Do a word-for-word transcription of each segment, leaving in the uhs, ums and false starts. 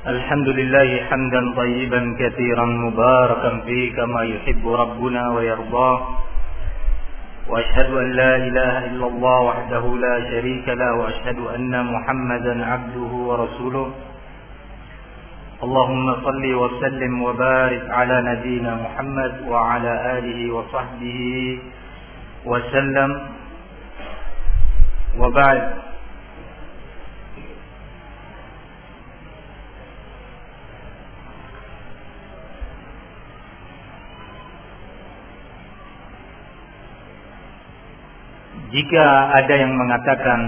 الحمد لله حمدا طيبا كثيرا مباركا فيه كما يحب ربنا ويرضاه وأشهد أن لا إله إلا الله وحده لا شريك له وأشهد أن محمدا عبده ورسوله اللهم صل وسلم وبارك على نبينا محمد وعلى آله وصحبه وسلم وبعد. Jika ada yang mengatakan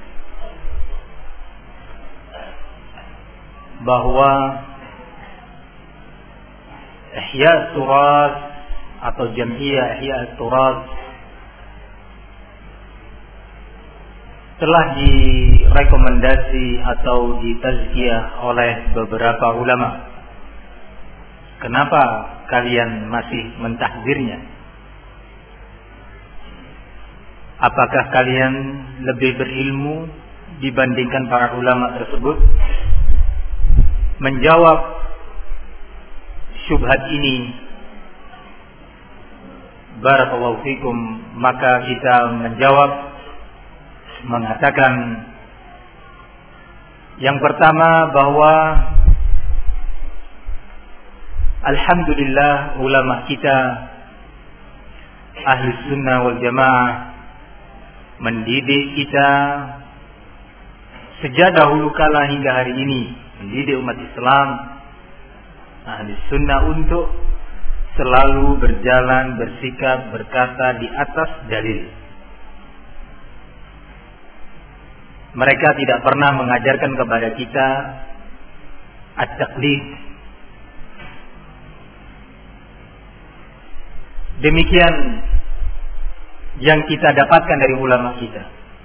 bahwa Ihya Turas atau Jam'iyah Ihya Turas telah direkomendasi atau ditazkiyah oleh beberapa ulama, kenapa kalian masih mentahdzirnya? Apakah kalian lebih berilmu dibandingkan para ulama tersebut? Menjawab syubhat ini, barakallahu fikum, maka kita menjawab mengatakan yang pertama bahwa alhamdulillah ulama kita ahli sunnah wal jamaah mendidik kita sejak dahulu kala hingga hari ini, mendidik umat Islam ahli sunnah untuk selalu berjalan, bersikap, berkata di atas dalil. Mereka tidak pernah mengajarkan kepada kita at-taqlid. Demikian yang kita dapatkan dari ulama kita.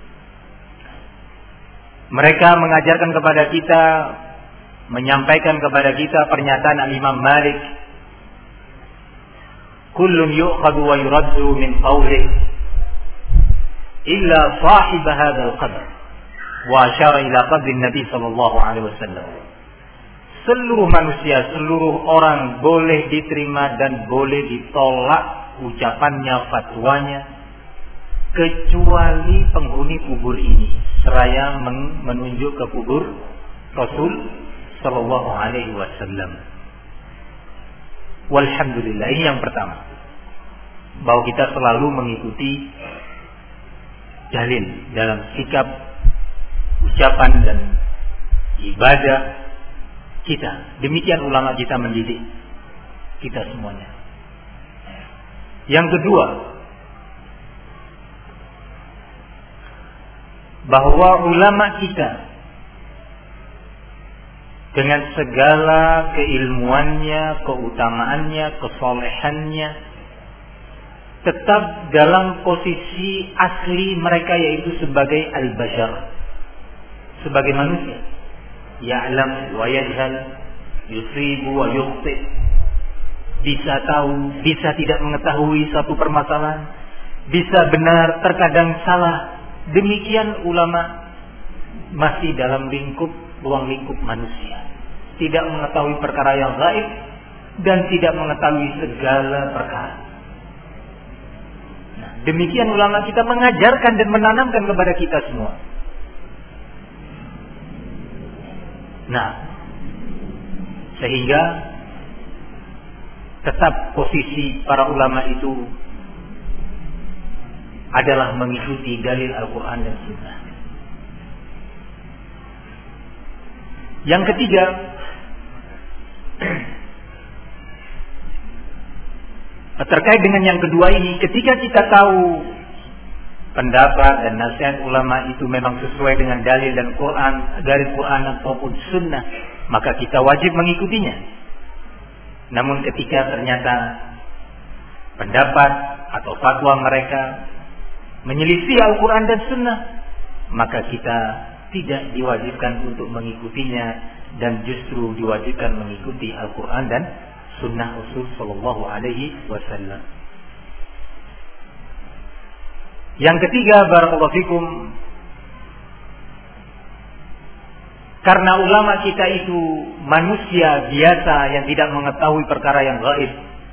Mereka mengajarkan kepada kita, menyampaikan kepada kita pernyataan Al-Imam Malik, kullun yu'khadhu wa yuraddu min qawlihi illa sahib hadzal qabr, wa asyara ila qabri Nabi sallallahu alaihi wasallam. Seluruh manusia, seluruh orang boleh diterima dan boleh ditolak ucapannya, fatwanya, kecuali penghuni kubur ini, seraya menunjuk ke kubur Rasul sallallahu alaihi wasallam. Walhamdulillah, ini yang pertama, bahwa kita selalu mengikuti dalil dalam sikap, ucapan dan ibadah kita. Demikian ulama kita mendidik kita semuanya. Yang kedua, bahwa ulama kita dengan segala keilmuannya, keutamaannya, kesolehannya, tetap dalam posisi asli mereka, yaitu sebagai al-bashar, sebagai manusia. Ya'lam wa yajhal, yusibu wa yukhti, bisa tahu, bisa tidak mengetahui suatu permasalahan, bisa benar, terkadang salah. Demikian ulama masih dalam lingkup, ruang lingkup manusia, tidak mengetahui perkara yang gaib dan tidak mengetahui segala perkara. Nah, demikian ulama kita mengajarkan dan menanamkan kepada kita semua. Nah, sehingga tetap posisi para ulama itu adalah mengikuti dalil Al-Quran dan Sunnah. Yang ketiga, terkait dengan yang kedua ini, ketika kita tahu pendapat dan nasihat ulama itu memang sesuai dengan dalil dan Quran, dari Quran ataupun Sunnah, maka kita wajib mengikutinya. Namun ketika ternyata pendapat atau fatwa mereka menyelisih Al-Quran dan Sunnah, maka kita tidak diwajibkan untuk mengikutinya, dan justru diwajibkan mengikuti Al-Quran dan Sunnah Rasul Sallallahu Alaihi Wasallam. Yang ketiga, barakallahu fikum, Karena ulama kita itu manusia biasa yang tidak mengetahui perkara yang gaib.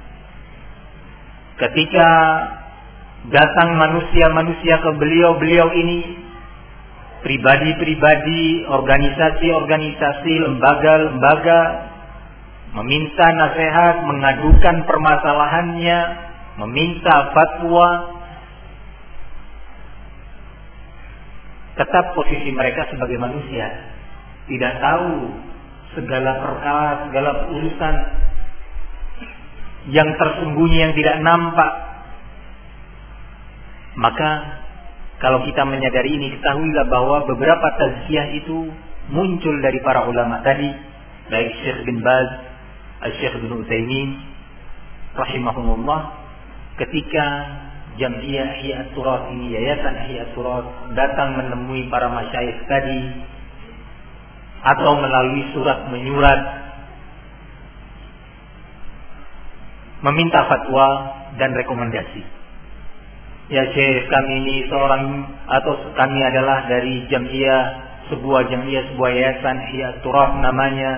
Ketika datang manusia-manusia ke beliau-beliau ini, pribadi-pribadi, organisasi-organisasi, lembaga-lembaga, meminta nasihat, mengadukan permasalahannya, meminta fatwa, tetap posisi mereka sebagai manusia, tidak tahu segala perkara, segala urusan yang tersembunyi, yang tidak nampak. Maka kalau kita menyadari ini, ketahuilah bahwa beberapa tazkiyah itu muncul dari para ulama tadi, baik Syekh bin Baz, Syekh bin Utsaimin rahimahumullah, ketika Jam'iyah Ihya At-Turath ini, Yayasan Ihya At-Turath datang menemui para masyayikh tadi, atau melalui surat menyurat meminta fatwa dan rekomendasi. Ya Syekh, kami ini seorang, atau kami adalah dari Jam'iyah, sebuah Jam'iyah, sebuah yayasan Ihya At-Turath namanya.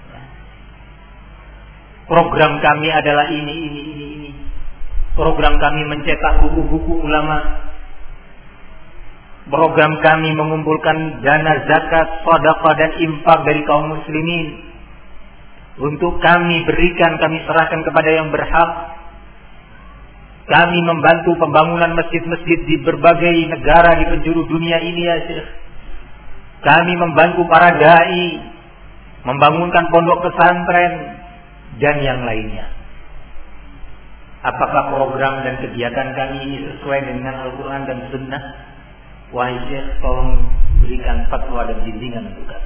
Program kami adalah ini, ini, ini, ini. Program kami mencetak buku-buku ulama. Program kami mengumpulkan dana zakat, sedekah dan infak dari kaum muslimin. Untuk kami berikan, kami serahkan kepada yang berhak. Kami membantu pembangunan masjid-masjid di berbagai negara di penjuru dunia ini ya Syekh. Kami membantu para dai membangunkan pondok pesantren dan yang lainnya. Apakah program dan kegiatan kami ini sesuai dengan Al-Quran dan Sunnah? Wahai Syekh, tolong berikan fatwa dan bimbingan untuk kami.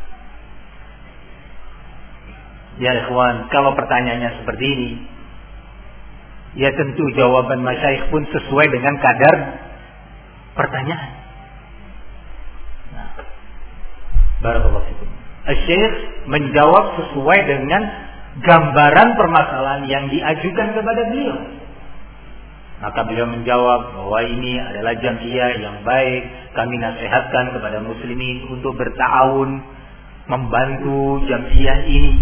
Ya ikhwan, kalau pertanyaannya seperti ini, ya tentu jawaban masyayikh pun sesuai dengan kadar pertanyaan. Nah, barakallahu fikum. Syekh menjawab sesuai dengan gambaran permasalahan yang diajukan kepada beliau. Maka beliau menjawab bahwa ini adalah jam'iyah yang baik. Kami nasihatkan kepada muslimin untuk berta'awun, membantu jam'iyah ini.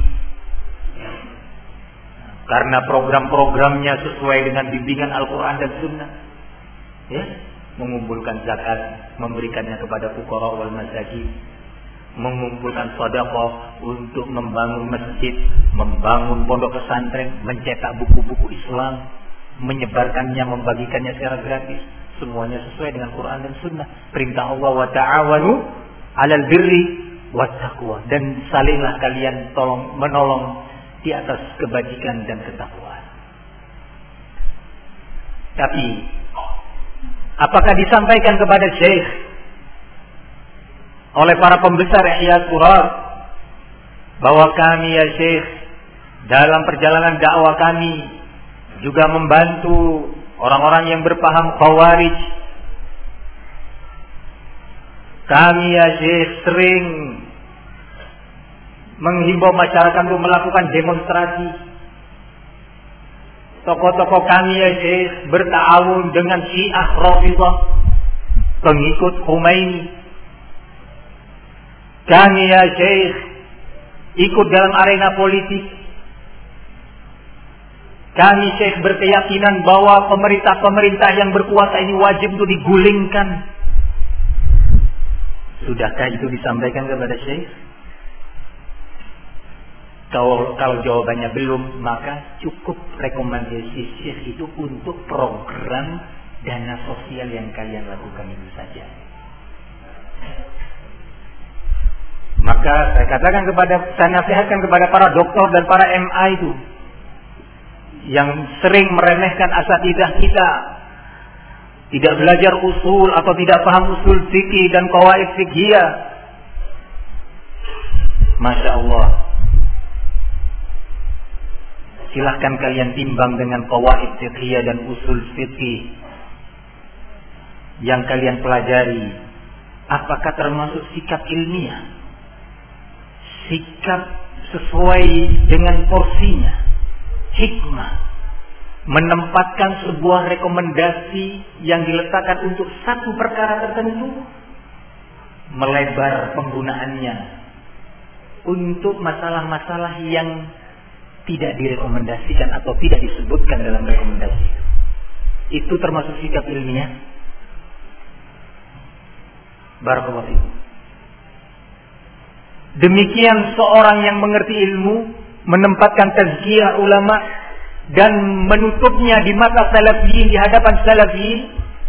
Karena program-programnya sesuai dengan bimbingan Al-Quran dan Sunnah. Ya, mengumpulkan zakat, memberikannya kepada fuqara wal masakin, mengumpulkan sedekah untuk membangun masjid, membangun pondok pesantren, mencetak buku-buku Islam, menyebarkannya, membagikannya secara gratis. Semuanya sesuai dengan Quran dan Sunnah. Perintah Allah, wa ta'awanu 'alal birri wat taqwa, dan salinglah kalian tolong menolong di atas kebajikan dan ketakwaan. Tapi apakah disampaikan kepada Syekh oleh para pembesar Ihya At-Turath bahwa kami ya Syekh dalam perjalanan dakwah kami juga membantu orang-orang yang berpaham Khawarij? Kami ya Syekh sering menghimbau masyarakat untuk melakukan demonstrasi. Tokoh-tokoh kami ya Syekh berta'awun dengan Syiah Rafidhah, pengikut Khomeini. Kami ya Syekh ikut dalam arena politik. Kami Syekh berkeyakinan bahwa pemerintah-pemerintah yang berkuasa ini wajib untuk digulingkan. Sudahkah itu disampaikan kepada Syekh? Kalau, kalau jawabannya belum, maka cukup rekomendasi Syekh itu untuk program dana sosial yang kalian lakukan itu saja. Maka saya katakan kepada, saya nasihatkan kepada para doktor dan para M A itu yang sering meremehkan asatidzah kita, tidak belajar usul atau tidak paham usul fikih dan qawaid fiqhiyah. Masya Allah, silahkan kalian timbang dengan qawaid fiqhiyah dan usul fikih yang kalian pelajari, apakah termasuk sikap ilmiah, sikap sesuai dengan porsinya, hikmah, menempatkan sebuah rekomendasi yang diletakkan untuk satu perkara tertentu, melebar penggunaannya untuk masalah-masalah yang tidak direkomendasikan atau tidak disebutkan dalam rekomendasi. Itu termasuk sikap ilmiah. Barakallahu fikum. Demikian seorang yang mengerti ilmu menempatkan tazkiyah ulama dan menutupnya di mata salafiyin, di hadapan salafiyin.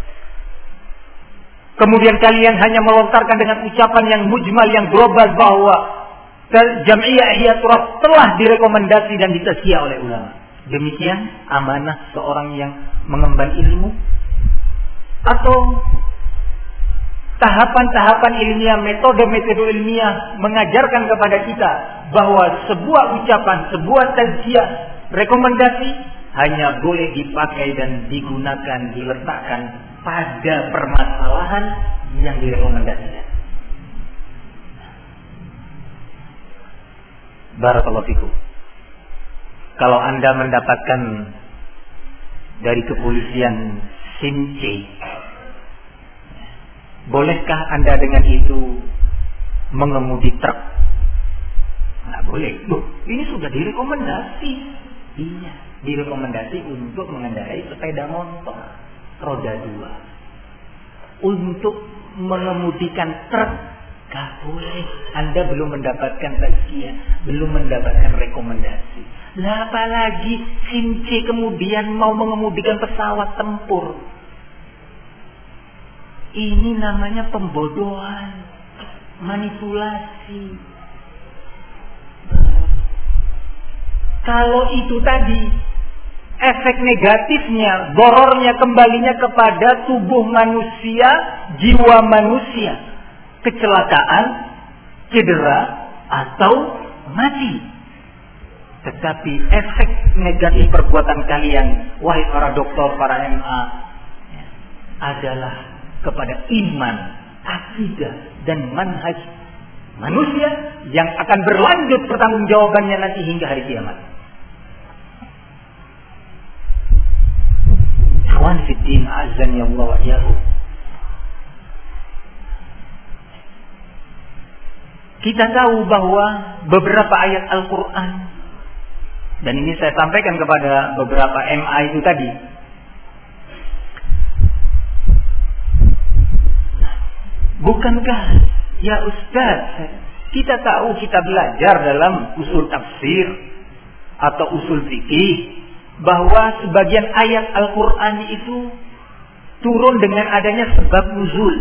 Kemudian kalian hanya melontarkan dengan ucapan yang mujmal, yang global bahwa Jam'iyah Ihya Turab telah direkomendasi dan ditazkiyah oleh ulama. Demikian amanah seorang yang mengemban ilmu? Atau tahapan-tahapan ilmiah, metode-metode ilmiah mengajarkan kepada kita bahwa sebuah ucapan, sebuah tazkiyah, rekomendasi hanya boleh dipakai dan digunakan, diletakkan pada permasalahan yang direkomendasikan. Barakallahu fikum. Kalau Anda mendapatkan dari kepolisian SIM C, bolehkah Anda dengan itu mengemudi truk? Nggak boleh. Loh, ini sudah direkomendasi. Iya, direkomendasi untuk mengendarai sepeda motor roda dua. Untuk mengemudikan truk, nggak boleh. Anda belum mendapatkan tazkiyah, belum mendapatkan rekomendasi. Lah apalagi SIM C kemudian mau mengemudikan pesawat tempur. Ini namanya pembodohan, manipulasi. Kalau itu tadi, efek negatifnya, dorornya kembalinya kepada tubuh manusia, jiwa manusia. Kecelakaan, cedera, atau mati. Tetapi efek negatif perbuatan kalian, wahai para dokter, para M A, adalah kepada iman, akidah, dan manhaj manusia yang akan berlanjut pertanggungjawabannya nanti hingga hari kiamat. Ikhwan fiddin, azan ya Allah wa iyyakum. Kita tahu bahwa beberapa ayat Al-Quran, dan ini saya sampaikan kepada beberapa M A itu tadi, bukankah ya Ustaz, kita tahu, kita belajar dalam usul tafsir atau usul fikih bahwa sebagian ayat Al-Quran itu turun dengan adanya sebab nuzul.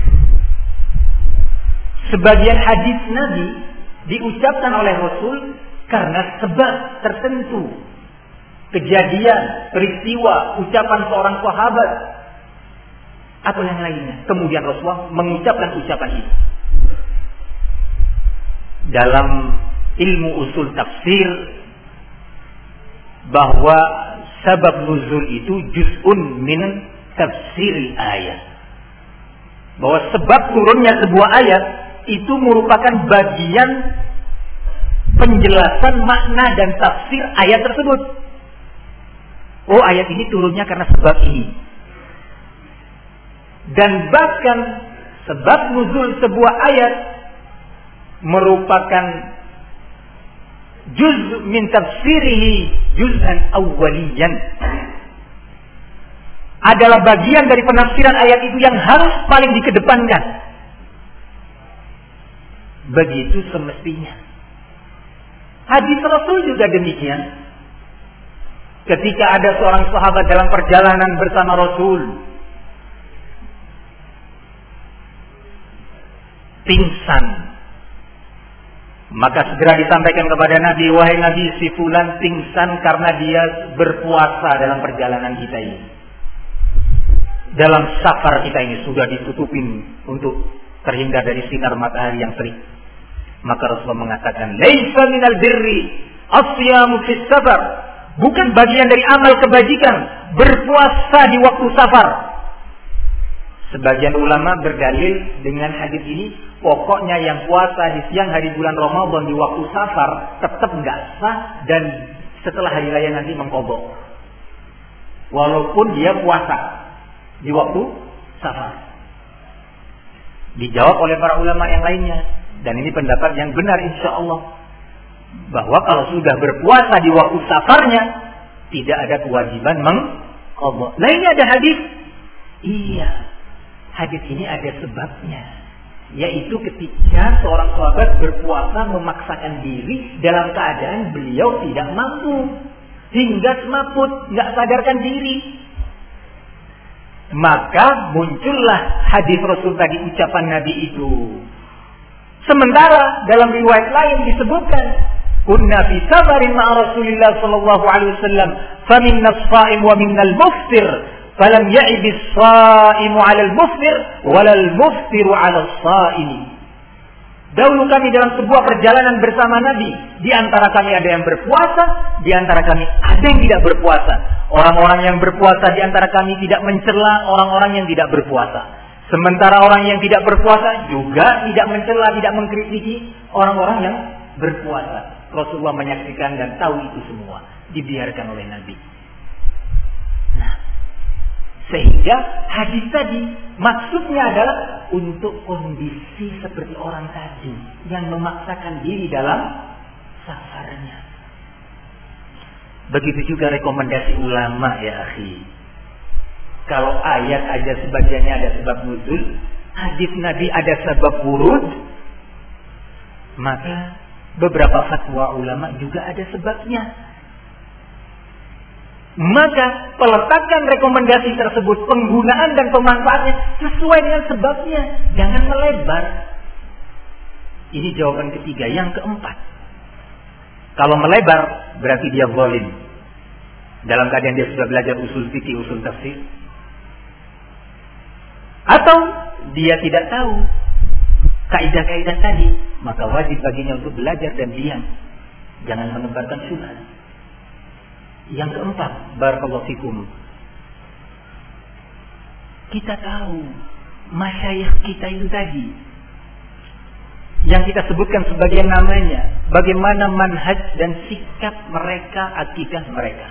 Sebagian hadis Nabi diucapkan oleh Rasul karena sebab tertentu, kejadian, peristiwa, ucapan seorang sahabat atau yang lainnya. Kemudian Rasulullah mengucapkan ucapan itu. Dalam ilmu usul tafsir, bahwa sabab nuzul itu juz'un min tafsiril ayat. Bahwa sebab turunnya sebuah ayat itu merupakan bagian penjelasan makna dan tafsir ayat tersebut. Oh, ayat ini turunnya karena sebab ini. Dan bahkan sebab nuzul sebuah ayat merupakan juz' min tafsirihi juz'an awwaliyan. Adalah bagian dari penafsiran ayat itu yang harus paling dikedepankan. Begitu semestinya. Hadis Rasul juga demikian. Ketika ada seorang sahabat dalam perjalanan bersama Rasul, pingsan, maka segera disampaikan kepada Nabi, wahai Nabi, si fulan pingsan karena dia berpuasa dalam perjalanan kita ini. Dalam safar kita ini sudah ditutupin untuk terhindar dari sinar matahari yang terik. Maka Rasulullah mengatakan, laisa minal birri asyamu fis safar. Bukan bagian dari amal kebajikan berpuasa di waktu safar. Sebagian ulama berdalil dengan hadis ini, pokoknya yang puasa di siang hari bulan Ramadan di waktu safar tetap nggak sah, dan setelah hari raya nanti mengqadha. Walaupun dia puasa di waktu safar. Dijawab oleh para ulama yang lainnya, Dan ini pendapat yang benar insya Allah, bahwa kalau sudah berpuasa di waktu safarnya, tidak ada kewajiban mengqadha. Nah ini ada hadis. Iya, hadis ini ada sebabnya, yaitu ketika seorang sahabat berpuasa memaksakan diri dalam keadaan beliau tidak mampu, hingga semaput, nggak sadarkan diri. Maka muncullah hadis Rasul tadi, ucapan Nabi itu. Sementara dalam riwayat lain disebutkan, kunna fi safarin ma'a Rasulillah sallallahu alaihi wasallam, faminna as-sha'im wa minna al-muftir, falam ya'ib as-sha'imu 'ala al-muftir wala al-muftiru 'ala as-sha'imi. Dahulu kami dalam sebuah perjalanan bersama Nabi, di antara kami ada yang berpuasa, di antara kami ada yang tidak berpuasa. Orang-orang yang berpuasa di antara kami tidak mencela orang-orang yang tidak berpuasa. Sementara orang yang tidak berpuasa juga tidak mencela, tidak mengkritiki orang-orang yang berpuasa. Rasulullah menyaksikan dan tahu itu semua, dibiarkan oleh Nabi. Nah, sehingga hadis tadi maksudnya adalah untuk kondisi seperti orang tadi yang memaksakan diri dalam safarnya. Begitu juga rekomendasi ulama ya akhi. Kalau ayat aja sebagiannya ada sebab nuzul, hadis Nabi ada sebab wurud, maka beberapa fatwa ulama juga ada sebabnya. Maka peletakan rekomendasi tersebut, penggunaan dan pemanfaatnya sesuai dengan sebabnya, jangan melebar. Ini jawaban ketiga. Yang keempat, kalau melebar berarti dia zalim. Dalam keadaan dia sudah belajar usul fikih, usul tafsir, atau dia tidak tahu kaidah-kaidah tadi, maka wajib baginya untuk belajar dan diam, jangan menebarkan syubhat. Yang keempat, barakallahu fikum, kita tahu masyayikh kita itu tadi yang kita sebutkan sebagai namanya, bagaimana manhaj dan sikap mereka, akidah mereka.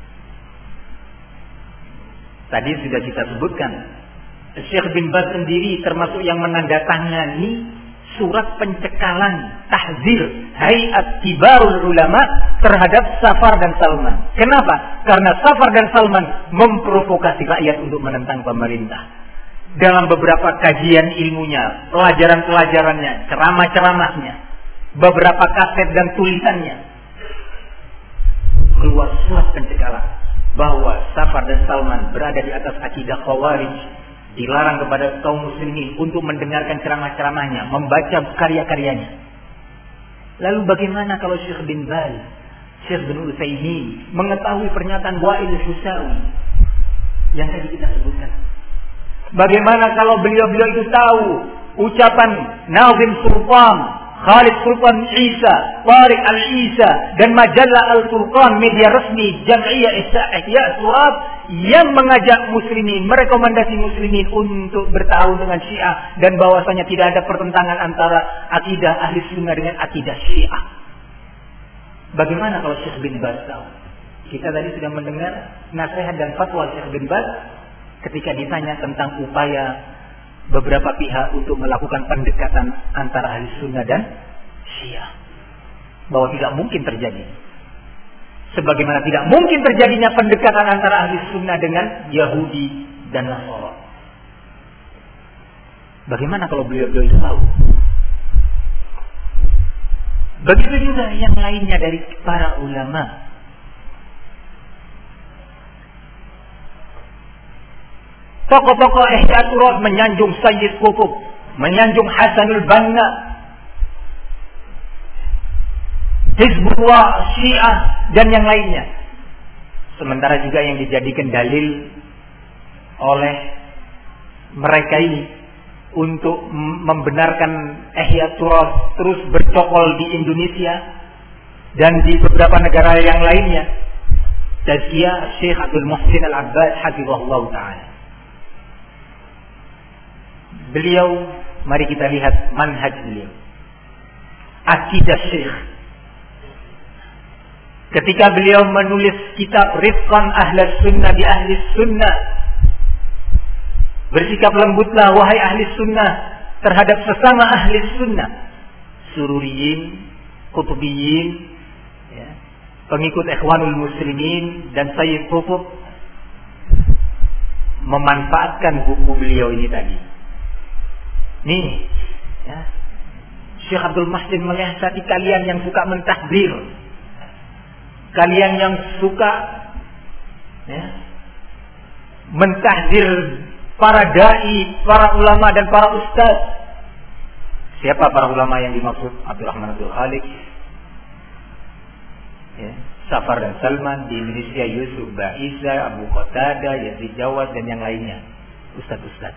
Tadi sudah kita sebutkan, Syekh bin Baz sendiri termasuk yang menandatangani surat pencekalan tahzir Hayat Kibarul Ulama terhadap Safar dan Salman. Kenapa? Karena Safar dan Salman memprovokasi rakyat untuk menentang pemerintah. Dalam beberapa kajian ilmunya, pelajaran-pelajarannya, ceramah-ceramahnya, beberapa kaset dan tulisannya, keluar surat pencekalan bahwa Safar dan Salman berada di atas akidah Khawarij, dilarang kepada kaum muslimin untuk mendengarkan ceramah-ceramahnya, membaca karya-karyanya. Lalu bagaimana kalau Syekh bin Baz, Syekh bin Utsaimin mengetahui pernyataan Wa'il Husawi yang tadi kita sebutkan? Bagaimana kalau beliau-beliau itu tahu ucapan Nazim Sultan, Khalid Sultan Isa, Tariq Al-Isa, dan majalah Al-Furqan, media resmi Jam'iyah Ihya Surat, yang mengajak muslimin, merekomendasi muslimin untuk bertahu dengan Syiah, dan bahwasanya tidak ada pertentangan antara akidah Ahli Sunnah dengan akidah Syiah. Bagaimana kalau Syekh bin Baz tahu? Kita tadi sudah mendengar nasihat dan fatwa Syekh bin Baz ketika ditanya tentang upaya beberapa pihak untuk melakukan pendekatan antara Ahli Sunnah dan Syiah, bahwa tidak mungkin terjadi. Sebagaimana tidak mungkin terjadinya pendekatan antara Ahli Sunnah dengan Yahudi dan Nasara. Bagaimana kalau beliau-beliau itu tahu? Begitu juga yang lainnya dari para ulama. Tokoh-tokoh Ihya Surat menyanjung Sayyid Qutb, menyanjung Hasanul Banna, Hizbullah, Syiah, dan yang lainnya. Sementara juga yang dijadikan dalil oleh mereka ini untuk membenarkan Ihya Surat terus bercokol di Indonesia dan di beberapa negara yang lainnya, tazkiyah Syekh Abdul Muhsin Al-Abbad hafizahullah ta'ala. Beliau, mari kita lihat manhaj beliau, akidah Syekh. Ketika beliau menulis kitab Rifqan Ahlus Sunnah bi Ahli Sunnah, bersikap lembutlah wahai Ahli Sunnah terhadap sesama Ahli Sunnah. Sururiyin, Qutbiyin, ya, pengikut Ikhwanul Muslimin dan Sayyid Qutb memanfaatkan buku beliau ini tadi. Nih, ya, Syekh Abdul Muhsin menasihati kalian yang suka mentahdir, kalian yang suka, ya, mentahdir para dai, para ulama dan para ustaz. Siapa para ulama yang dimaksud? Abdurrahman Abdul Khaliq, ya, Safar dan Salman. Di Indonesia Yusuf Ba'isa, Abu Qatadah, Yazid Jawad dan yang lainnya, ustaz-ustaz.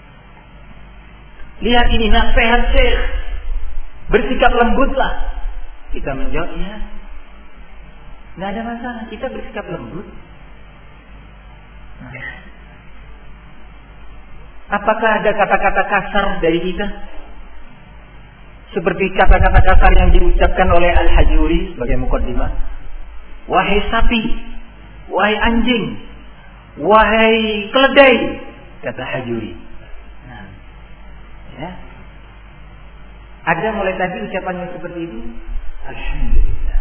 Lihat ini nasihat Syekh, bersikap lembutlah. Kita menjawab, ya, nggak ada masalah, kita bersikap lembut. Nah, apakah ada kata-kata kasar dari kita? Seperti kata-kata kasar yang diucapkan oleh Al-Hajuri sebagai muqaddimah. Wahai sapi, wahai anjing, wahai keledai, kata Hajuri. Nah, ya. Ada mulai tadi ucapannya seperti itu. Alhamdulillah.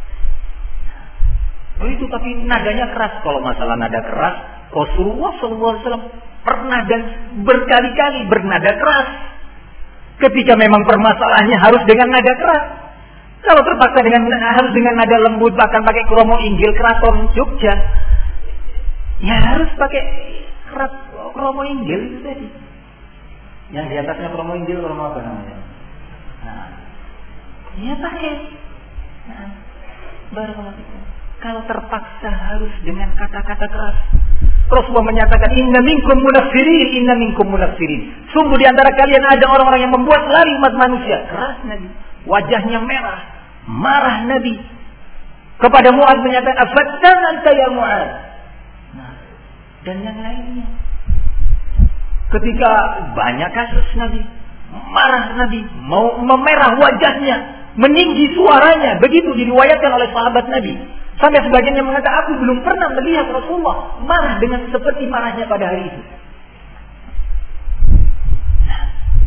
Oh itu tapi nadanya keras. Kalau masalah nada keras, Rasulullah shallallahu alaihi wasallam pernah dan berkali-kali bernada keras. Ketika memang permasalahannya harus dengan nada keras. Kalau terpaksa dengan harus dengan nada lembut, bahkan pakai kromo Inggil Keraton Jogja, ya harus pakai keras kromo Inggil itu tadi. Yang di atasnya kromo Inggil, kromo apa namanya? Nah, ya pakai. Nah, baru kalau terpaksa harus dengan kata-kata keras. Rasulullah menyatakan, inna minkum munaffirin, inna minkum munaffirin. Sungguh di antara kalian ada orang-orang yang membuat lari umat manusia. Keras Nabi, wajahnya merah, marah Nabi. Kepada Mu'adz menyatakan, afattan anta ya Mu'adz. Nah, dan yang lainnya. Ketika banyak kasus Nabi, marah Nabi, mau memerah wajahnya, meninggi suaranya. Begitu diriwayatkan oleh sahabat Nabi. Sampai sebagian yang mengatakan, aku belum pernah melihat Rasulullah marah dengan seperti marahnya pada hari itu. Nah,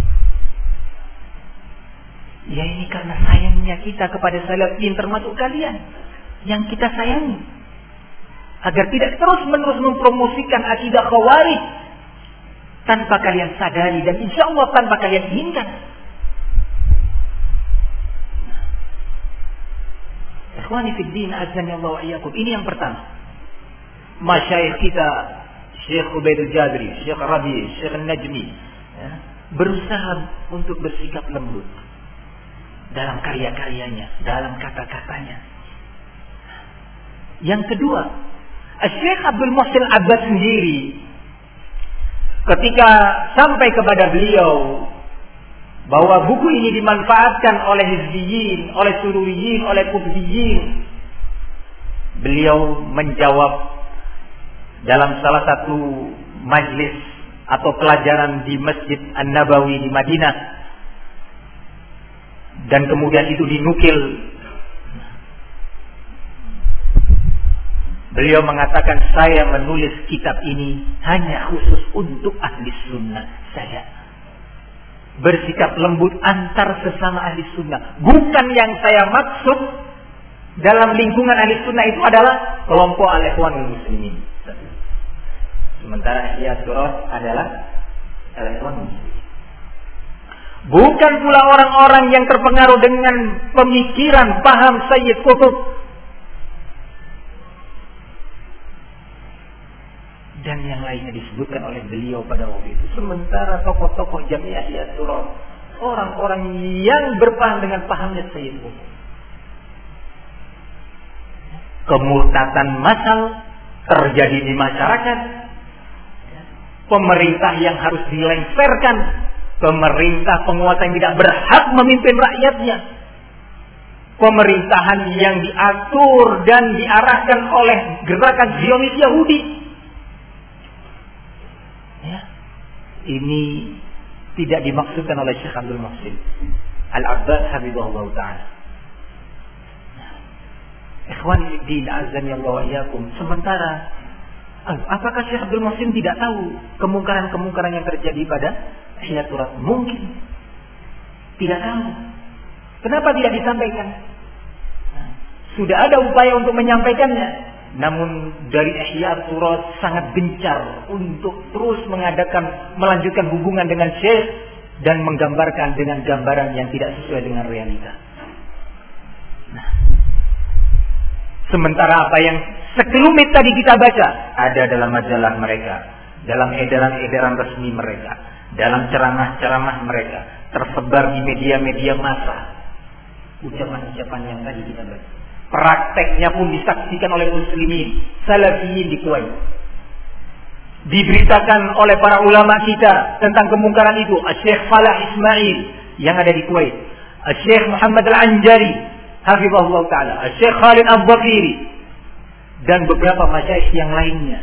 ya ini karena sayangnya kita kepada salafiyin termasuk kalian yang kita sayangi, agar tidak terus-menerus mempromosikan akidah khawarij tanpa kalian sadari dan insya Allah tanpa kalian inginkan. Ikhwani fid din, azani Allah wa iyyakum. Ini yang pertama. Masyayikh kita, Syekh Ubaidul Jabri, Syekh Rabi, Syekh Najmi, ya, berusaha untuk bersikap lembut dalam karya-karyanya, dalam kata-katanya. Yang kedua, Syekh Abdul Muhsin Abbas sendiri ketika sampai kepada beliau bahwa buku ini dimanfaatkan oleh hizbiyin, oleh sururiyin, oleh qutbiyin, beliau menjawab dalam salah satu majlis atau pelajaran di Masjid An-Nabawi di Madinah, dan kemudian itu dinukil. Beliau mengatakan, saya menulis kitab ini hanya khusus untuk ahli sunnah saja. Bersikap lembut antar sesama ahli sunnah. Bukan yang saya maksud dalam lingkungan ahli sunnah itu adalah kelompok al-ikhwanul muslimin. Sementara Ihya Surat adalah al-ikhwanul muslimin. Bukan pula orang-orang yang terpengaruh dengan pemikiran paham Sayyid Qutb dan yang lainnya disebutkan oleh beliau pada waktu itu. Sementara tokoh-tokoh Jamiah Ihya Surat, orang-orang yang berpaham dengan pahamnya Sayyid Qutb. Kemurtatan massal terjadi di masyarakat. Pemerintah yang harus dilengsarkan, pemerintah penguasa yang tidak berhak memimpin rakyatnya, pemerintahan yang diatur dan diarahkan oleh gerakan Zionis Yahudi. Ya. Ini tidak dimaksudkan oleh Syekh Abdul Muhsin Al-Abbad Habibullah Ta'ala. Ikhwan din azani Allah wa iyyakum. Sementara apakah Syekh Abdul Muhsin tidak tahu kemungkaran-kemungkaran yang terjadi pada Ihya Surat? Mungkin tidak tahu. Kenapa tidak disampaikan? Nah, sudah ada upaya untuk menyampaikannya, namun dari Ihya Turas sangat gencar untuk terus mengadakan, melanjutkan hubungan dengan Syekh dan menggambarkan dengan gambaran yang tidak sesuai dengan realita. Nah, sementara apa yang sekelumit tadi kita baca ada dalam majalah mereka, dalam edaran-edaran resmi mereka, dalam ceramah-ceramah mereka, tersebar di media-media massa. Ucapan-ucapan yang tadi kita baca, prakteknya pun disaksikan oleh muslimin salafiyin di Kuwait. Diberitakan oleh para ulama kita tentang kemungkaran itu. Syekh Falah Ismail yang ada di Kuwait, Syekh Muhammad Al-Anjari hafizahullah taala, Syekh Khalid Al-Bakiri, dan beberapa masyayikh yang lainnya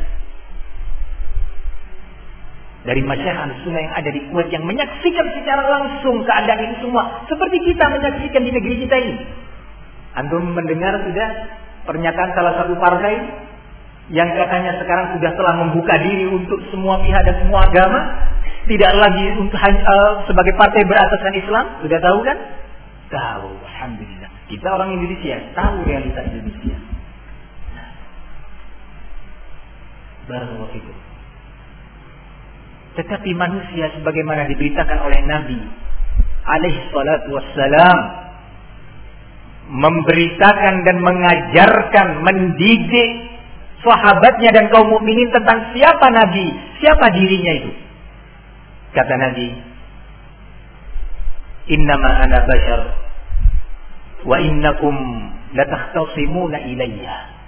dari masyayikh Ahlussunnah yang ada di Kuwait yang menyaksikan secara langsung keadaan itu semua seperti kita menyaksikan di negeri kita ini. Antum mendengar sudah pernyataan salah satu partai yang katanya sekarang sudah telah membuka diri untuk semua pihak dan semua agama, tidak lagi untuk uh, sebagai partai berasaskan Islam. Sudah tahu kan? Tahu, alhamdulillah. Kita orang Indonesia tahu realitas Indonesia. Barakallahu fikum. Tetapi manusia sebagaimana diberitakan oleh Nabi alaihi salatu wassalam, memberitakan dan mengajarkan, mendidik sahabatnya dan kaum mukminin tentang siapa Nabi, siapa dirinya itu. Kata Nabi, "Innama ana bashar wa innakum latakhtasimuna ilayya.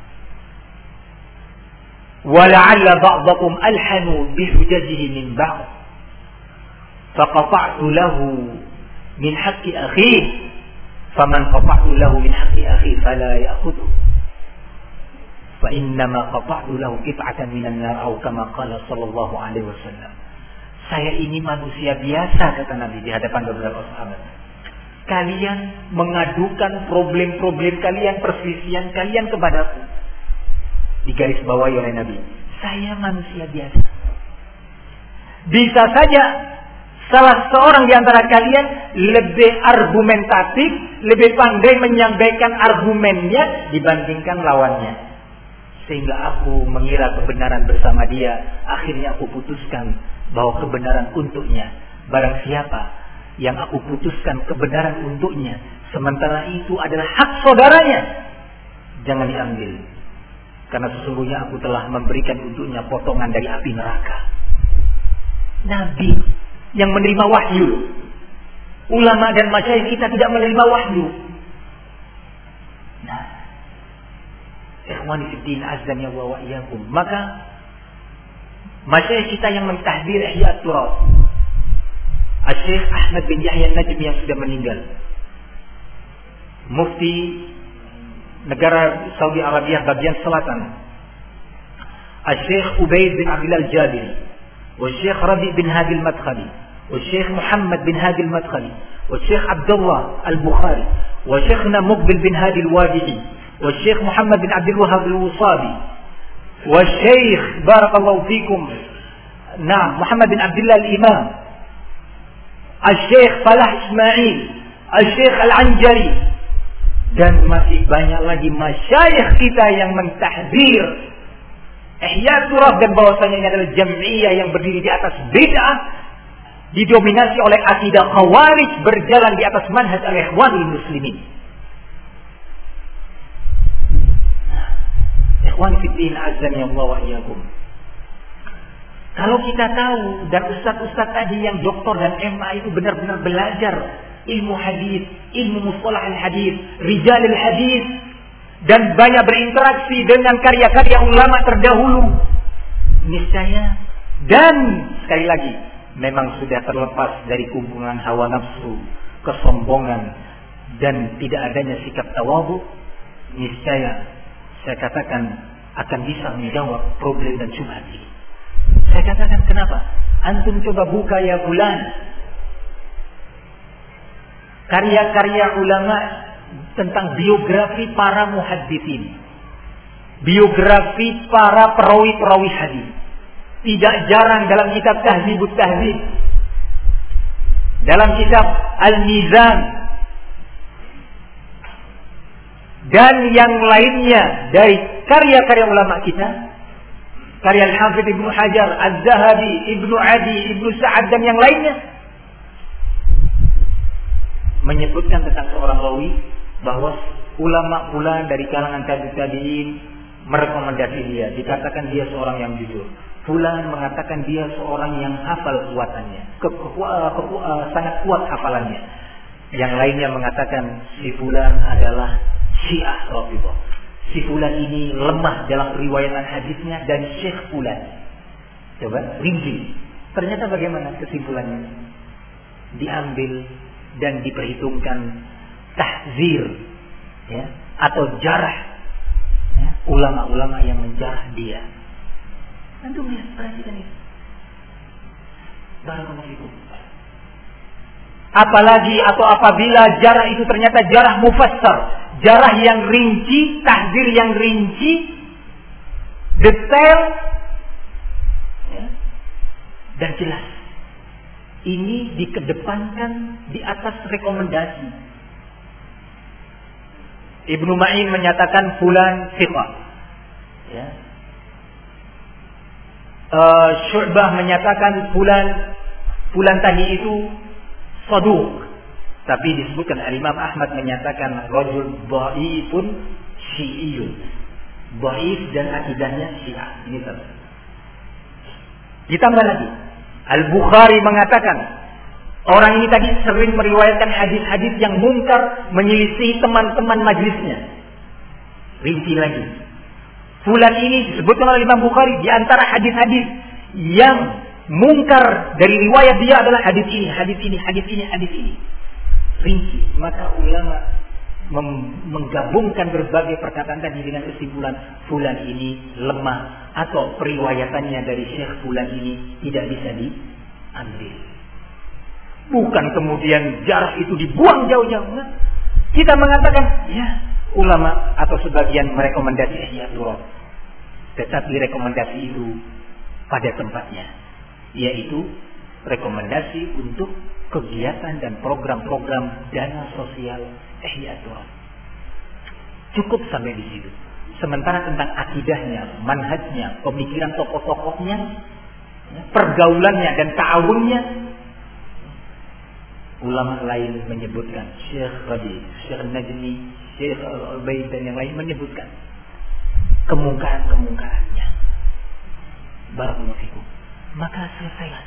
ولعل بعضكم ألحن بحججه من بعض فقطعت له من حق أخيه فمن قطعت له من حق أخيه فلا يأخذه فإنما قطعت له قطعة من النار أو كما قال صلى الله عليه وسلم." Saya ini manusia biasa, kata Nabi di hadapan beberapa sahabat. Kalian mengadukan problem-problem kalian, perselisihan kalian kepadaku. Digaris bawahi oleh Nabi, saya manusia biasa. Bisa saja salah seorang di antara kalian lebih argumentatif, lebih pandai menyampaikan argumennya dibandingkan lawannya, sehingga aku mengira kebenaran bersama dia. Akhirnya aku putuskan bahwa kebenaran untuknya. Barang siapa yang aku putuskan kebenaran untuknya, sementara itu adalah hak saudaranya, jangan diambil. Karena sesungguhnya aku telah memberikan untuknya potongan dari api neraka. Nabi yang menerima wahyu. Ulama dan masyayikh kita tidak menerima wahyu. Nah, ikhwani fiddin azan ya wa iyyakum. Maka masyayikh kita yang mentahdir Ihya Turas, Syekh Ahmad bin Yahya Najmi yang sudah meninggal, Mufti negara Saudi Arabia bagian selatan, Syekh Ubaid bin Abdullah Al-Jabiri, Syekh Rabi bin Hadi Al-Madkhali, Syekh Muhammad bin Hadi Al-Madkhali, Syekh Abdullah Al-Bukhari, Syekhna Muqbil bin Hadi Al-Wadi'i, Syekh Muhammad bin Abdul Wahhab Al-Wusabi, Syekh barakallahu fikum Nah, Muhammad bin Abdullah Al-Imam, Syekh Falah Ismail, Syekh Al-Anjari, dan masih banyak lagi masyayikh kita yang mentahdir Ihya Turas, dan bahwasanya ini adalah jam'iyah yang berdiri di atas bid'ah, didominasi oleh akidah khawarij, berjalan di atas manhaj al-ikhwanul muslimin. Ikhwan fiddin azan ya Allah wa iyyakum. Kalau kita tahu, dan ustaz-ustaz tadi yang doktor dan M A itu benar-benar belajar ilmu hadis, ilmu mustalah al-hadis, rijal al-hadis, dan banyak berinteraksi dengan karya-karya ulama terdahulu, niscaya, dan sekali lagi, memang sudah terlepas dari kumpulan hawa nafsu, kesombongan, dan tidak adanya sikap tawadhu, niscaya saya katakan akan bisa menjawab problem dan syubhat ini. Saya katakan kenapa? Antum coba buka ya bulan karya-karya ulama tentang biografi para muhadditsin, biografi para perawi-perawi hadis. Tidak jarang dalam kitab Tahdzibut Tahdzib, dalam kitab Al-Mizan, dan yang lainnya dari karya-karya ulama kita, karya Al-Hafidz Ibnu Hajar, Az-Zahabi, Ibnu Adi, Ibnu Sa'ad dan yang lainnya, menyebutkan tentang seorang rawi bahwa ulama pula dari kalangan tabi'in merekomendasi dia, dikatakan dia seorang yang jujur. Fulan mengatakan dia seorang yang hafal kuatannya, ke, ke, ke, ke, sangat kuat hafalannya. Yang lainnya mengatakan si fulan adalah Syiah Rafidhah. Si fulan ini lemah dalam riwayatan hadisnya dan Syekh fulan. Coba rinci. Ternyata bagaimana kesimpulannya? Diambil dan diperhitungkan tahzir, ya, atau jarah, ya, ulama-ulama yang menjarah dia. Antum lihat, perhatikan itu. Barakallahu fikum. Apalagi atau apabila jarah itu ternyata jarah mufassar, jarah yang rinci, tahzir yang rinci, detail, ya, dan jelas. Ini dikedepankan di atas rekomendasi. Ibnu Ma'in menyatakan fulan thiqah. Ya. Uh, Syu'bah menyatakan fulan fulan tadi itu saduq. Tapi disebutkan Al-Imam Ahmad menyatakan rajul dhaifun syi'iyun. Dhaif dan akidahnya Syiah. Ini satu. Ditambah lagi, Al-Bukhari mengatakan orang ini tadi sering meriwayatkan hadis-hadis yang mungkar, menyelisihi teman-teman majlisnya. Rinci lagi, fulan ini disebutkan oleh Imam Bukhari di antara hadis-hadis yang mungkar dari riwayat dia adalah hadis ini, hadis ini, hadis ini, hadis ini. Rinci. Maka ulama menggabungkan berbagai perkataan tadi dengan kesimpulan fulan ini lemah atau periwayatannya dari Syekh fulan ini tidak bisa diambil. Bukan kemudian jarah itu dibuang jauh-jauh. Kita mengatakan ya ulama atau sebagian merekomendasi Ihya Turab, tetapi rekomendasi itu pada tempatnya, yaitu rekomendasi untuk kegiatan dan program-program dana sosial Ihya Turab. Cukup sampai di situ. Sementara tentang akidahnya, manhajnya, pemikiran tokoh-tokohnya, pergaulannya dan ta'awunnya, ulama lain menyebutkan, Syekh Rabi, Syekh Najmi, Syekh Al-Ubaid dan yang lain menyebutkan kemungkaran-kemungkarannya. Barakallahu fikum. Maka selesailah.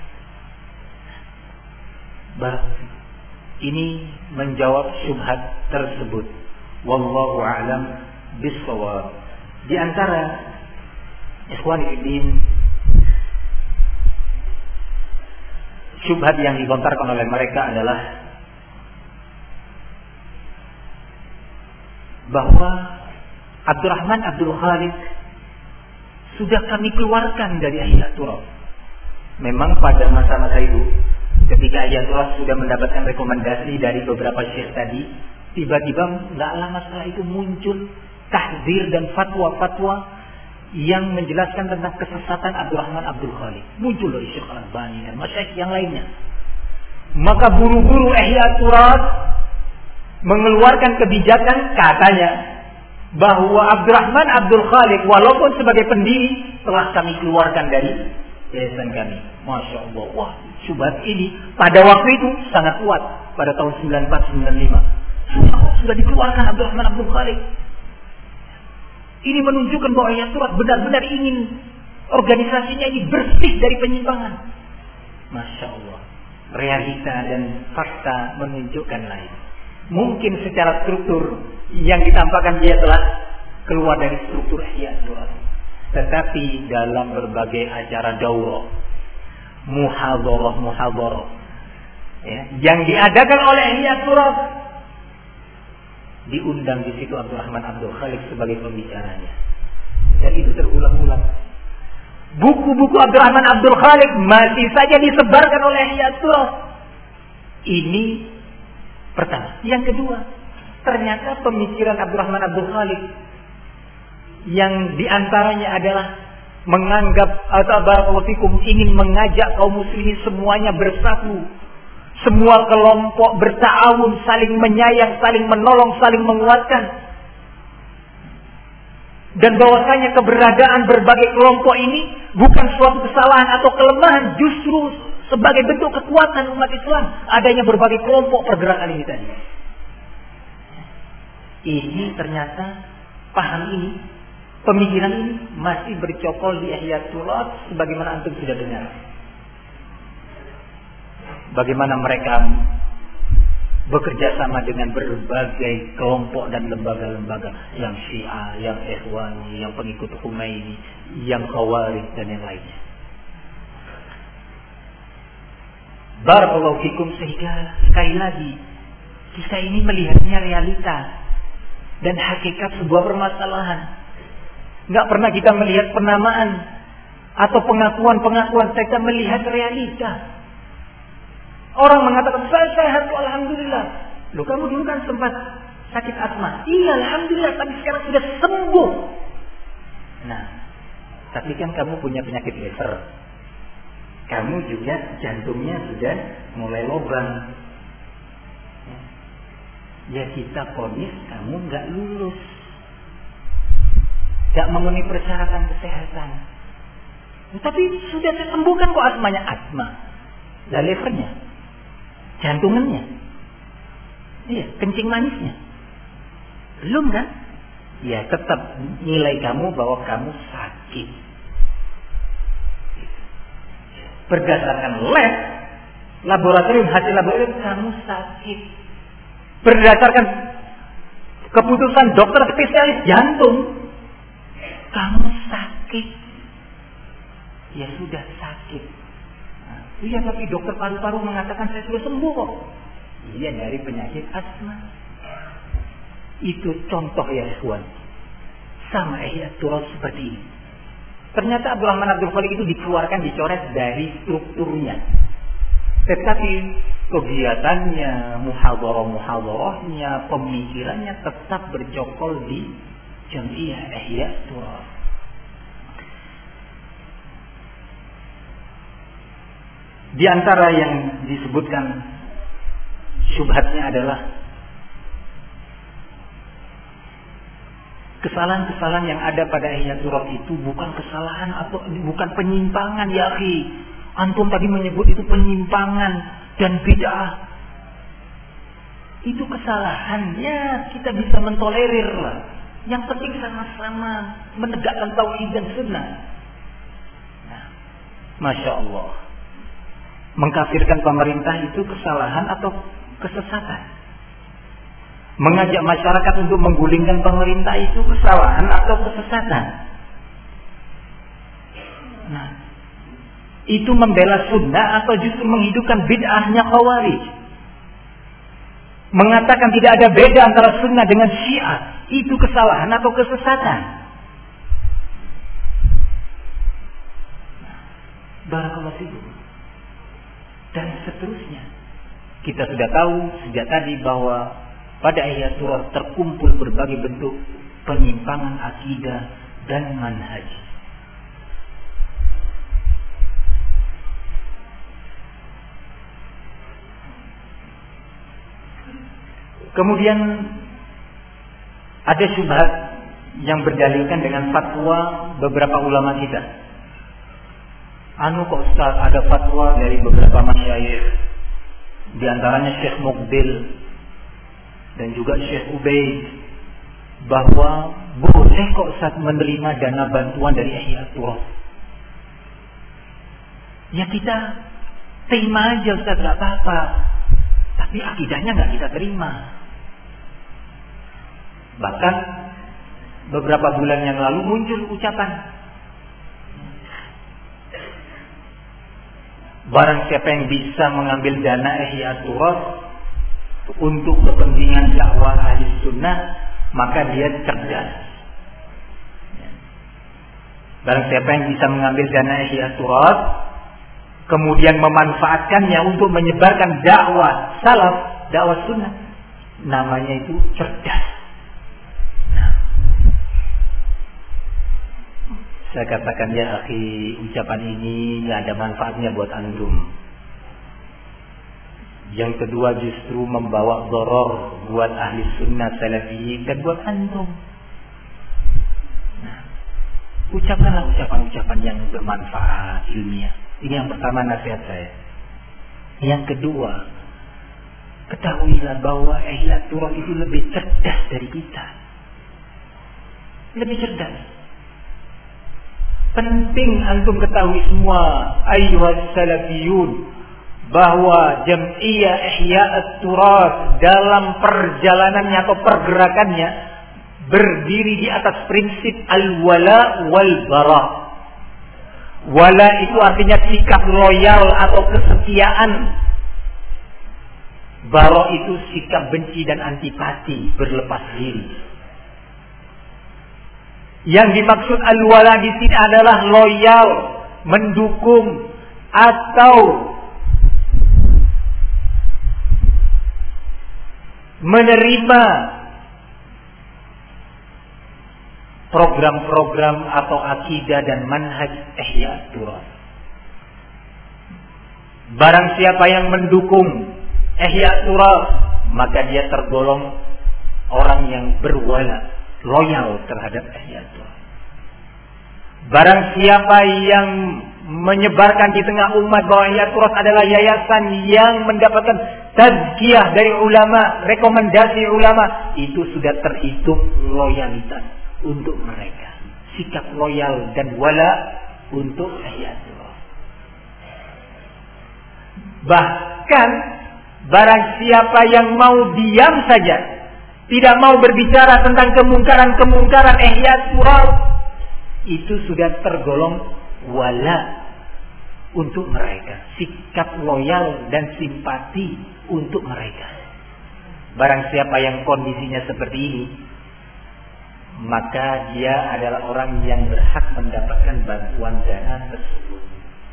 Barakallahu fikum. Ini menjawab syubhat tersebut. Wallahu a'lam bis-shawab. Di antara ikhwani fillah, syubhat yang dilontarkan oleh mereka adalah bahwa Abdurrahman Abdul Khaliq sudah kami keluarkan dari Ihya Turab. Memang pada masa-masa itu, ketika Ihya Turab sudah mendapatkan rekomendasi dari beberapa syekh tadi, tiba-tiba nggak lama setelah itu muncul tahzir dan fatwa-fatwa yang menjelaskan tentang kesesatan Abdurrahman Abdul Khaliq. Muncul dari Syekh Al-Albani dan masyayikh yang lainnya. Maka buru-buru Ihya Turab mengeluarkan kebijakan, katanya bahwa Abdurrahman Abdul Khaliq walaupun sebagai pendiri telah kami keluarkan dari yayasan kami. Masya Allah. Wah, syubhat ini pada waktu itu sangat kuat. Pada tahun sembilan puluh empat sembilan puluh lima sudah dikeluarkan Abdurrahman Abdul Khaliq. Ini menunjukkan bahwa Ihya Turab benar-benar ingin organisasinya ini bersih dari penyimpangan. Masya Allah. Realita dan fakta menunjukkan lain. Mungkin secara struktur yang ditampakkan dia telah keluar dari struktur Ihya Turab. Tetapi dalam berbagai acara daurah, muhadharah, muhadharah, ya, yang diadakan oleh Ihya Turab, diundang di situ Abdurrahman Abdul Khaliq sebagai pembicaranya. Dan itu terulang-ulang. Buku-buku Abdurrahman Abdul Khaliq masih saja disebarkan oleh Ihya Turab. Ini pertama. Yang kedua, ternyata pemikiran Abdurrahman Abdul Khaliq yang diantaranya adalah menganggap atau barakallahu fikum ingin mengajak kaum muslimin semuanya bersatu, semua kelompok berta'awun, saling menyayang, saling menolong, saling menguatkan. Dan bahwasanya keberadaan berbagai kelompok ini bukan suatu kesalahan atau kelemahan, justru sebagai bentuk kekuatan umat Islam adanya berbagai kelompok pergerakan ini tadi. Ini ternyata paham ini, pemikiran ini masih bercokol di Ihya Turath sebagaimana antum sudah dengar. Bagaimana mereka bekerja sama dengan berbagai kelompok dan lembaga-lembaga, yang Syiah, yang Ikhwani, yang pengikut Khomeini, yang Khawarij dan yang lainnya. Barakallahu fikum. Sehingga sekali lagi kita ini melihatnya realita dan hakikat sebuah permasalahan. Enggak pernah kita melihat penamaan atau pengakuan-pengakuan, kita melihat realita. Orang mengatakan saya sehat, alhamdulillah. Loh, kamu dulu kan sempat sakit asma. Iya, alhamdulillah, tapi sekarang sudah sembuh. Nah, tapi kan kamu punya penyakit liver. Kamu juga jantungnya sudah mulai lubang. Ya kita vonis kamu nggak lulus, nggak memenuhi persyaratan kesehatan. Tapi sudah disembuhkan kok asmanya, asma, dan livernya, jantungannya, iya, kencing manisnya, belum kan? Ya tetap nilai kamu bahwa kamu sakit. Berdasarkan lab, laboratorium, hasil laboratorium, kamu sakit. Berdasarkan keputusan dokter spesialis jantung, kamu sakit. Ya sudah sakit. Nah, iya, tapi dokter paru-paru mengatakan saya sudah sembuh kok. Iya, dari penyakit asma. Itu contoh ya ikhwan. Sama Ihya Turath seperti ini. Ternyata Abdul Rahman Abdul Khaliq itu dikeluarkan, dicoret dari strukturnya. Tetapi kegiatannya, muhadharah-muhadharahnya, pemikirannya tetap bercokol di Jamiah Ihya Turath. Di antara yang disebutkan syubhatnya adalah kesalahan-kesalahan yang ada pada Ihya Turath itu bukan kesalahan atau bukan penyimpangan, ya akhi. Antum tadi menyebut itu penyimpangan dan bid'ah. Itu kesalahan, ya kita bisa mentolerir lah. Yang penting sama-sama menegakkan tauhid dan sunnah. Nah, Masya Allah. Mengkafirkan pemerintah itu kesalahan atau kesesatan? Mengajak masyarakat untuk menggulingkan pemerintah itu kesalahan atau kesesatan? Nah, itu membela sunnah atau justru menghidupkan bid'ahnya Khawarij? Mengatakan tidak ada beda antara sunnah dengan Syiah, itu kesalahan atau kesesatan? Barakallahu fikum. Dan seterusnya. Kita sudah tahu sejak tadi bahwa pada Ihya Turath terkumpul berbagai bentuk penyimpangan akidah dan manhaj. Kemudian ada syubhat yang berdalilkan dengan fatwa beberapa ulama kita. Anu kok Ustaz, ada fatwa dari beberapa masyayikh, di antaranya Syekh Muqbil dan juga Syekh Ubaid, bahwa boleh kok Ustaz menerima dana bantuan dari Ihya Turath. Ya kita terima aja Ustaz, gak apa-apa. Tapi akidahnya gak kita terima. Bahkan beberapa bulan yang lalu muncul ucapan, barang siapa yang bisa mengambil dana Ihya Turath untuk kepentingan dakwah ahli sunnah, maka dia cerdas. Barang siapa yang bisa mengambil dana Ihya Turath kemudian memanfaatkannya untuk menyebarkan dakwah salaf, dakwah sunnah, namanya itu cerdas. Saya katakan, ya akhi, ucapan ini gak ada manfaatnya buat antum. Yang kedua justru membawa doror buat ahli sunnah salafiyin dan buat antum. Nah, ucapkanlah ucapan-ucapan yang bermanfaat, ilmiah. Ini yang pertama nasihat saya. Yang kedua, ketahuilah bahwa Ihya Turah itu lebih cerdas dari kita. Lebih cerdas. Penting antum ketahui semua, ayyuhas salafiyun, bahwa Jam'iyah Ihya Turah dalam perjalanannya atau pergerakannya berdiri di atas prinsip al-wala wal bara. Wala itu artinya sikap loyal atau kesetiaan. Bara itu sikap benci dan antipati, berlepas diri. Yang dimaksud al-wala di sini adalah loyal, mendukung atau menerima program-program atau akidah dan manhaj Ihya Turah. Barang siapa yang mendukung Ihya Turah, maka dia tergolong orang yang berwala, loyal terhadap Ihya Turah. Barang siapa yang menyebarkan di tengah umat bahwa Ihya Turah adalah yayasan yang mendapatkan tazkiyah dari ulama, rekomendasi ulama, itu sudah terhitung loyalitas untuk mereka, sikap loyal dan wala untuk Ihya Turah. Bahkan barang siapa yang mau diam saja, tidak mau berbicara tentang kemungkaran-kemungkaran Ihya Turah, itu sudah tergolong wala untuk mereka, sikap loyal dan simpati untuk mereka. Barang siapa yang kondisinya seperti ini, maka dia adalah orang yang berhak mendapatkan bantuan dana tersebut.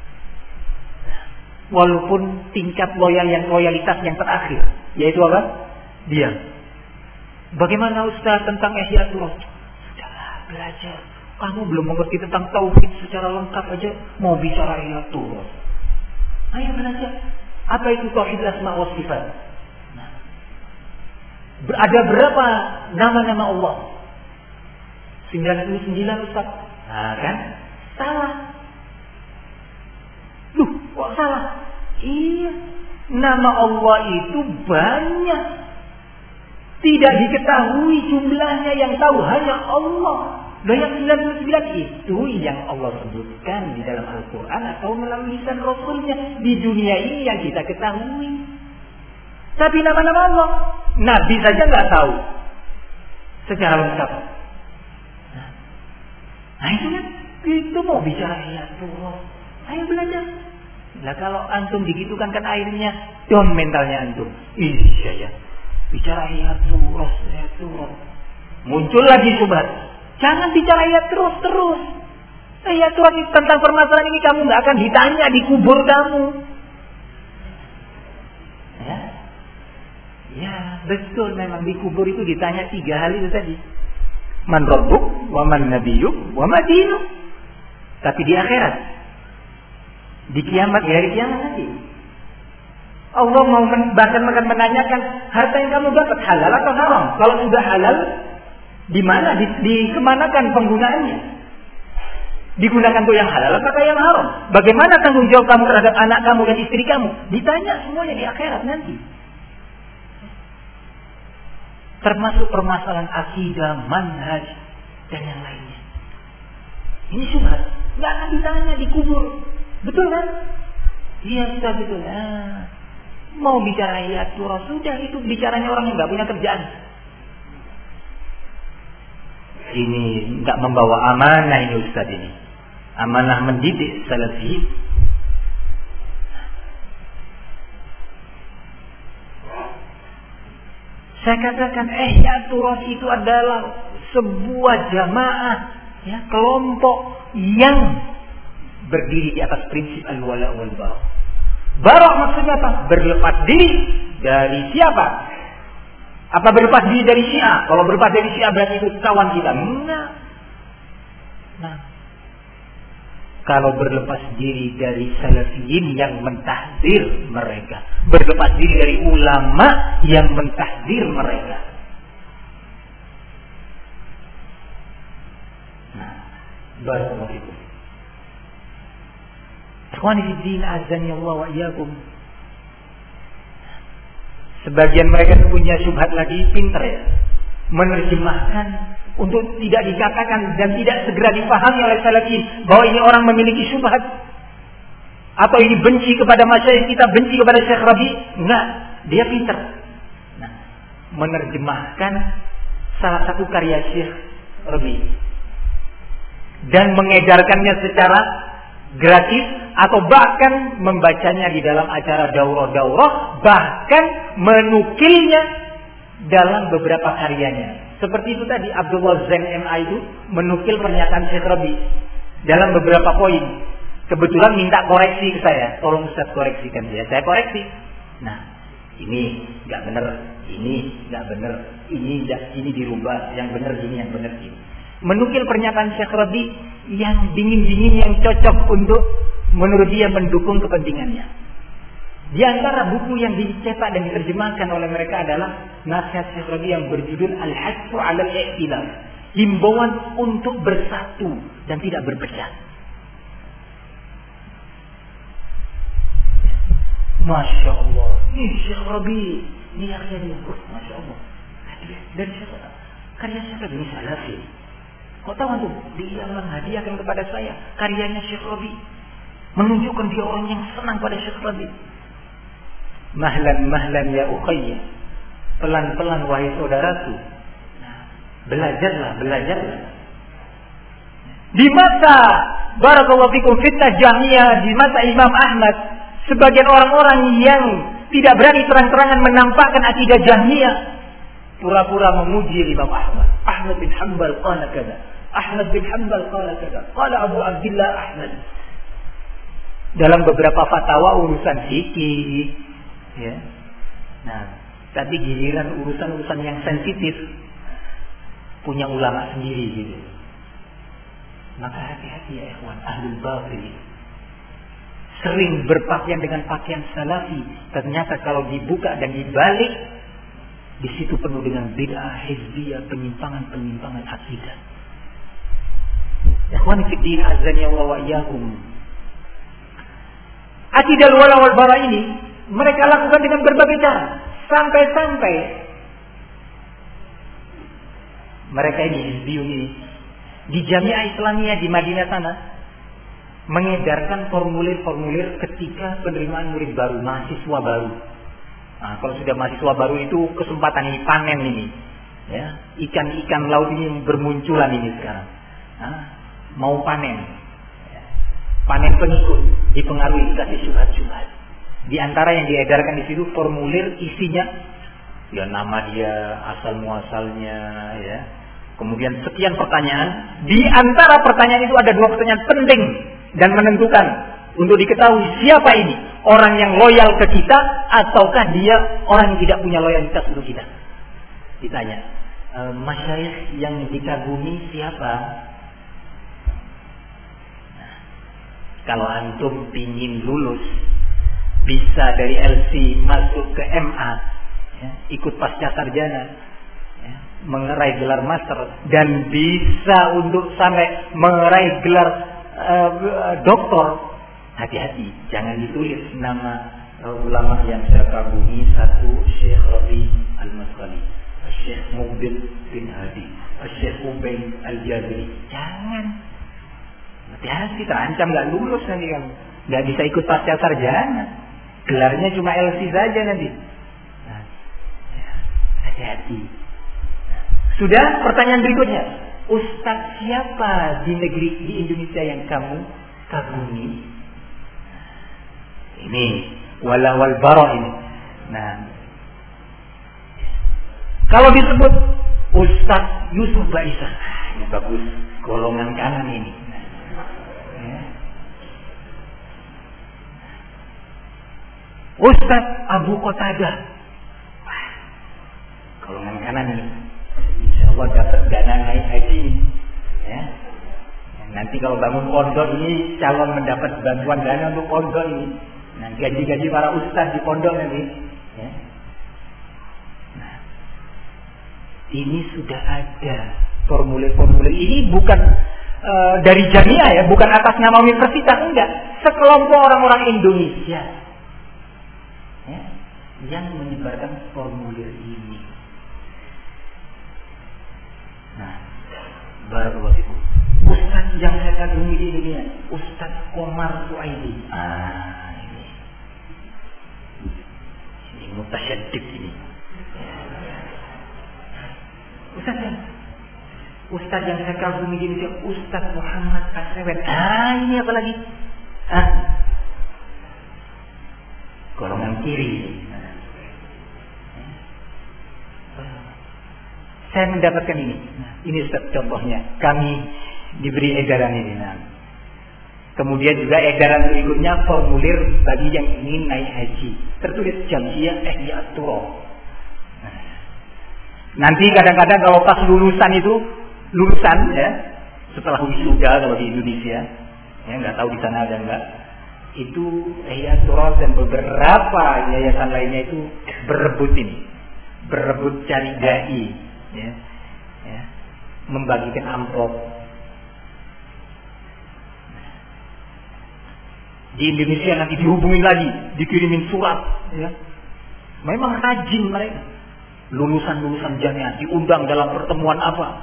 Walaupun tingkat loyal yang loyalitas yang terakhir, yaitu apa? Dia. Bagaimana Ustaz tentang Ihya Turah? Sudahlah, belajar. Kamu belum mengerti tentang tauhid secara lengkap aja mau bicara Ihya Turah. Ayo belajar. Apa itu tauhid asma wa sifat? Nah, ada berapa nama-nama Allah? sembilan puluh sembilan Ustaz. Nah kan? Salah. Loh, kok salah? Iya. Nama Allah itu banyak. Tidak diketahui jumlahnya, yang tahu hanya Allah. Loh, yang sembilan puluh sembilan itu yang Allah sebutkan di dalam Al-Quran atau melalui lisan Rasulnya di dunia ini yang kita ketahui. Tapi nama-nama Allah, Nabi saja nggak tahu secara lengkap. Nah itu kan, itu mau bicara Ihya Turah. Ayo belajar. Nah kalau antum digitukan kan akhirnya down mentalnya antum. Iya ya, bicara Ihya Turah, Ihya Turah. Muncul lagi subhat. Jangan bicara Ihya Turah terus. Ihya Turah tentang permasalahan ini kamu nggak akan ditanya di kubur kamu. Ya, ya betul, memang di kubur itu ditanya tiga hal itu tadi. Man rabbuk, wa man nabiyyuk, wa ma dinuk. Tapi di akhirat, di kiamat, di hari kiamat nanti, Allah mau men- bahkan akan menanyakan harta yang kamu dapat halal atau haram. Kalau sudah halal, di mana, di, di kemanakan penggunaannya? Digunakan untuk yang halal atau yang haram? Bagaimana tanggung jawab kamu terhadap anak kamu dan istri kamu? Ditanya semuanya di akhirat nanti. Termasuk permasalahan akidah, manhaj, dan yang lainnya. Ini syubhat, nggak akan ditanya di kubur, betul kan? Iya sudah betul. Nah, mau bicara Ihya Turah, sudah itu bicaranya orang yang nggak punya kerjaan. Ini nggak membawa amanah ini Ustaz ini, amanah mendidik salafi. Saya katakan Ihya Turah itu adalah sebuah jamaah, ya, kelompok yang berdiri di atas prinsip al-wala wal bara. Bara maksudnya apa? Berlepas diri dari siapa? Apa berlepas diri dari Syiah? Kalau berlepas dari Syiah berarti itu kawan kita. Enggak. Nah, kalau berlepas diri dari salafiyin yang mentahdir mereka, berlepas diri dari ulama yang mentahdir mereka. Nah, Barakallahu fikum. Ikhwani fi din, azani Allah wa iyyakum. Sebagian mereka punya syubhat lagi, pintar ya, menerjemahkan untuk tidak dikatakan dan tidak segera dipahami oleh salafin bahwa ini orang memiliki syubhat atau ini benci kepada masyayikh kita, benci kepada Syekh Rabi. Enggak, dia pintar. Nah, menerjemahkan salah satu karya Syekh Rabi dan mengedarkannya secara gratis atau bahkan membacanya di dalam acara daurah-daurah, bahkan menukilnya dalam beberapa karyanya. Seperti itu tadi, Abdullah Zain M A itu menukil pernyataan Syekh Rabi dalam beberapa poin. Kebetulan minta koreksi ke saya, tolong Ustaz koreksikan dia. Saya koreksi. Nah, ini nggak benar, ini nggak benar, ini nggak, ini dirubah, yang benar ini, yang benar ini. Menukil pernyataan Syekh Rabi yang dingin-dingin, yang cocok untuk menurut dia mendukung kepentingannya. Di antara buku yang dicetak dan diterjemahkan oleh mereka adalah nasihat Syekh Rabi yang berjudul Al-Hasfu 'ala al-I'tilaf, himbauan untuk bersatu dan tidak berpecah. Masya Allah, ini Syekh Rabi, ini karya dia, Masya Allah. Dari siapa? Karya Syekh Rabi, ini salafi. Kau tahu tuh, dia menghadiahkan kepada saya karyanya Syekh Rabi, menunjukkan dia orang yang senang pada Syekh Rabi. Mahlan mahlan ya ukhayya, pelan-pelan wahai saudaraku. Nah, belajarlah, belajarlah. Di masa barakallahu fikum fitnah Jahmiyah, di masa Imam Ahmad, sebagian orang-orang yang tidak berani terang-terangan menampakkan akidah Jahmiyah pura-pura memuji Imam Ahmad. Ahmad bin Hanbal qala kada, Ahmad bin Hanbal qala kada, qala Abu Abdullah Ahmad. Dalam beberapa fatwa urusan fikih, ya. Nah, tapi giliran urusan-urusan yang sensitif punya ulama sendiri gitu. Maka hati-hati ya ikhwan, ahlul batil sering berpakaian dengan pakaian salafi, ternyata kalau dibuka dan dibalik, di situ penuh dengan bid'ah, hizbiyah, penyimpangan-penyimpangan akidah. Ikhwan fillah, azani Allah wa iyyakum. Akidah wala wal bara ini mereka lakukan dengan berbagai cara, sampai-sampai mereka ini hizbiyun ini di Jamiah Islamiyah di Madinah sana mengedarkan formulir-formulir ketika penerimaan murid baru, mahasiswa baru. Nah, kalau sudah mahasiswa baru itu kesempatan ini, panen ini, ya, ikan-ikan laut ini bermunculan ini sekarang. Nah, mau panen, ya. Panen pengikut, dipengaruhi dikasih syubhat-syubhat. Di antara yang diedarkan di situ formulir isinya, ya nama dia, asal muasalnya, ya. Kemudian sekian pertanyaan. Di antara pertanyaan itu ada dua pertanyaan penting dan menentukan untuk diketahui siapa ini, orang yang loyal ke kita ataukah dia orang yang tidak punya loyalitas untuk kita. Ditanya, e, masyayikh yang dikagumi siapa? Nah, kalau antum pingin lulus, bisa dari L C masuk ke M A, ya, ikut pasca sarjana, ya, mengerai gelar master, dan bisa untuk sampai mengerai gelar uh, doktor. Hati-hati, jangan ditulis nama uh, ulama yang saya kagumi. Satu, Syekh Rabi Al-Masqali, Syekh Mubil bin Hadi, Syekh Ubaid Al-Jabiri. Jangan. Hati-hati, terancam gak lulus nanti kamu, gak bisa ikut pasca sarjana, gelarnya cuma L C saja nanti. Nah, ya, hati-hati. Sudah, pertanyaan berikutnya, Ustaz siapa di negeri, di Indonesia yang kamu kagumi? Ini wala wal bara ini. Nah, kalau disebut Ustaz Yusuf Baisa, ini bagus, golongan kanan ini. Ya. Ustaz Abu Qatadah, golongan kanan ini. Insya Allah dapat dana naik haji, ya. Nanti kalau bangun pondok ini calon mendapat bantuan dana untuk pondok ini. Nah, gaji-gaji para ustaz di pondok nanti, ya. Nah, ini sudah ada formulir-formulir. Ini bukan uh, dari Jamiah ya, bukan atas nama universitas, enggak. Sekelompok orang-orang Indonesia ya, yang menyebarkan formulir ini. Nah, barakallahu fikum. Ustaz yang saya kagumi ini ya, Ustaz Komar Suaidi. Ah, ini. Ini mutasyaddid ini. Ustaz ya. Ustaz yang saya kagumi ini dia Ustaz Muhammad Kasrewen. Ah, ini apa lagi? Ah. Golongan kiri. Saya mendapatkan ini. Ini Ustaz contohnya. Kami diberi edaran ini. Nah. Kemudian juga edaran berikutnya formulir bagi yang ingin naik haji. Tertulis Jamiyah Ihya Turab. Nah. Nanti kadang-kadang kalau pas lulusan itu, lulusan ya, setelah wisuda kalau di Indonesia, ya nggak tahu di sana ada enggak, itu Ihya Turab dan beberapa yayasan lainnya itu berebut ini, berebut cari dai. Ya, ya, membagikan amplop. Di Indonesia nanti dihubungin lagi, dikirimin surat. Ya. Memang rajin mereka. Lulusan-lulusan jamiah diundang dalam pertemuan apa?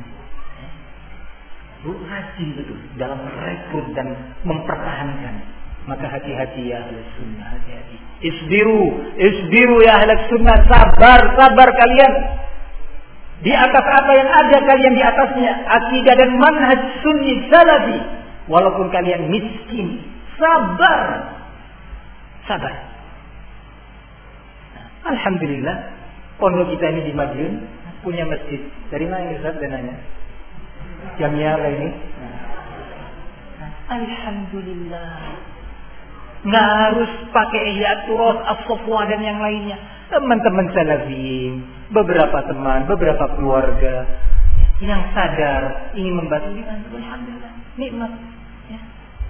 Bu, rajin betul dalam merekrut dan mempertahankan. Maka hati-hati ya ahli sunnah, hati-hati. Isbiru, isbiru ya ahli sunnah, sabar, sabar kalian. Di atas apa yang ada kalian di atasnya, akidah dan manhaj sunni salafi, walaupun kalian miskin, sabar, sabar. Alhamdulillah, pondok kita ini di Madiun punya masjid. Dari mana Ustaz dananya? Jamiah apa ini? Alhamdulillah. Nggak harus pakai Ihya Turab, As-Safwa dan yang lainnya. Teman-teman salafin, beberapa teman, beberapa keluarga yang sadar ingin membantu, dibantu. Alhamdulillah, nikmat. Ya.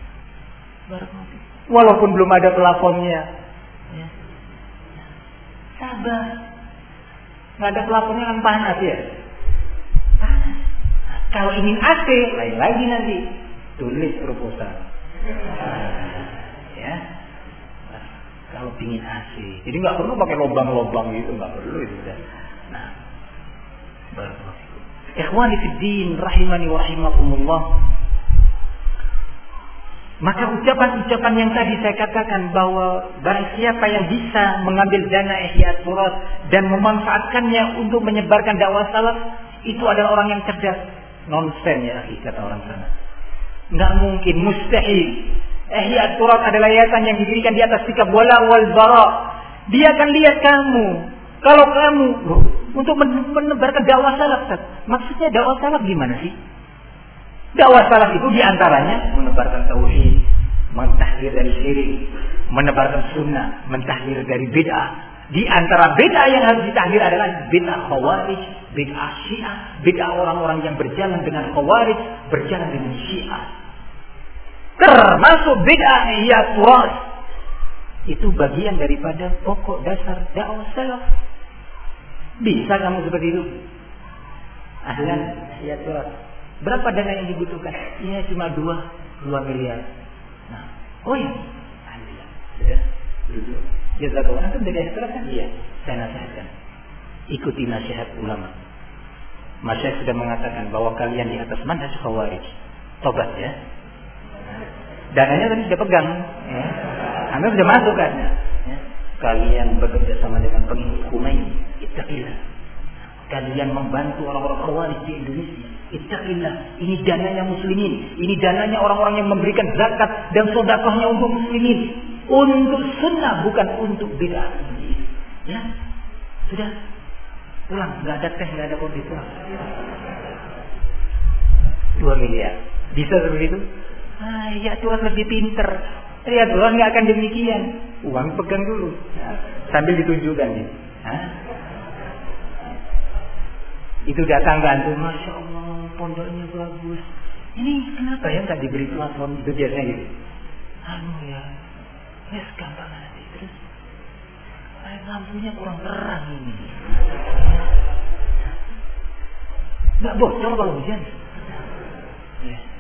Walaupun belum ada pelafonnya, ya. Sabar. Nggak ada pelafonnya kan panas ya. Panas. Nah, kalau ingin A C, lain lagi nanti tulis proposal. Ya. Kalau pingin A C, jadi nggak perlu pakai lubang-lubang gitu, nggak perlu itu. Nah, barakallahu. Ikhwani fid din, rahimani wa rahimakumullah. Maka ucapan-ucapan yang tadi saya katakan bahwa barang siapa yang bisa mengambil dana Ihya Turab dan memanfaatkannya untuk menyebarkan dakwah salaf, itu adalah orang yang cerdas. Nonsen ya, kata orang sana. Nggak mungkin, mustahil. Ihya Turab adalah yayasan yang didirikan di atas sikap wala wal bara. Dia akan lihat kamu. Kalau kamu untuk menebarkan dakwah salaf, maksudnya dakwah salaf gimana sih? Dakwah salaf itu diantaranya menebarkan tauhid, mentahdir dari syirik, menebarkan sunnah, mentahdir dari bid'ah. Di antara bid'ah yang harus ditahdir adalah bid'ah khawarij, bid'ah syiah, bid'ah orang-orang yang berjalan dengan khawarij, berjalan dengan syiah. Termasuk bid'ah Ihya Turab. Itu bagian daripada pokok dasar dakwah salaf. Bisa kamu seperti itu? Ahlan Ihya Turab. Berapa dana yang dibutuhkan? Ini cuma dua, dua miliar. Nah, oh ya, alhamdulillah. Sudah, duduk. Jazakallah. Antum dari Ihya Turab kan? Iya. Saya nasihatkan. Ikuti nasihat ulama. Masyayikh sudah mengatakan bahwa kalian di atas manhaj khawarij. Tobat ya. Dananya tadi sudah pegang, ya. Anda sudah masuk kan? Ya. Kalian bekerja sama dengan pengikut Khomeini, ittaqillah. Kalian membantu orang-orang khawarij di Indonesia, ittaqillah. Ini dananya muslimin, ini dananya orang-orang yang memberikan zakat dan sedekahnya untuk muslimin, untuk sunnah bukan untuk bid'ah. Ya, sudah pulang, nggak ada teh, nggak ada kopi, pulang. Dua miliar, bisa seperti itu? Ah, ya Tuhan lebih pinter. Ya Tuhan nggak akan demikian. Uang pegang dulu, nah, sambil ditunjukkan gitu. Hah? Itu datang bantu, masya Allah, pondoknya bagus. Ini kenapa ya nggak diberi platform? Itu biasanya gitu. Anu ya, ya gampang nanti. Terus, air lampunya kurang terang ini. Nggak bocor kalau hujan. Ya.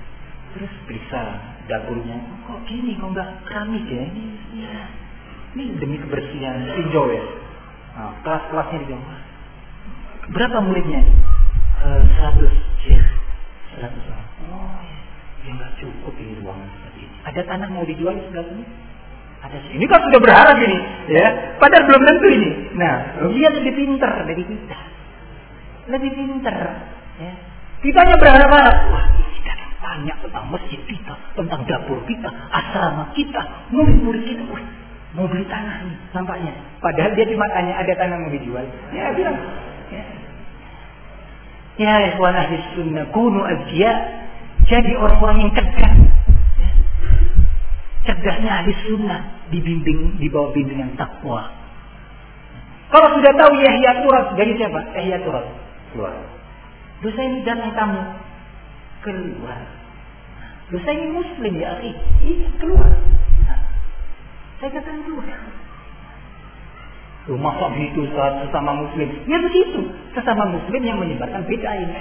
Terus periksa dapurnya, kok gini, kok nggak keramik ya? Ini, ya. Ini demi kebersihan, tinjau ya. Nah, kelas-kelasnya di bawah. Berapa muridnya? Uh, seratus, ya. Seratus orang. Oh, ya, ya nggak cukup ini ruangan seperti ini. Ada tanah mau dijual sebelah sini? Ada sih. Ini kan sudah berharap ini, ya. Padahal belum tentu ini. Nah, dia lebih pintar dari kita, lebih pintar, ya. Kitanya berharap-harap. Wah, kita tanya tentang masjid kita, tentang dapur kita, asrama kita, murid-murid kita. Wih, mau beli tanah nih, nampaknya. Padahal dia cuma tanya ada tanah mau dijual. Ya bilang, ya, ya ikhwan ahli sunnah, kunu azkiya, jadi orang-orang yang cerdas. Ya. Cerdasnya ahli sunnah, dibimbing di bawah bimbingan takwa. Kalau sudah tahu Yahya Turas dari siapa? Yahya Turas keluar. Dosa ini datang tamu keluar. Dosa ini muslim ya akhi, iya keluar. Nah, saya katakan keluar. Rumah kok begitu saat sesama muslim? Ya begitu, sesama muslim yang menyebarkan bid'ah ini.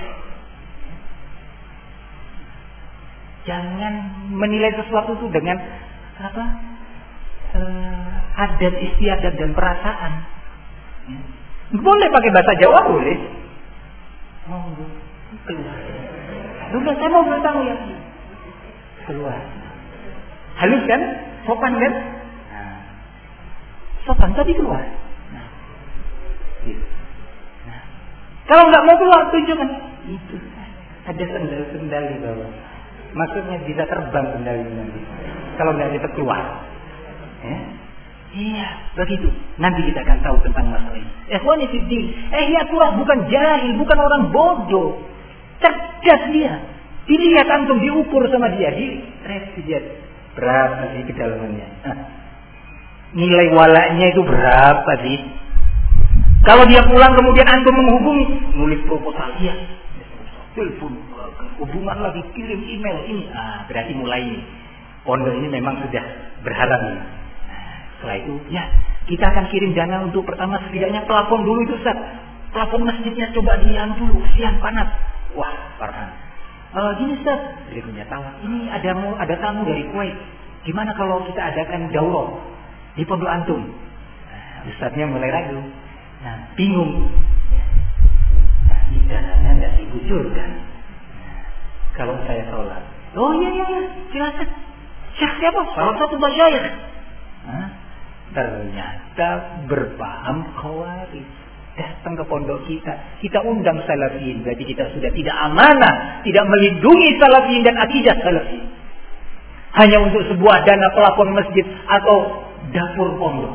Jangan menilai sesuatu itu dengan apa? Uh, adat istiadat dan perasaan. Ya. Boleh pakai bahasa Jawa boleh. Oh, keluar. Udah saya mau bertanggung ya. Keluar. Halus kan? Sopan kan? Nah. Sopan tadi keluar. Nah. Gitu. Nah. Kalau nggak mau keluar tunjukkan. Itu. Ada sendal-sendal di bawah. Maksudnya bisa terbang sendalnya nanti. Kalau nggak bisa keluar. Ya. Iya, begitu. Nanti kita akan tahu tentang masalah ini. Ikhwani fiddin, Yahya Turas bukan jahil, bukan orang bodoh. Cerdas dia. Dilihat antum diukur sama dia, di lihat berapa sih kedalamannya. Nah, nilai walaknya itu berapa sih? Kalau dia pulang kemudian antum menghubungi, nulis proposal, iya. Telepon, hubungan lagi, kirim email ini. Ah, berarti mulai ini. Pondok ini memang sudah berharap ini. Setelah itu, ya kita akan kirim dana untuk pertama setidaknya plafon dulu itu Ustaz. Plafon masjidnya coba diam dulu, siang panas. Wah, Farhan. Uh, gini Ustaz, berikutnya tawar. Ini ada mau ada tamu dari Kuwait. Gimana kalau kita adakan daurah di pondok antum? Nah, Ustaznya mulai ragu. Nah, bingung. Nah, ini dananya tidak dikucurkan. Nah, kalau saya sholat, oh iya iya iya, silakan. Syekh siapa? Salah satu masyayikh. Nah, ternyata berpaham khawarij, datang ke pondok kita, kita undang salafiyin, berarti kita sudah tidak amanah, tidak melindungi salafiyin dan akidah salafiyin, hanya untuk sebuah dana plafon masjid atau dapur pondok.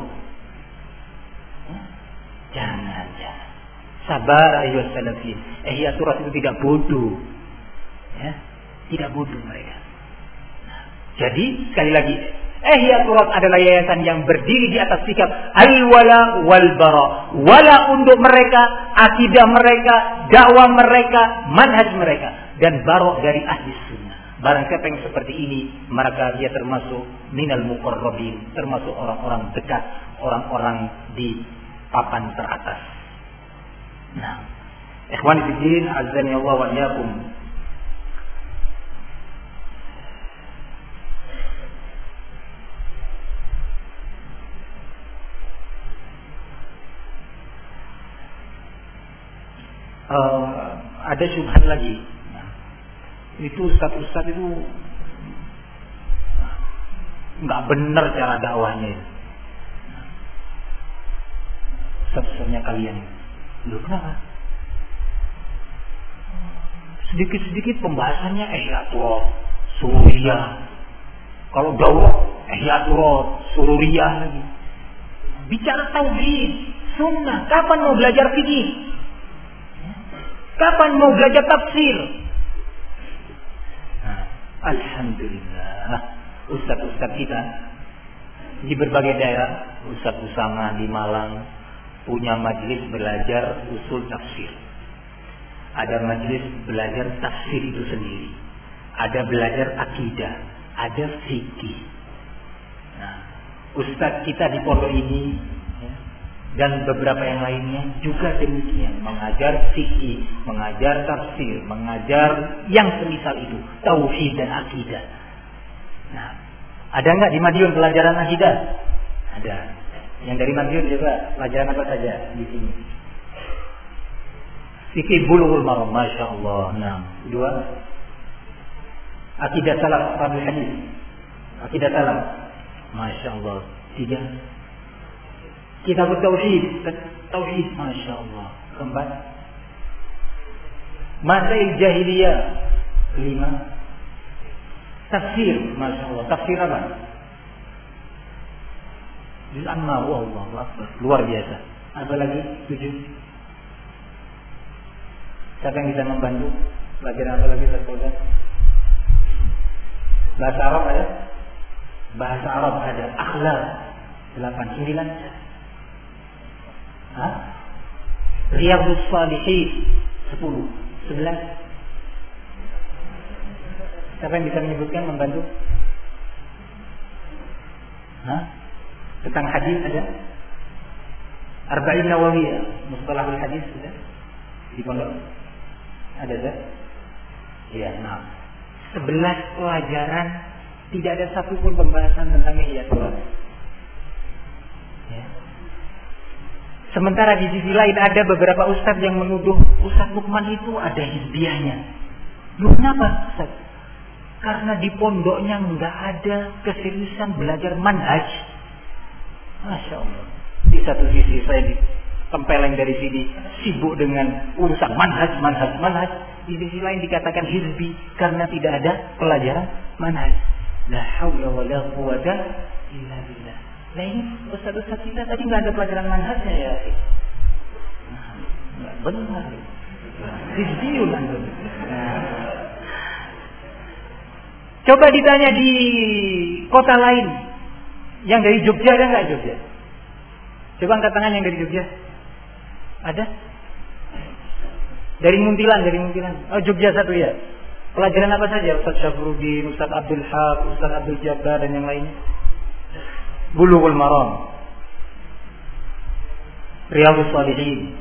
Jangan, jangan. Sabar ayo salafiyin. Ihya Turas itu tidak bodoh, ya, tidak bodoh mereka. Nah, jadi sekali lagi, Ihya Turas adalah yayasan yang berdiri di atas sikap al-wala wal-bara. Wala untuk mereka, akidah mereka, dakwah mereka, manhaj mereka, dan bara dari ahli sunnah. Barang siapa yang seperti ini, maka dia termasuk minal muqarrabin, termasuk orang-orang dekat, orang-orang di papan teratas. Nah, ikhwan fillah, azani Allah wa iyyakum. Uh, ada syubhat lagi. Nah, itu ustaz-ustaz itu nggak benar cara dakwahnya. Nah, ustaz-ustaznya kalian, lu kenapa? Sedikit-sedikit pembahasannya Ihya Turas, Sururiyah. Kalau dakwah Ihya Turas, Sururiyah lagi. Bicara tauhid, sunnah. Kapan mau belajar fikih? Kapan mau belajar tafsir? Nah, alhamdulillah, ustaz-ustaz kita di berbagai daerah, Ustaz Usama di Malang punya majelis belajar usul tafsir. Ada majelis belajar tafsir itu sendiri. Ada belajar akidah, ada fikih. Nah, ustaz kita di pondok ini ya, Dan beberapa yang lainnya juga demikian, mengajar fikih, mengajar tafsir, mengajar yang semisal itu, tauhid dan akidah. Nah, ada nggak di Madiun pelajaran akidah? Ada. Yang dari Madiun juga pelajaran apa saja di sini? Fikih Bulughul Maram, masya Allah. Nah, dua. Akidah salaf, Rabi Hadis. Akidah salaf, masya Allah. Tiga. Kitab Tauhid, Tauhid, masya Allah. Keempat, Masail Jahiliyah. Lima, Tafsir, masya Allah. Tafsir apa? Juz An-Nar, Allahu Akbar, luar biasa. Apa lagi? Tujuh. Siapa yang bisa membantu? Pelajaran apa lagi terkoda? Bahasa Arab ada? Bahasa Arab ada. Akhlak. Delapan. Sembilan. Hah? Riyadhus Shalihin. Sepuluh. Sebelas. Siapa yang bisa menyebutkan, membantu? Hah? Tentang hadis ada? Arba'in Nawawiyah. Mustalahul hadis ada? Di pondok? Ada tak? Iya, nah. Sebelas pelajaran, tidak ada satupun pembahasan tentang ihya sholat. Ya. Sementara di sisi lain ada beberapa ustadz yang menuduh Ustadz Lukman itu ada hizbiyahnya. Loh, kenapa Ustadz? Karena di pondoknya nggak ada keseriusan belajar manhaj. Masya Allah. Di satu sisi saya ditempeleng dari sini sibuk dengan urusan manhaj, manhaj, manhaj. Di sisi lain dikatakan hizbi karena tidak ada pelajaran manhaj. La haula wa la quwwata illa billah. Nah ini ustaz-ustaz kita tadi nggak ada pelajaran manhajnya ya. Nggak benar. Hizbiyun antum. Coba ditanya di kota lain yang dari Jogja, ada nggak Jogja? Coba angkat tangan yang dari Jogja. Ada? Dari Muntilan, dari Muntilan. Oh, Jogja satu ya. Pelajaran apa saja? Ustaz Syafruddin, Ustaz Abdul Haq, Ustaz Abdul Jabbar dan yang lainnya. Bulughul Maram, Riyadhus Shalihin,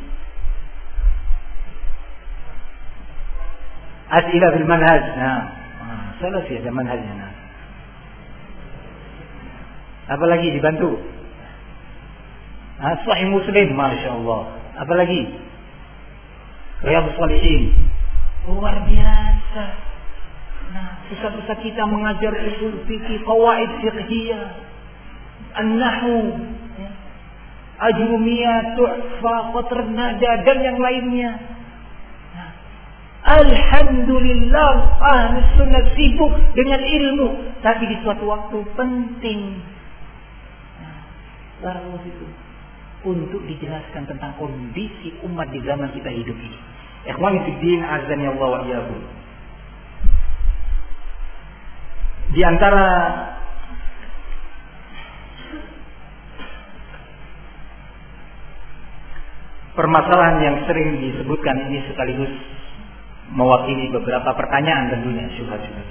As'ilah bil Manhaj. Nah, Salafi ada manhajnya. Nah. Apa lagi dibantu? Ah, Sahih Muslim, masya Allah. Apa lagi? Riyadhus Shalihin. Luar biasa. Nah, ustaz-ustaz kita mengajar usul fikih, qawaid fiqhiyah, An-Nahwu, ya, Ajrumiyah, Tuhfah, Qatrun Nada dan yang lainnya. Nah, alhamdulillah Ahlus Sunnah sibuk dengan ilmu, tapi di suatu waktu penting. Nah, itu untuk dijelaskan tentang kondisi umat di zaman kita hidup ini. Ikhwani fid din, azani Allah wa iyyakum. Di antara permasalahan yang sering disebutkan ini sekaligus mewakili beberapa pertanyaan tentunya, syubhat-syubhat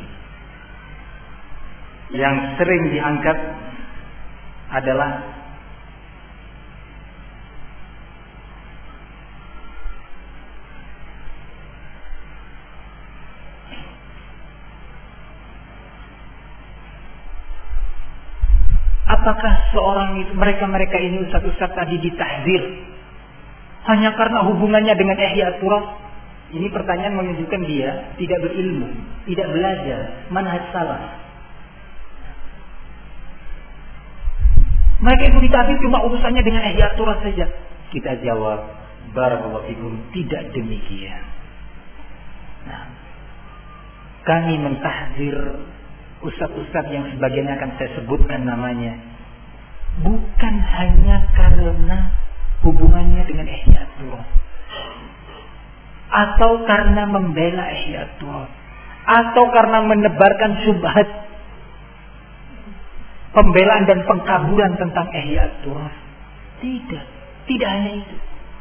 yang sering diangkat adalah apakah seorang itu, mereka-mereka ini ustaz-ustaz tadi ditahdzir hanya karena hubungannya dengan ihya turas? Ini pertanyaan menunjukkan dia tidak berilmu, tidak belajar manhaj salaf. Mereka itu ditahdzir cuma urusannya dengan ihya turas saja. Kita jawab, barakallahu fikum, tidak demikian. Nah, kami mentahdzir ustaz-ustaz yang sebagian akan saya sebutkan namanya, bukan hanya karena hubungannya dengan ihya turas, atau karena membela ihya turas, atau karena menebarkan syubhat, pembelaan dan pengkaburan tentang ihya turas. Tidak, tidak hanya itu.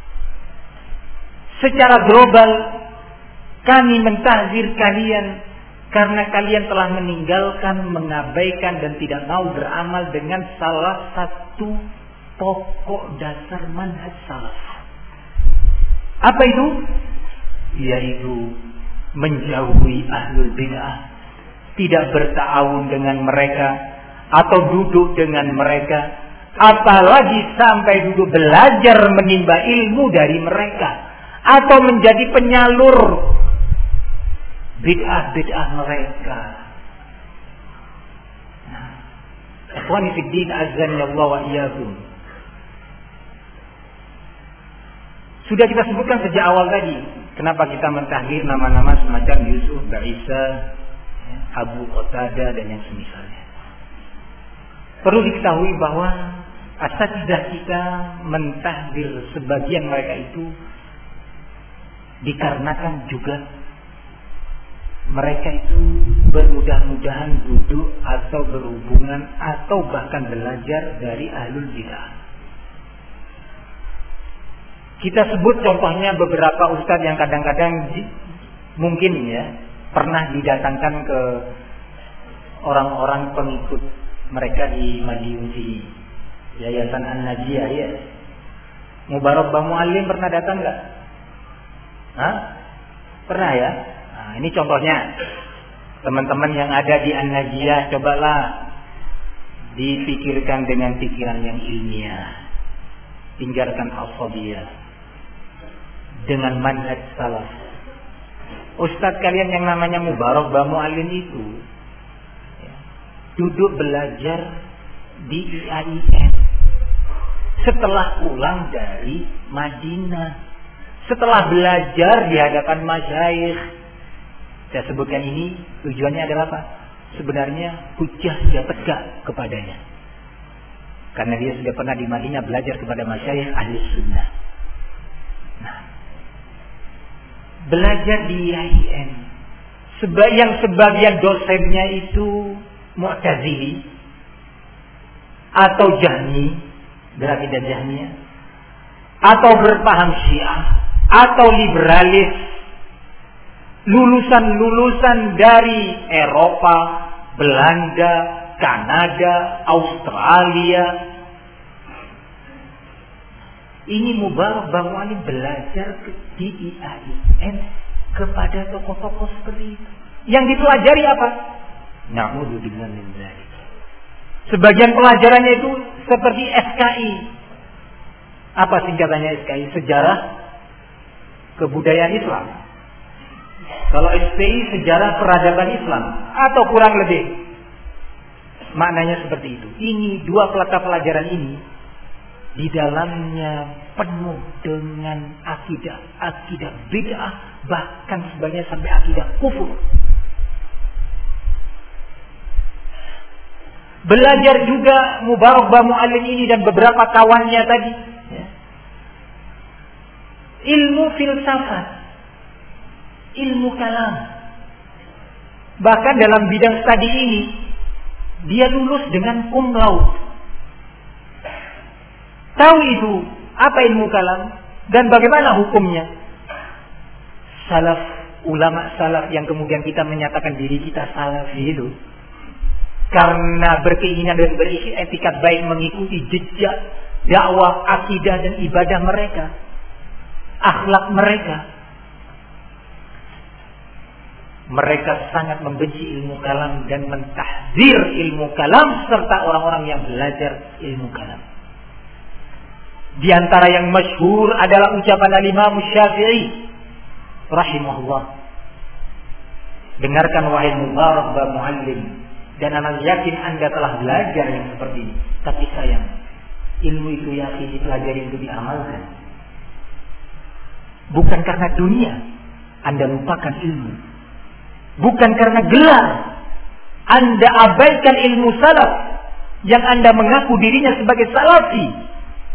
Secara global kami mentahdzir kalian karena kalian telah meninggalkan, mengabaikan dan tidak mau beramal dengan salah satu pokok dasar manhaj salaf. Apa itu? Yaitu menjauhi ahlul bid'ah, tidak berta'awun dengan mereka atau duduk dengan mereka, apalagi sampai duduk belajar menimba ilmu dari mereka atau menjadi penyalur bid'ah-bid'ah mereka. Nah, ikhwani fid din azza wa wa iyyakum. Sudah kita sebutkan sejak awal tadi, kenapa kita mentahdir nama-nama semacam Yusuf, Isa, Abu Qatadah dan yang semisalnya. Perlu diketahui bahwa asatidzah kita mentahdir sebagian mereka itu dikarenakan juga mereka itu bermudah-mudahan duduk atau berhubungan atau bahkan belajar dari ahlul bid'ah. Kita sebut contohnya beberapa ustadz yang kadang-kadang mungkin ya pernah didatangkan ke orang-orang pengikut mereka di Madiun sini, Yayasan An-Najiyah ya. Mubarak Bamu Alim pernah datang nggak? Hah? Pernah ya? Nah, ini contohnya. Teman-teman yang ada di An-Najiyah, cobalah dipikirkan dengan pikiran yang ilmiah. Tinggalkan al-fadiyah dengan manhaj salaf. Ustadz kalian yang namanya Mubarak Bamu Alim itu ya, duduk belajar di I A I N setelah pulang dari Madinah, setelah belajar di hadapan masyayikh. Saya sebutkan ini tujuannya adalah apa? Sebenarnya hujjah sudah tegak kepadanya, karena dia sudah pernah di Madinah belajar kepada masyayikh ahli sunnah. Nah, belajar di I A I N Seba- yang sebagian dosennya itu Mu'tazili atau Jahmi, berakidah Jahmiyah, atau berpaham Syiah atau liberalis, lulusan-lulusan dari Eropa, Belanda, Kanada, Australia. Ini Mubarak Bamu Alim belajar di I A I N kepada tokoh-tokoh seperti itu. Yang dipelajari apa? Na'udzubillah min dzalik. Sebagian pelajarannya itu seperti S K I. Apa singkatannya S K I? Sejarah Kebudayaan Islam. Kalau S P I Sejarah Peradaban Islam, atau kurang lebih maknanya seperti itu. Ini dua mata pelajaran ini di dalamnya penuh dengan akidah-akidah bid'ah, bahkan sebagian sampai akidah kufur. Belajar juga Mubarak Bamu Alim ini dan beberapa kawannya tadi ya, ilmu filsafat, ilmu kalam. Bahkan dalam bidang studi ini dia lulus dengan cum laude. Tahu itu apa ilmu kalam dan bagaimana hukumnya? Salaf, ulama salaf yang kemudian kita menyatakan diri kita salafi itu karena berkeinginan dan beretikat baik mengikuti jejak dakwah, akidah dan ibadah mereka, akhlak mereka. Mereka sangat membenci ilmu kalam dan mentahzir ilmu kalam serta orang-orang yang belajar ilmu kalam. Di antara yang masyhur adalah ucapan Al-Imam Syafi'i rahimahullah. Dengarkan wahai Mubarak Bamu Alim, dan anak yakin Anda telah belajar yang seperti ini. Tapi sayang, ilmu itu yakin dipelajari untuk diamalkan. Bukan karena dunia Anda lupakan ilmu. Bukan karena gelar Anda abaikan ilmu salaf yang Anda mengaku dirinya sebagai salafi.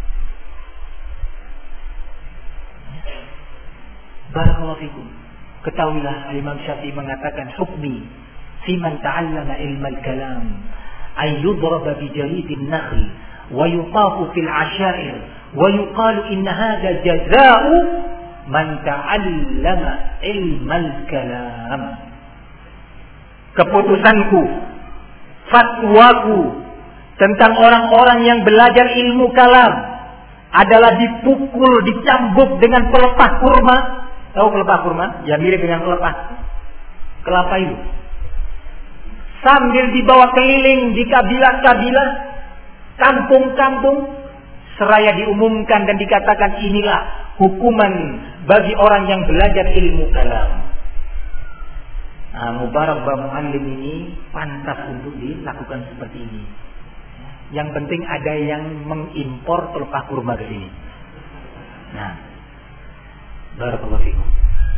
Barakallahu fikum. Ketahuilah Imam Syafi'i mengatakan hukmi fiman ta'allama ilmal kalam ay yudraba bi jaridin nakhl wa yuqafu fil ashair wa yuqalu inna hadha jazaa'u man ta'allama ilmal kalam. Keputusanku, fatwaku, tentang orang-orang yang belajar ilmu kalam adalah dipukul, dicambuk dengan pelepah kurma. Tahu pelepah kurma? Ya mirip dengan pelepah kelapa itu. Sambil dibawa keliling di kabilah-kabilah, kampung-kampung, seraya diumumkan dan dikatakan inilah hukuman bagi orang yang belajar ilmu kalam. Nah, Mubarak Muallim ini pantas untuk dilakukan seperti ini. Yang penting ada yang mengimpor pelepah kurma ke sini. Nah, barakallahu fikum.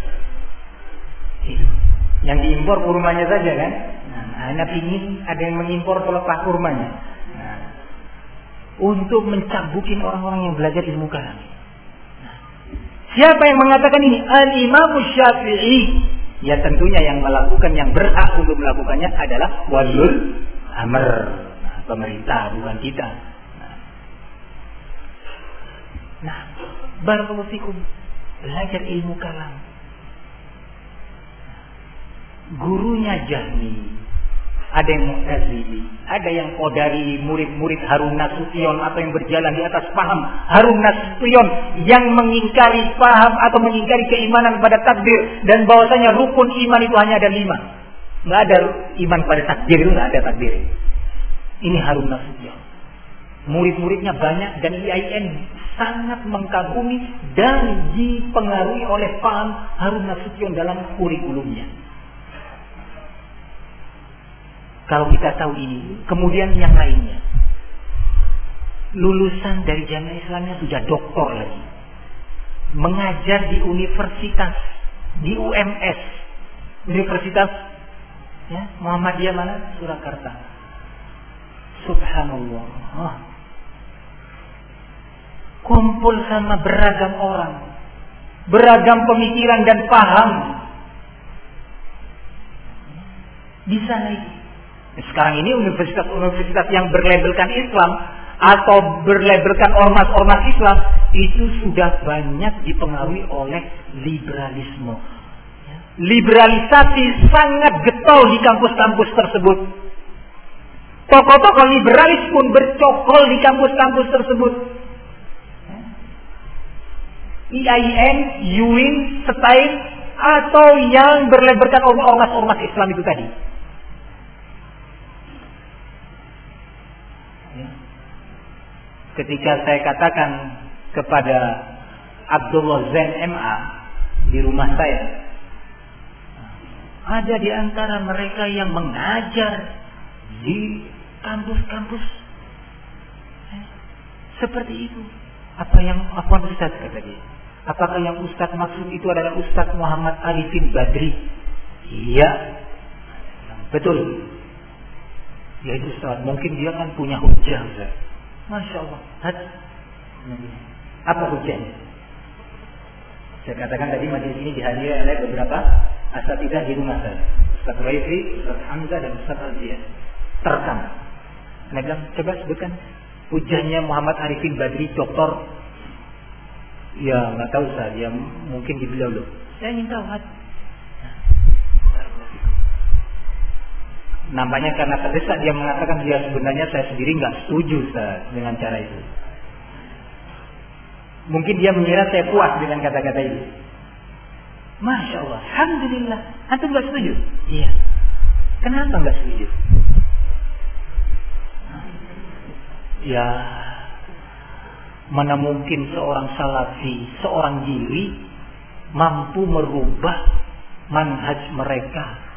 Yang diimpor kurmanya saja kan? Nah, anak ini ada yang mengimpor pelepah kurmanya. Nah, untuk mencabukin orang-orang yang belajar ilmu kalam. Nah, siapa yang mengatakan ini? Al-Imam Syafi'i. Ya tentunya yang melakukan, yang berhak untuk melakukannya adalah waliul amr, nah, pemerintah, bukan kita. Nah, nah barakallahu fikum, belajar ilmu kalam. Gurunya Jahmi, ada yang Mu'tazili, ada yang Qadari, murid-murid Harun Nasution atau yang berjalan di atas paham Harun Nasution yang mengingkari paham atau mengingkari keimanan pada takdir dan bahwasanya rukun iman itu hanya ada lima. Nggak ada iman pada takdir, itu nggak ada takdir. Ini Harun Nasution. Murid-muridnya banyak dan I A I N sangat mengkagumi dan dipengaruhi oleh paham Harun Nasution dalam kurikulumnya. Kalau kita tahu ini, kemudian yang lainnya, lulusan dari Jamiah Islamiyah sudah doktor lagi, mengajar di universitas, di U M S, Universitas ya, Muhammadiyah mana? Surakarta. Subhanallah. Oh. Kumpul sama beragam orang, beragam pemikiran dan paham di sana itu. Sekarang ini universitas-universitas yang berlabelkan Islam atau berlabelkan ormas-ormas Islam itu sudah banyak dipengaruhi oleh liberalisme. Liberalisasi sangat getol di kampus-kampus tersebut. Tokoh-tokoh liberalis pun bercokol di kampus-kampus tersebut. I A I N, U I N, Setain, atau yang berlabelkan ormas-ormas Islam itu tadi. Ketika saya katakan kepada Abdullah Zain M A di rumah saya, ada di antara mereka yang mengajar di kampus-kampus seperti itu. Apa yang apa Ustaz kata dia? Apakah yang Ustaz maksud itu adalah Ustaz Muhammad Arifin Badri? Iya, betul. Ya itu Ustaz, mungkin dia kan punya hujah Ustaz. Masya Allah. Apa hujahnya? Saya katakan tadi majelis ini dihadiri oleh beberapa asatidzah di rumah saya. Ustaz Raisi, Ustaz Hamzah dan Ustaz Alziyah. Terekam. Saya bilang, coba sebutkan hujahnya Muhammad Arifin Badri, doktor. Ya nggak tahu Ustaz, ya mungkin di beliau loh. Saya ingin tahu. Nampaknya karena terdesak dia mengatakan dia sebenarnya saya sendiri nggak setuju Ustaz, dengan cara itu. Mungkin dia mengira saya puas dengan kata-kata itu. Masya Allah, alhamdulillah. Antum nggak setuju? Iya. Kenapa nggak setuju? Ya, mana mungkin seorang salafi, seorang jiri mampu merubah manhaj mereka.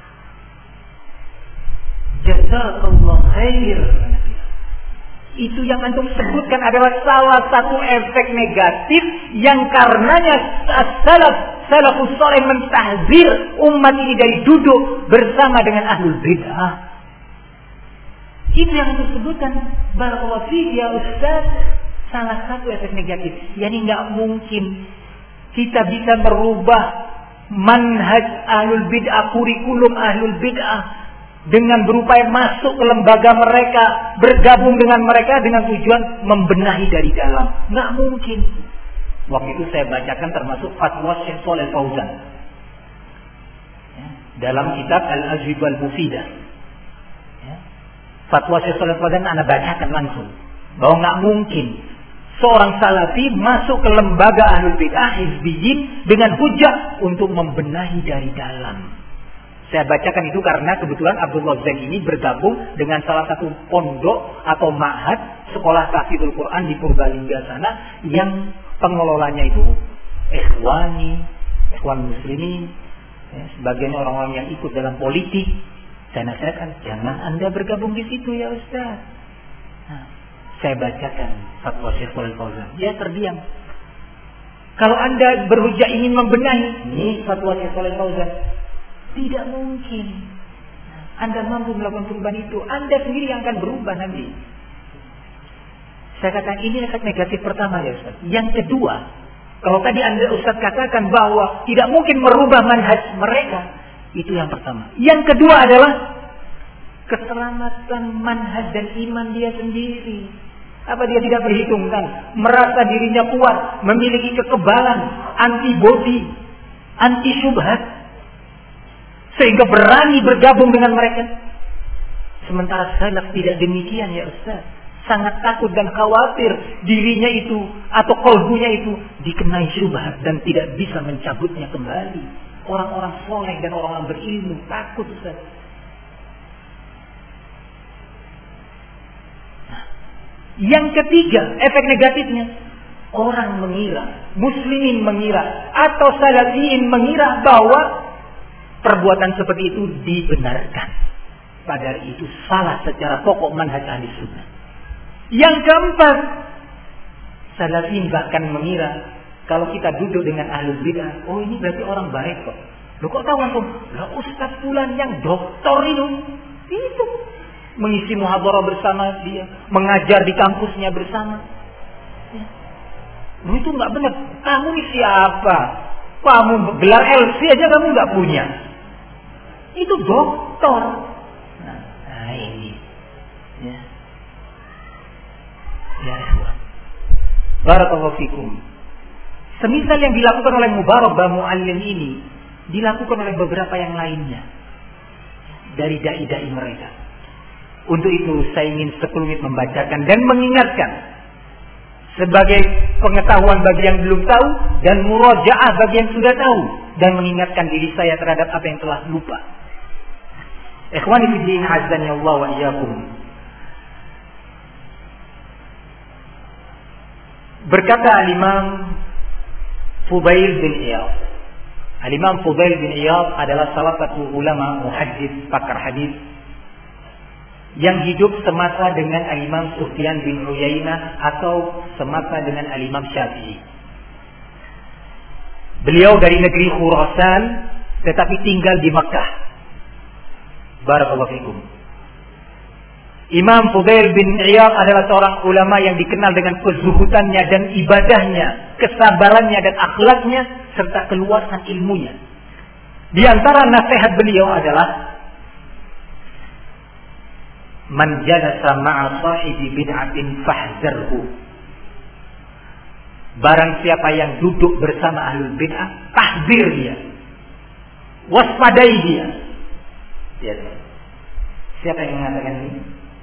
Jazakallah khair. Itu yang antum sebutkan adalah salah satu efek negatif yang karenanya salaf salafus saleh mentahzir umat ini dari duduk bersama dengan ahlul bid'ah. Itu yang antum sebutkan. Barakallahu fiik ya Ustaz. Salah satu efek negatif. Yani nggak mungkin kita bisa merubah manhaj ahlul bid'ah, kurikulum ahlul bid'ah dengan berupaya masuk ke lembaga mereka, bergabung dengan mereka dengan tujuan membenahi dari dalam. Nggak mungkin. Waktu itu saya bacakan termasuk fatwa Syekh Shalih Fauzan ya, dalam kitab Al-Ajwibah Al-Mufidah ya. Fatwa Syekh Shalih Fauzan Anda bacakan langsung bahwa nggak mungkin seorang salafi masuk ke lembaga ahlul bid'ah hizbiyin dengan hujah untuk membenahi dari dalam. Saya bacakan itu karena kebetulan Abdullah Zain ini bergabung dengan salah satu pondok atau ma'had sekolah tahfidzul Quran di Purbalingga sana yang pengelolanya itu ikhwani, ikhwan muslimin, ya, sebagian orang-orang yang ikut dalam politik. Saya nasihatkan, jangan Anda bergabung di situ ya Ustaz. Nah, saya bacakan fatwa Syekh Shalih Fauzan. Dia terdiam. Kalau Anda berhujah ingin membenahi, ini fatwa Syekh Shalih Fauzan. Tidak mungkin Anda mampu melakukan perubahan itu. Anda sendiri yang akan berubah nanti. Saya katakan ini efek negatif pertama ya Ustaz. Yang kedua, kalau tadi Anda Ustaz katakan bahwa tidak mungkin merubah manhaj mereka, itu yang pertama. Yang kedua adalah keselamatan manhaj dan iman dia sendiri. Apa dia tidak perhitungkan? Merasa dirinya kuat, memiliki kekebalan, antibodi, anti syubhat, sehingga berani bergabung dengan mereka. Sementara salaf tidak demikian ya Ustaz. Sangat takut dan khawatir dirinya itu atau kolbunya itu dikenai syubhat dan tidak bisa mencabutnya kembali. Orang-orang soleh dan orang-orang berilmu takut Ustaz. Nah, yang ketiga, efek negatifnya, orang mengira, muslimin mengira atau salafiyin mengira bahwa perbuatan seperti itu dibenarkan. Padahal itu salah secara pokok manhaj ahli sunnah. Yang keempat, salafiyin bahkan mengira kalau kita duduk dengan ahlul bidah, oh ini berarti orang baik kok. Loh kok tahu langsung? Lah Ustaz fulan yang doktor itu, itu mengisi muhadharah bersama dia, mengajar di kampusnya bersama. Ya. Loh itu nggak benar. Kamu ini siapa? Kamu gelar L C aja kamu nggak punya. Itu doktor. Nah, nah ini. Ya. Ya, ikhwan. Barakallahu fikum. Semisal yang dilakukan oleh Mubarak Ba Mu'allim ini dilakukan oleh beberapa yang lainnya dari dai-dai mereka. Untuk itu saya ingin sekelumit membacakan dan mengingatkan sebagai pengetahuan bagi yang belum tahu dan murajaah bagi yang sudah tahu, dan mengingatkan diri saya terhadap apa yang telah lupa. Ikhwani fi din, azani Allah wa iyyakum. Berkata Al-Imam Fudail bin Iyad. Al-Imam Fudail bin Iyad adalah salah satu ulama muhaddits, pakar hadis yang hidup semasa dengan Al-Imam Sufyan bin Uyainah atau semasa dengan Al-Imam Syafi'i. Beliau dari negeri Khurasan tetapi tinggal di Makkah. Barakallahu fikum. Imam Fudail bin Iyad adalah seorang ulama yang dikenal dengan kezuhudannya dan ibadahnya, kesabarannya dan akhlaknya serta keluasan ilmunya. Di antara nasihat beliau adalah man jalasa ma'a sahibi bid'atin fahzarhu. Barang siapa yang duduk bersama ahlul bid'ah, tahzir dia, waspadai dia. Ya, siapa yang mengatakan ini?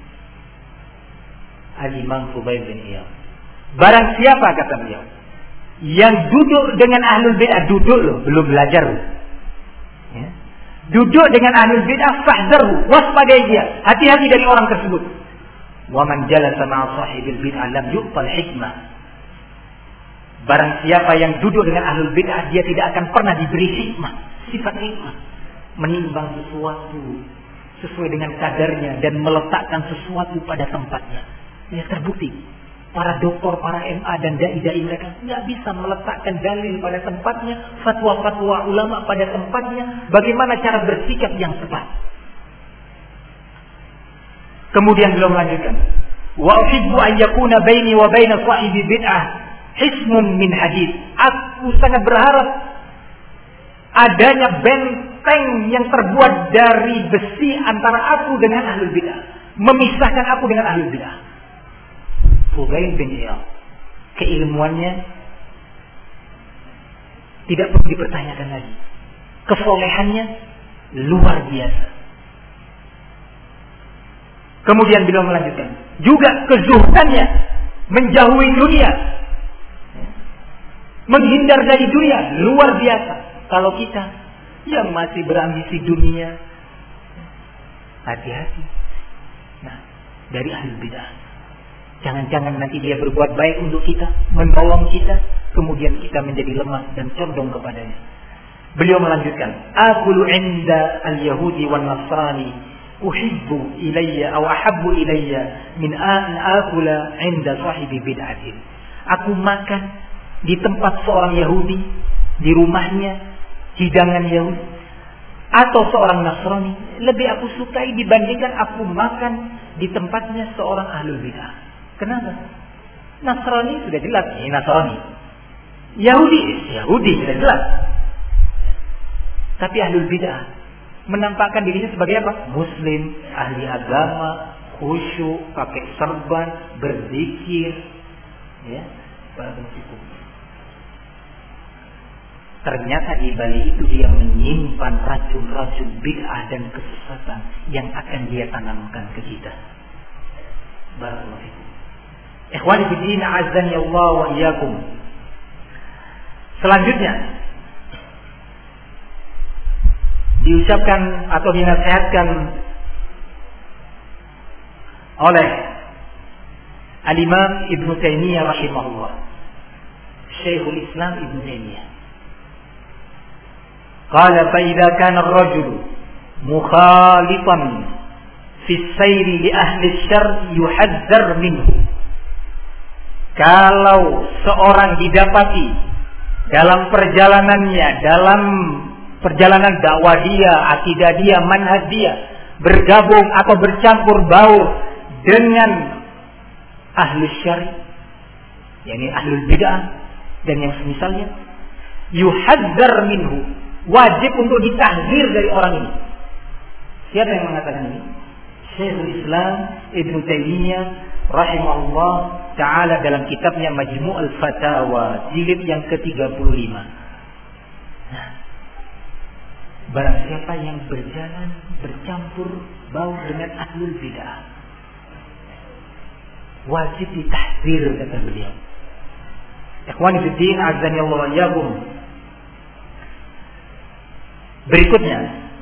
Al-Imam Fudail bin Iyad. Barang siapa, kata beliau, yang duduk dengan ahlul bid'ah, duduk loh, belum belajar loh. Ya. Duduk dengan ahlul bid'ah, fahzarhu, waspadai dia, hati-hati dari orang tersebut. Wa man jalasa ma'a sahibil bid'ah lam yu'tal hikmah. Barang siapa yang duduk dengan ahlul bid'ah, dia tidak akan pernah diberi hikmah, sifat hikmah, menimbang sesuatu sesuai dengan kadarnya dan meletakkan sesuatu pada tempatnya. Ya, terbukti para doktor, para M A dan dai-dai mereka nggak bisa meletakkan dalil pada tempatnya, fatwa-fatwa ulama pada tempatnya, bagaimana cara bersikap yang tepat. Kemudian beliau melanjutkan, wa uhibbu an yakuna baini wa baina sahibi bid'ah hismun min hadid. Aku sangat berharap adanya benteng yang terbuat dari besi antara aku dengan ahlul bid'ah, memisahkan aku dengan ahlul bid'ah. Fudail bin Iyad, keilmuannya tidak perlu dipertanyakan lagi, kesolehannya luar biasa, Kemudian beliau melanjutkan, juga kezuhudannya menjauhi dunia, menghindar dari dunia, luar biasa. Kalau kita yang masih berambisi dunia, hati-hati. Nah, dari ahli bidah, jangan-jangan nanti dia berbuat baik untuk kita, menolong kita, kemudian kita menjadi lemah dan condong kepadanya. Beliau melanjutkan, aqulu inda al-yahudi wan nasrani uhibbu ilayya aw ahabbu ilayya min an akula inda sahibi bid'atin. Aku makan di tempat seorang Yahudi, di rumahnya, hidangan Yahudi, atau seorang Nasrani, lebih aku sukai dibandingkan aku makan di tempatnya seorang ahlul bid'ah. Kenapa? Nasrani sudah jelas, ini Nasrani. Yahudi, Yahudi sudah jelas. Tapi ahlul bid'ah menampakkan dirinya sebagai apa? Muslim, ahli agama, khusyuk, pakai serban, berzikir, ya, barakallahu. Ternyata di balik itu dia menyimpan racun-racun bid'ah dan kesesatan yang akan dia tanamkan ke kita. Barakallahu. Ikhwani fi din, azani Allah wa iyyakum. Selanjutnya diucapkan atau dinasihatkan oleh Al-Imam Ibn Taimiyah rahimahullah, Syekhul Islam Ibn Taimiyah. Qala fa idza kana ar-rajulu mukhalitan fi as-sayri li ahli asy-syarr yuhadzar minhu. Kalau seorang didapati dalam perjalanannya, dalam perjalanan dakwah dia, akidah dia, manhaj dia bergabung atau bercampur baur dengan ahli syar'i, yakni ahlul bid'ah dan yang semisalnya, yuhadzar minhu, wajib untuk ditahdzir dari orang ini. Siapa yang mengatakan ini? Syekhul Islam Ibn Taimiyah rahimahullah ta'ala dalam kitabnya Majmu' al-Fatawa jilid yang ke tiga puluh lima. Nah, barang siapa yang berjalan bercampur baur dengan ahlul bid'ah, wajib ditahdzir, kata beliau. Ikhwani fi din, azani Allah wa iyyakum. Berikutnya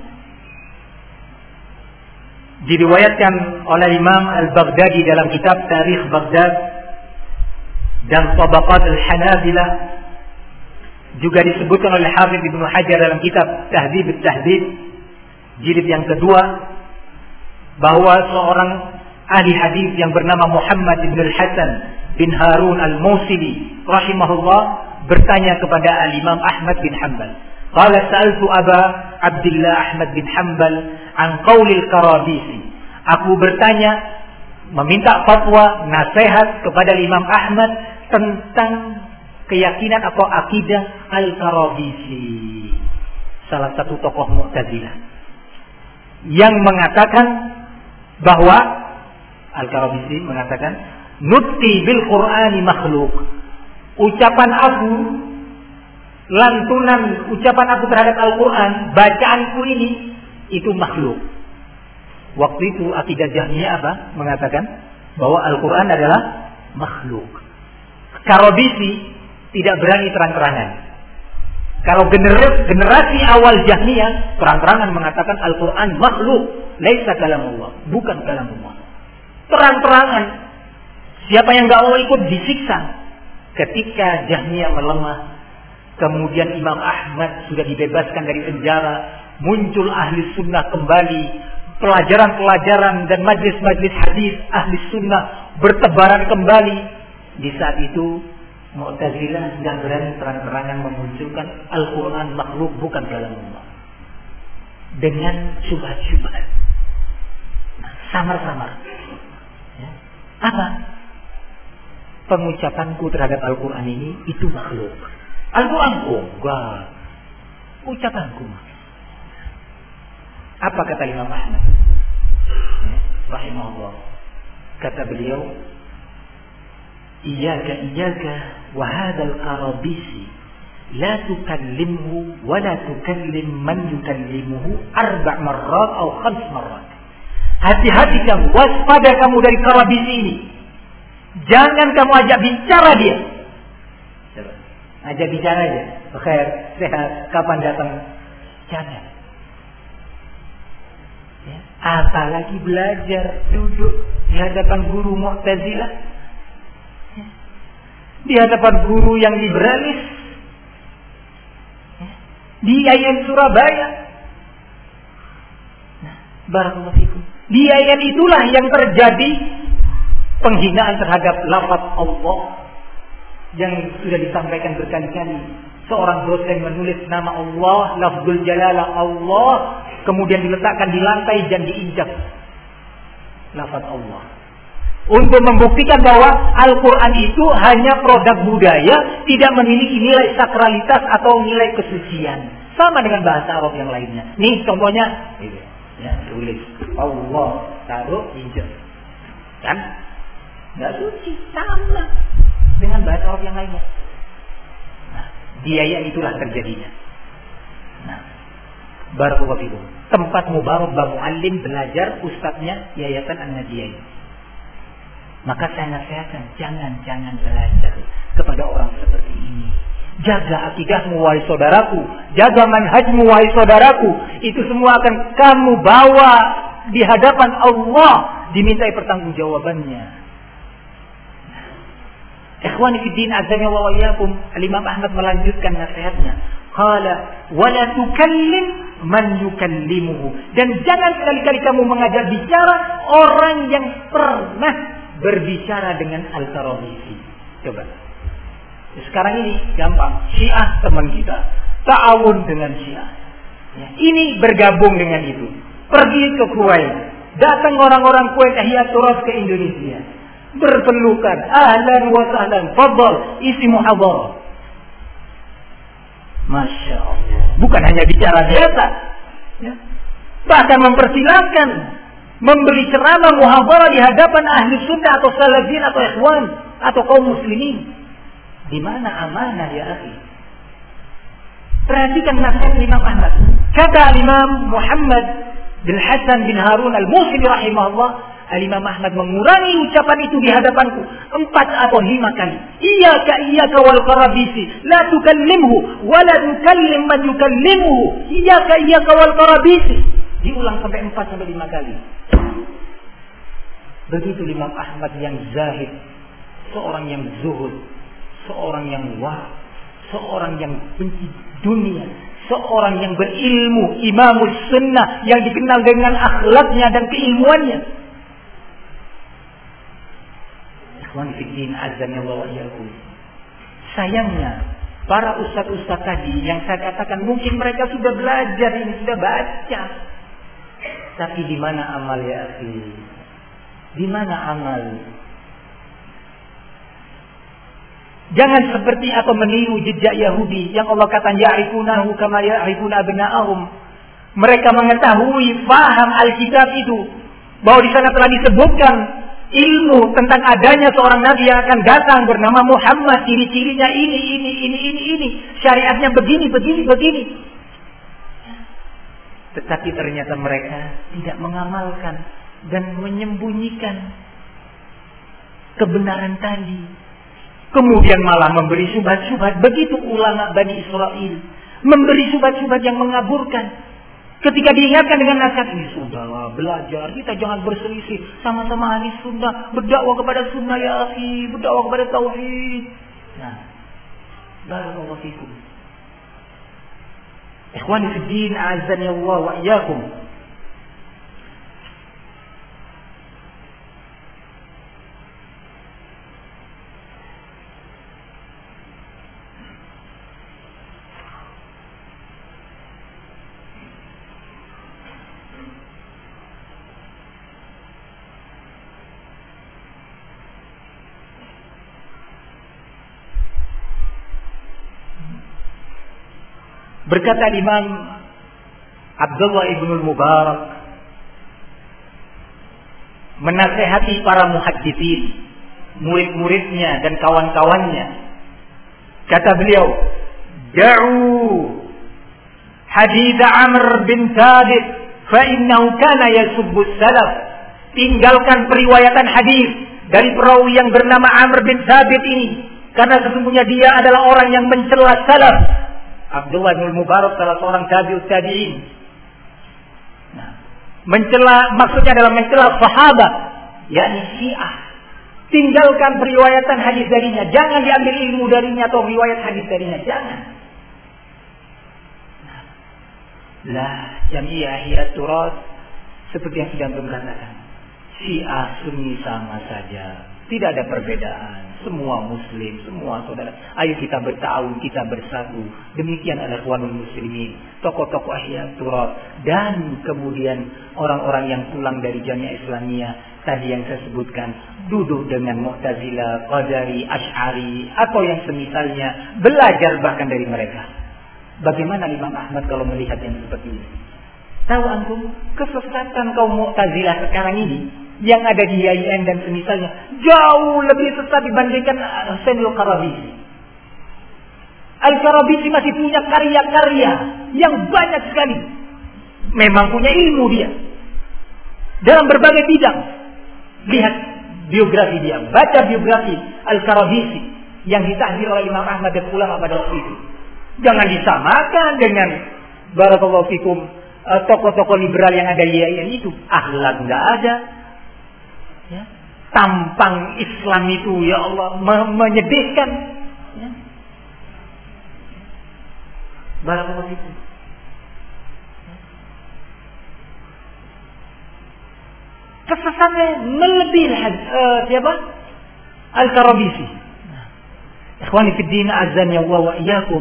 diriwayatkan oleh Imam Al-Baghdadi dalam kitab Tarikh Baghdad dan Tabaqat Al-Hanabilah, juga disebutkan oleh Hafidz Ibnu Hajar dalam kitab Tahdhib At-Tahdhib jilid yang kedua, bahwa seorang ahli hadis yang bernama Muhammad bin Al-Hasan bin Harun Al-Mausili rahimahullah bertanya kepada Al-Imam Ahmad bin Hanbal. Qala sa'altu Aba Abdullah Ahmad bin Hanbal an qaulil Karabisi. Aku bertanya, meminta fatwa, nasihat kepada Imam Ahmad tentang keyakinan atau akidah Al-Karabisi, salah satu tokoh Mu'tazilah, yang mengatakan bahwa Al-Karabisi mengatakan nutqi bil Qur'ani makhluk. Ucapan aku, lantunan ucapan aku terhadap Al-Quran, bacaanku ini, itu makhluk. Waktu itu akidah Jahmiyah apa? Mengatakan bahwa Al-Quran adalah makhluk. Karabisi tidak berani terang-terangan. Kalau generasi, generasi awal Jahmiyah terang-terangan mengatakan Al-Quran makhluk, laisa kalamullah, bukan kalamullah. Terang-terangan. Siapa yang enggak mau ikut disiksa. Ketika Jahmiyah melemah, kemudian Imam Ahmad sudah dibebaskan dari penjara, muncul ahli sunnah kembali, pelajaran-pelajaran dan majlis-majlis hadis ahli sunnah bertebaran kembali. Di saat itu Mu'tazilah tidak berani terang-terangan memunculkan Al-Quran makhluk, bukan kalamullah, dengan syubhat-syubhat, samar-samar. Ya. Apa? Pengucapanku terhadap Al-Quran ini itu makhluk. Al-Quran enggak, ucapanku. Apa kata Imam Ahmad rahimahullah? Kata beliau, Iyaka iyaka wa hadzal Karabisi la tukallimhu wa la tukallim man yukallimuhu arba' marrat aw khams marrat. Hati-hati kamu, waspada kamu dari Qarabisi ini. Jangan kamu ajak bicara dia. Coba. Ajak bicara aja. Khair, sehat, kapan datang? Jangan. Ya. Apalagi belajar duduk di hadapan guru Mu'tazilah, ya. Di hadapan guru yang liberalis, ya. Di I A I N Surabaya. Nah, barakallahu fikum. Di I A I N itulah yang terjadi penghinaan terhadap lafaz Allah yang sudah disampaikan berkali-kali. Seorang dosen menulis nama Allah, lafzul jalalah Allah, kemudian diletakkan di lantai dan diinjak lafaz Allah. Untuk membuktikan bahwa Al-Quran itu hanya produk budaya, tidak memiliki nilai sakralitas atau nilai kesucian. Sama dengan bahasa Arab yang lainnya. Nih contohnya, ya, tulis Allah, taruh, injak. Kan? Nggak suci, sama dengan bahasa Arab yang lainnya. Nah, di I A I N itulah terjadinya. Nah, barakallahu fikum. Tempat mubarak bang muallim belajar, ustadznya Yayasan An-Nadiyah. Maka saya nasihatkan, jangan-jangan belajar kepada orang seperti ini. Jaga akidahmu wahai saudaraku, jaga manhajmu wahai saudaraku. Itu semua akan kamu bawa di hadapan Allah, dimintai pertanggungjawabannya. Ikhwani fi din azza wa iyyakum, Imam Ahmad melanjutkan nasihatnya. Qala wala tukallim man yukallimuhu. Dan jangan sekali-kali kamu mengajak bicara orang yang pernah berbicara dengan Al-Qarabisi. Coba. Sekarang ini gampang. Syiah teman kita, ta'awun dengan Syiah. Ya, ini bergabung dengan itu. Pergi ke Kuwait. Datang orang-orang Kuwait Ihya Turas ke Indonesia. Berpelukan, ahlan wa sahlan, fadhal, isi muhadharah. Masya Allah. Bukan hanya bicara biasa, ya. Bahkan mempersilakan memberi ceramah muhadharah di hadapan ahli sunnah atau salafin atau ikhwan atau kaum muslimin. Di mana amanah ya akhi? Perhatikan nasihat Imam Ahmad. Kata Imam Muhammad bin Hasan bin Harun al-Musili rahimahullah, Al-Imam Ahmad mengurangi ucapan itu di hadapanku empat atau lima kali. Iyaka iyaka wal qarabisi, la tukallimhu wa la tukallim man yukallimuhu. Iyaka iyaka wal qarabisi. Diulang sampai empat sampai lima kali. Begitu Imam Ahmad yang zahid, seorang yang zuhud, seorang yang wara, seorang yang benci dunia, seorang yang berilmu, imamus sunnah yang dikenal dengan akhlaknya dan keilmuannya. Sayangnya para ustaz-ustaz tadi yang saya katakan mungkin mereka sudah belajar ini, sudah baca, tapi di mana amal ya akhi? Di mana amal? Jangan seperti atau meniru jejak Yahudi yang Allah kata ya'rifunahu kama ya'rifuna abna'ahum. Mereka mengetahui, paham Alkitab itu, bahwa di sana telah disebutkan ilmu tentang adanya seorang nabi yang akan datang bernama Muhammad, ciri-cirinya ini, ini, ini, ini, ini, syariatnya begini, begini, begini. Tetapi ternyata mereka tidak mengamalkan dan menyembunyikan kebenaran tadi. Kemudian malah memberi syubhat-syubhat. Begitu ulama Bani Israel memberi syubhat-syubhat yang mengaburkan. Ketika diingatkan dengan nasihat ini, sudahlah belajar, kita jangan berselisih, sama-sama ahli sunnah, berdakwah kepada sunnah ya akhi, berdakwah kepada tauhid. Nah, barakallahu fikum. Ikhwani fi din, a'azzani Allah wa iyyakum. Berkata Imam Abdullah ibn Mubarak menasehati para muhadditsin, murid-muridnya dan kawan-kawannya. Kata beliau, "Da'u hadits Amr bin Thabit fa innahu kana yasubbu salaf tinggalkan periwayatan hadis dari perawi yang bernama Amr bin Thabit ini, karena sesungguhnya dia adalah orang yang mencela salaf. Abdullah bin Mubarak salah seorang tabi'ut tabi'in. Nah, mencela maksudnya adalah mencela sahabat, yakni Syiah. Tinggalkan periwayatan hadis darinya, jangan diambil ilmu darinya atau riwayat hadis darinya, jangan. Lah, jami'ah hiya turas, seperti yang sudah antum katakan. Syiah Sunni sama saja, tidak ada perbedaan. Semua Muslim, semua saudara. Ayo kita bertahun, kita bersatu. Demikian adalah ikhwanul muslimin, tokoh-tokoh ahya turas, dan kemudian orang-orang yang pulang dari Jamiah Islamiyah tadi yang saya sebutkan, duduk dengan Mu'tazilah, Qadari, Asy'ari atau yang semisalnya, belajar bahkan dari mereka. Bagaimana Imam Ahmad kalau melihat yang seperti ini? Tahu antum kesesatan kaum Mu'tazilah sekarang ini yang ada di I A I N dan semisalnya jauh lebih sesat dibandingkan Husain Al-Qarabisi. Al-Qarabisi masih punya karya-karya yang banyak sekali. Memang punya ilmu dia dalam berbagai bidang. Lihat biografi dia, baca biografi Al-Qarabisi yang ditahdir oleh Imam Ahmad dan ulama pada waktu itu. Jangan disamakan dengan barakallahu fikum tokoh-tokoh liberal yang ada di I A I N itu. Akhlak enggak ada. Ya. Tampang Islam itu ya Allah menyedihkan. Ya. Barakallahu fikum. Kesesatannya melebihi uh, siapa? Al-Qarabisi. Nah. Ikhwani fid din azan ya Allah wa iyyakum.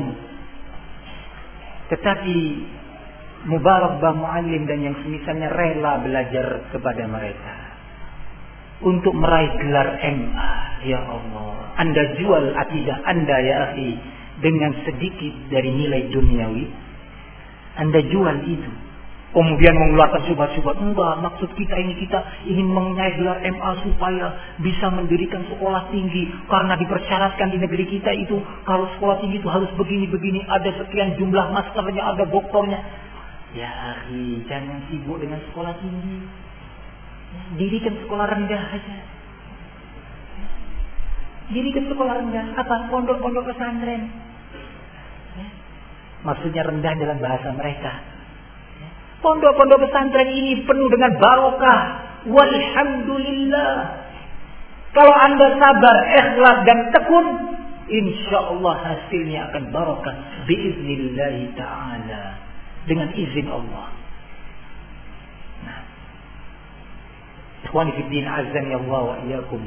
Tetapi Mubarak Bah Muallim dan yang semisalnya rela belajar kepada mereka untuk meraih gelar M A. Ya Allah, Anda jual akidah Anda ya akhi dengan sedikit dari nilai duniawi. Anda jual itu, kemudian mengeluarkan syubhat-syubhat. Enggak, maksud kita ini kita ingin mengenai gelar M A supaya bisa mendirikan sekolah tinggi, karena dipersyaratkan di negeri kita itu kalau sekolah tinggi itu harus begini-begini, ada sekian jumlah masternya, ada doktornya. Ya akhi, jangan sibuk dengan sekolah tinggi. Ya, dirikan sekolah rendah aja. Ya, dirikan sekolah rendah. Apa? Pondok-pondok pesantren. Ya, maksudnya rendah dalam bahasa mereka. Ya, pondok-pondok pesantren ini penuh dengan barokah. Walhamdulillah. Kalau Anda sabar, ikhlas dan tekun, insyaallah hasilnya akan barokah biiznillah ta'ala. Dengan izin Allah. Nah, ikhwani fid din azan ya Allah wa iyyakum.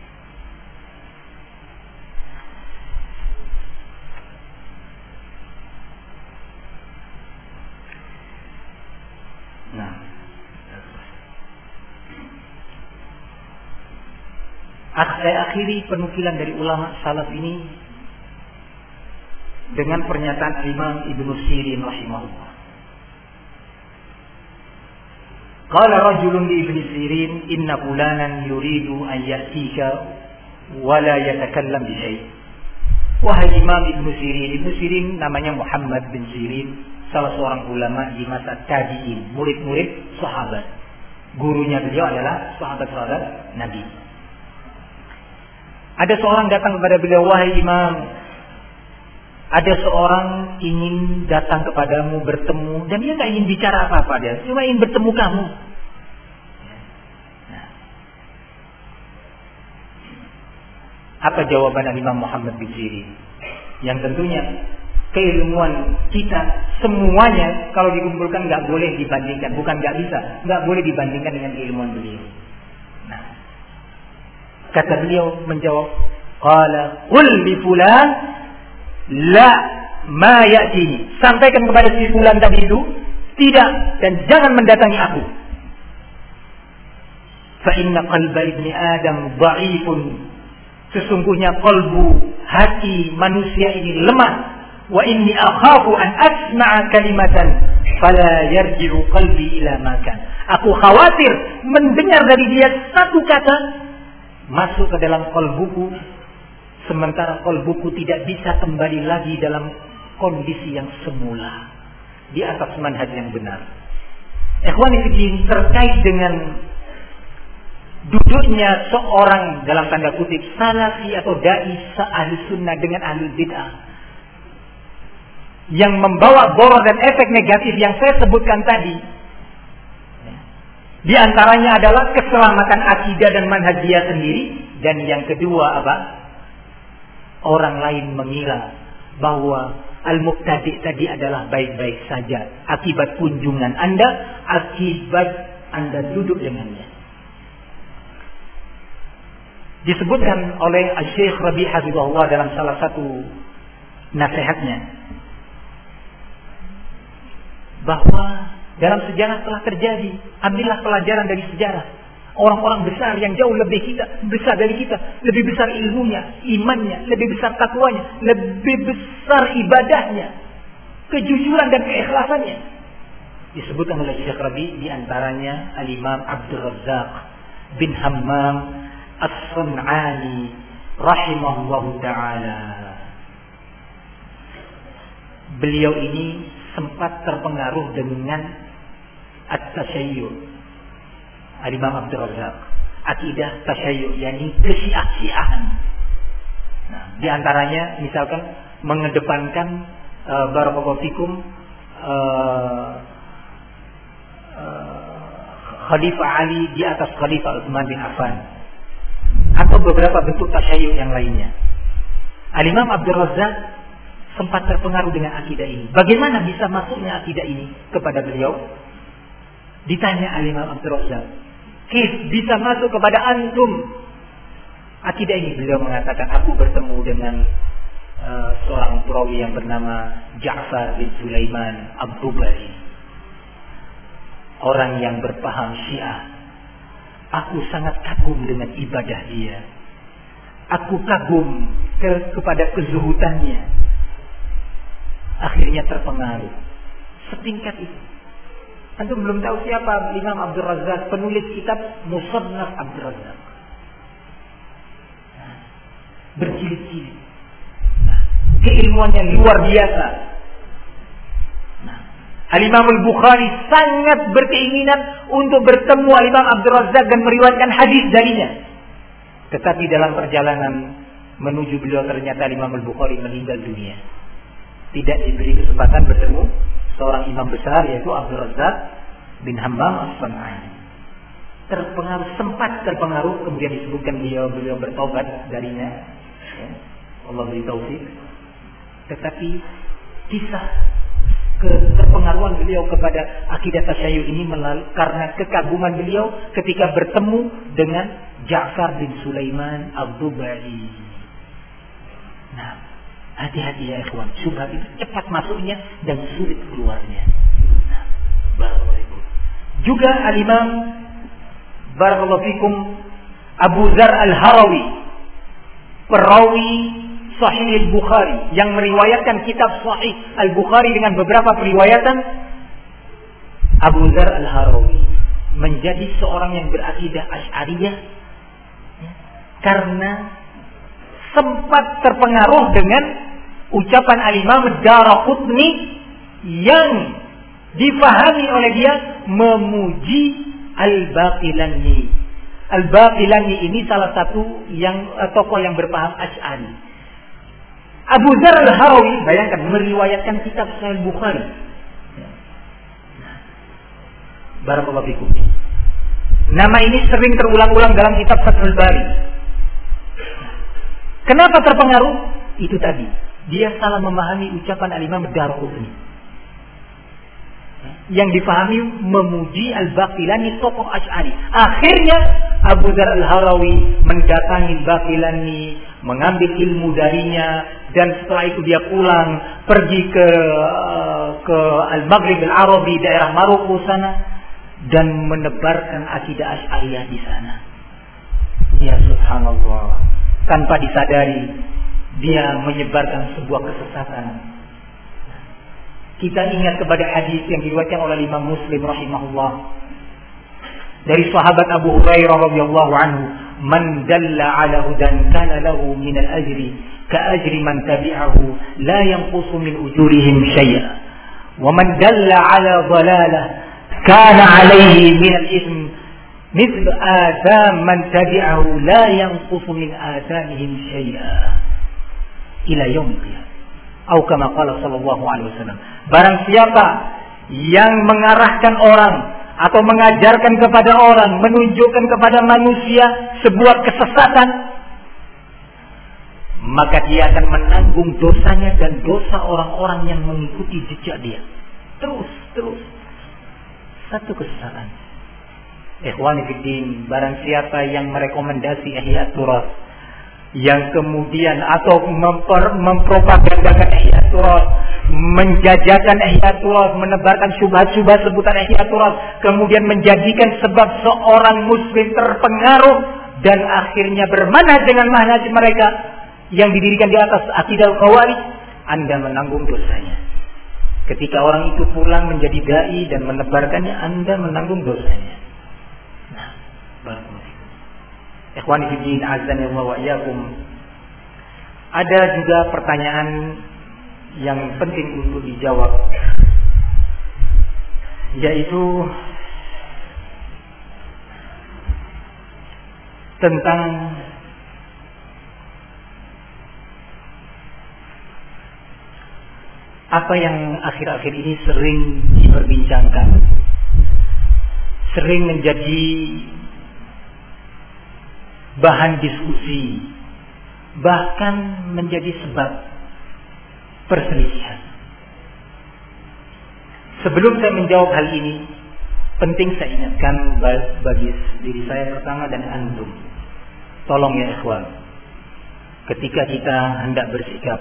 Nah, saya akhiri penukilan dari ulama salaf ini dengan pernyataan Imam Ibnu Sirin rahimahullah. Qala rajulun li Ibnu Sirin, inna fulanan yuridu an yatika wa la yatakallam bi syai'. Wahai Imam Ibnu Sirin, Ibnu Sirin namanya Muhammad bin Sirin, salah seorang ulama di masa tabi'in, murid-murid sahabat. Gurunya beliau adalah sahabat-sahabat Nabi. Ada seorang datang kepada beliau, wahai Imam, ada seorang ingin datang kepadamu, bertemu, dan dia nggak ingin bicara apa-apa, dia cuma ingin bertemu kamu. Nah, apa jawaban Imam Muhammad bin Sirin? Yang tentunya keilmuan kita semuanya kalau dikumpulkan nggak boleh dibandingkan, bukan nggak bisa, nggak boleh dibandingkan dengan keilmuan beliau. Nah, kata beliau menjawab, qala qul li fulan la ma ya'tini, sampaikan kepada si fulan tadi itu tidak dan jangan mendatangi aku. Fa inna qalba ibni Adam dha'ifun, sesungguhnya kalbu hati manusia ini lemah. Wa inni akhafu an asma'a kalimatan fala yarji'u qalbi ila ma kan. Aku khawatir mendengar dari dia satu kata masuk ke dalam kalbuku, sementara kalbuku tidak bisa kembali lagi dalam kondisi yang semula di atas manhaj yang benar. Ikhwani fillah, terkait dengan duduknya seorang dalam tanda kutip salafi atau dai ahli sunnah dengan ahli bid'ah yang membawa boros dan efek negatif yang saya sebutkan tadi. Di antaranya adalah keselamatan akidah dan manhajiyah sendiri, dan yang kedua apa? Orang lain mengira bahwa al-mubtadi' tadi adalah baik-baik saja akibat kunjungan Anda, akibat Anda duduk dengannya. Disebutkan oleh Syekh Rabi' Hafizahullah dalam salah satu nasihatnya bahwa dalam sejarah telah terjadi, ambillah pelajaran dari sejarah. Orang-orang besar yang jauh lebih kita, besar dari kita, lebih besar ilmunya, imannya, lebih besar takwanya, lebih besar ibadahnya, kejujuran dan keikhlasannya. Disebutkan oleh Syekh Rabi' di antaranya Al-Imam Abdul Razzaq bin Hammam As-Sun'ani rahimahullahu ta'ala. Beliau ini sempat terpengaruh dengan at-tasyayyu. Al-Imam Abdul Razzaq, akidah tasyayyu, yakni kesyiah-syiahan. Nah, di antaranya misalkan mengedepankan uh, barakallahu fikum uh, uh, Khalifah Ali di atas Khalifah Utsman bin Affan, atau beberapa bentuk tasyayyu yang lainnya. Al-Imam Abdul Razzaq sempat terpengaruh dengan akidah ini. Bagaimana bisa masuknya akidah ini kepada beliau? Ditanya Al-Imam Abdul Razzaq, "Kif bisa masuk kepada antum akidah ini?" Beliau mengatakan, "Aku bertemu dengan uh, seorang perawi yang bernama Ja'far bin Sulaiman Ad-Dubari, orang yang berpaham Syiah. Aku sangat kagum dengan ibadah dia. Aku kagum ke, kepada kezuhudannya. Akhirnya terpengaruh." Setingkat itu. Antum belum tahu siapa Imam Abdul Razzaq, penulis kitab Musannaf Abdul Razzaq. Nah, berjilid-jilid. Nah, keilmuannya luar biasa. Nah, Al-Imam Al-Bukhari sangat berkeinginan untuk bertemu Al-Imam Abdul Razzaq dan meriwayatkan hadis darinya. Tetapi dalam perjalanan menuju beliau ternyata Al-Imam Al-Bukhari meninggal dunia. Tidak diberi kesempatan bertemu seorang imam besar, yaitu Abdul Razzaq bin Hammam As-Sun'ani. Terpengaruh, sempat terpengaruh, kemudian disebutkan beliau beliau bertobat darinya. Ya, Allah beri taufik. Tetapi kisah keterpengaruhan beliau kepada akidah tasyayyu ini melalui karena kekaguman beliau ketika bertemu dengan Ja'far bin Sulaiman Ad-Dubari. Nah, hati-hati ya ikhwan, syubhat itu cepat masuknya dan sulit keluarnya. Nah, barakallahu. Juga Al-Imam barakallahu fikum Abu Dzar Al-Harawi, perawi Sahih Al-Bukhari yang meriwayatkan kitab Sahih Al-Bukhari dengan beberapa periwayatan. Abu Dzar Al-Harawi menjadi seorang yang berakidah Asy'ariyah karena sempat terpengaruh dengan ucapan Al-Imam Ad-Daraqutni yang difahami oleh dia memuji Al-Baqilani. Al-Baqilani ini salah satu yang tokoh yang berpaham Asy'ari. Abu Dzar Al-Harawi, bayangkan, meriwayatkan kitab Sahih Bukhari. Barakallahu fikum. Nama ini sering terulang-ulang dalam kitab Fathul Bari. Kenapa terpengaruh? Itu tadi, dia salah memahami ucapan Al-Imam Ad-Darqutni yang difahami memuji Al-Baqilani, tokoh Asy'ari. Akhirnya Abu Dzar Al-Harawi mendatangi Baqilani, mengambil ilmu darinya, dan setelah itu dia pulang pergi ke ke Al-Maghrib Al-Arabi, daerah Maroko sana, dan menebarkan akidah Asy'ariyah di sana. Ya subhanallah, tanpa disadari dia menyebarkan sebuah kesesatan. Kita ingat kepada hadis yang diriwayatkan oleh Imam Muslim rahimahullah dari sahabat Abu Hurairah radhiyallahu anhu, "Man dalla 'ala hudan kana lahu min al-ajri ka ajri man tabi'ahu la yanqusu min ujurihim syai'a wa man dalla 'ala dhalalah kana 'alayhi min al-ithm Misl adam man tabi'ahu la yanqusu min adanihim syai'a ila yaumil qiyamah. Atau kama qala sallallahu alaihi wasallam. Barang siapa yang mengarahkan orang atau mengajarkan kepada orang, menunjukkan kepada manusia sebuah kesesatan, maka dia akan menanggung dosanya dan dosa orang-orang yang mengikuti jejak dia. Terus, terus. Satu kesesatan. Ikhwani fiddin, barang siapa yang merekomendasi Ihya Turas, yang kemudian atau memper, mempropagandakan Ihya Turas, menjajakan Ihya Turas, menebarkan syubhat-syubhat sebutan Ihya Turas, kemudian menjadikan sebab seorang muslim terpengaruh dan akhirnya bermanhaj dengan manhaj mereka yang didirikan di atas akidah Khawarij, Anda menanggung dosanya. Ketika orang itu pulang menjadi dai dan menebarkannya, Anda menanggung dosanya. Nah, barakallahu fikum. Ikhwani fiddin, azani Allah wa iyyakum. Ada juga pertanyaan yang penting untuk dijawab, yaitu tentang apa yang akhir-akhir ini sering diperbincangkan, sering menjadi bahan diskusi, bahkan menjadi sebab perselisihan. Sebelum saya menjawab hal ini, penting saya ingatkan bagi diri saya pertama dan antum. Tolong ya ikhwan, ketika kita hendak bersikap,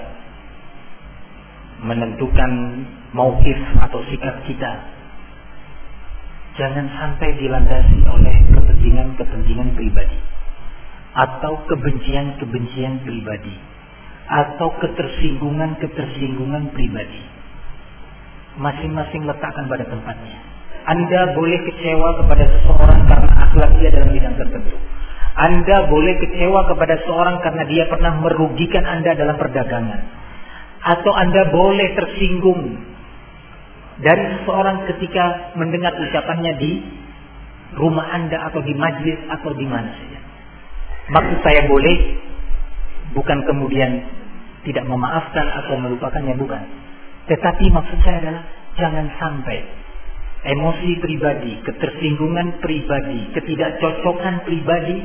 menentukan mauqif atau sikap kita, jangan sampai dilandasi oleh kepentingan-kepentingan pribadi atau kebencian-kebencian pribadi atau ketersinggungan-ketersinggungan pribadi. Masing-masing letakkan pada tempatnya. Anda boleh kecewa kepada seseorang karena akhlak dia dalam bidang tertentu. Anda boleh kecewa kepada seseorang karena dia pernah merugikan Anda dalam perdagangan. Atau Anda boleh tersinggung dari seseorang ketika mendengar ucapannya di rumah Anda atau di majlis atau di mana saja. Maksud saya boleh, bukan kemudian tidak memaafkan atau melupakannya, bukan. Tetapi maksud saya adalah jangan sampai emosi pribadi, ketersinggungan pribadi, ketidakcocokan pribadi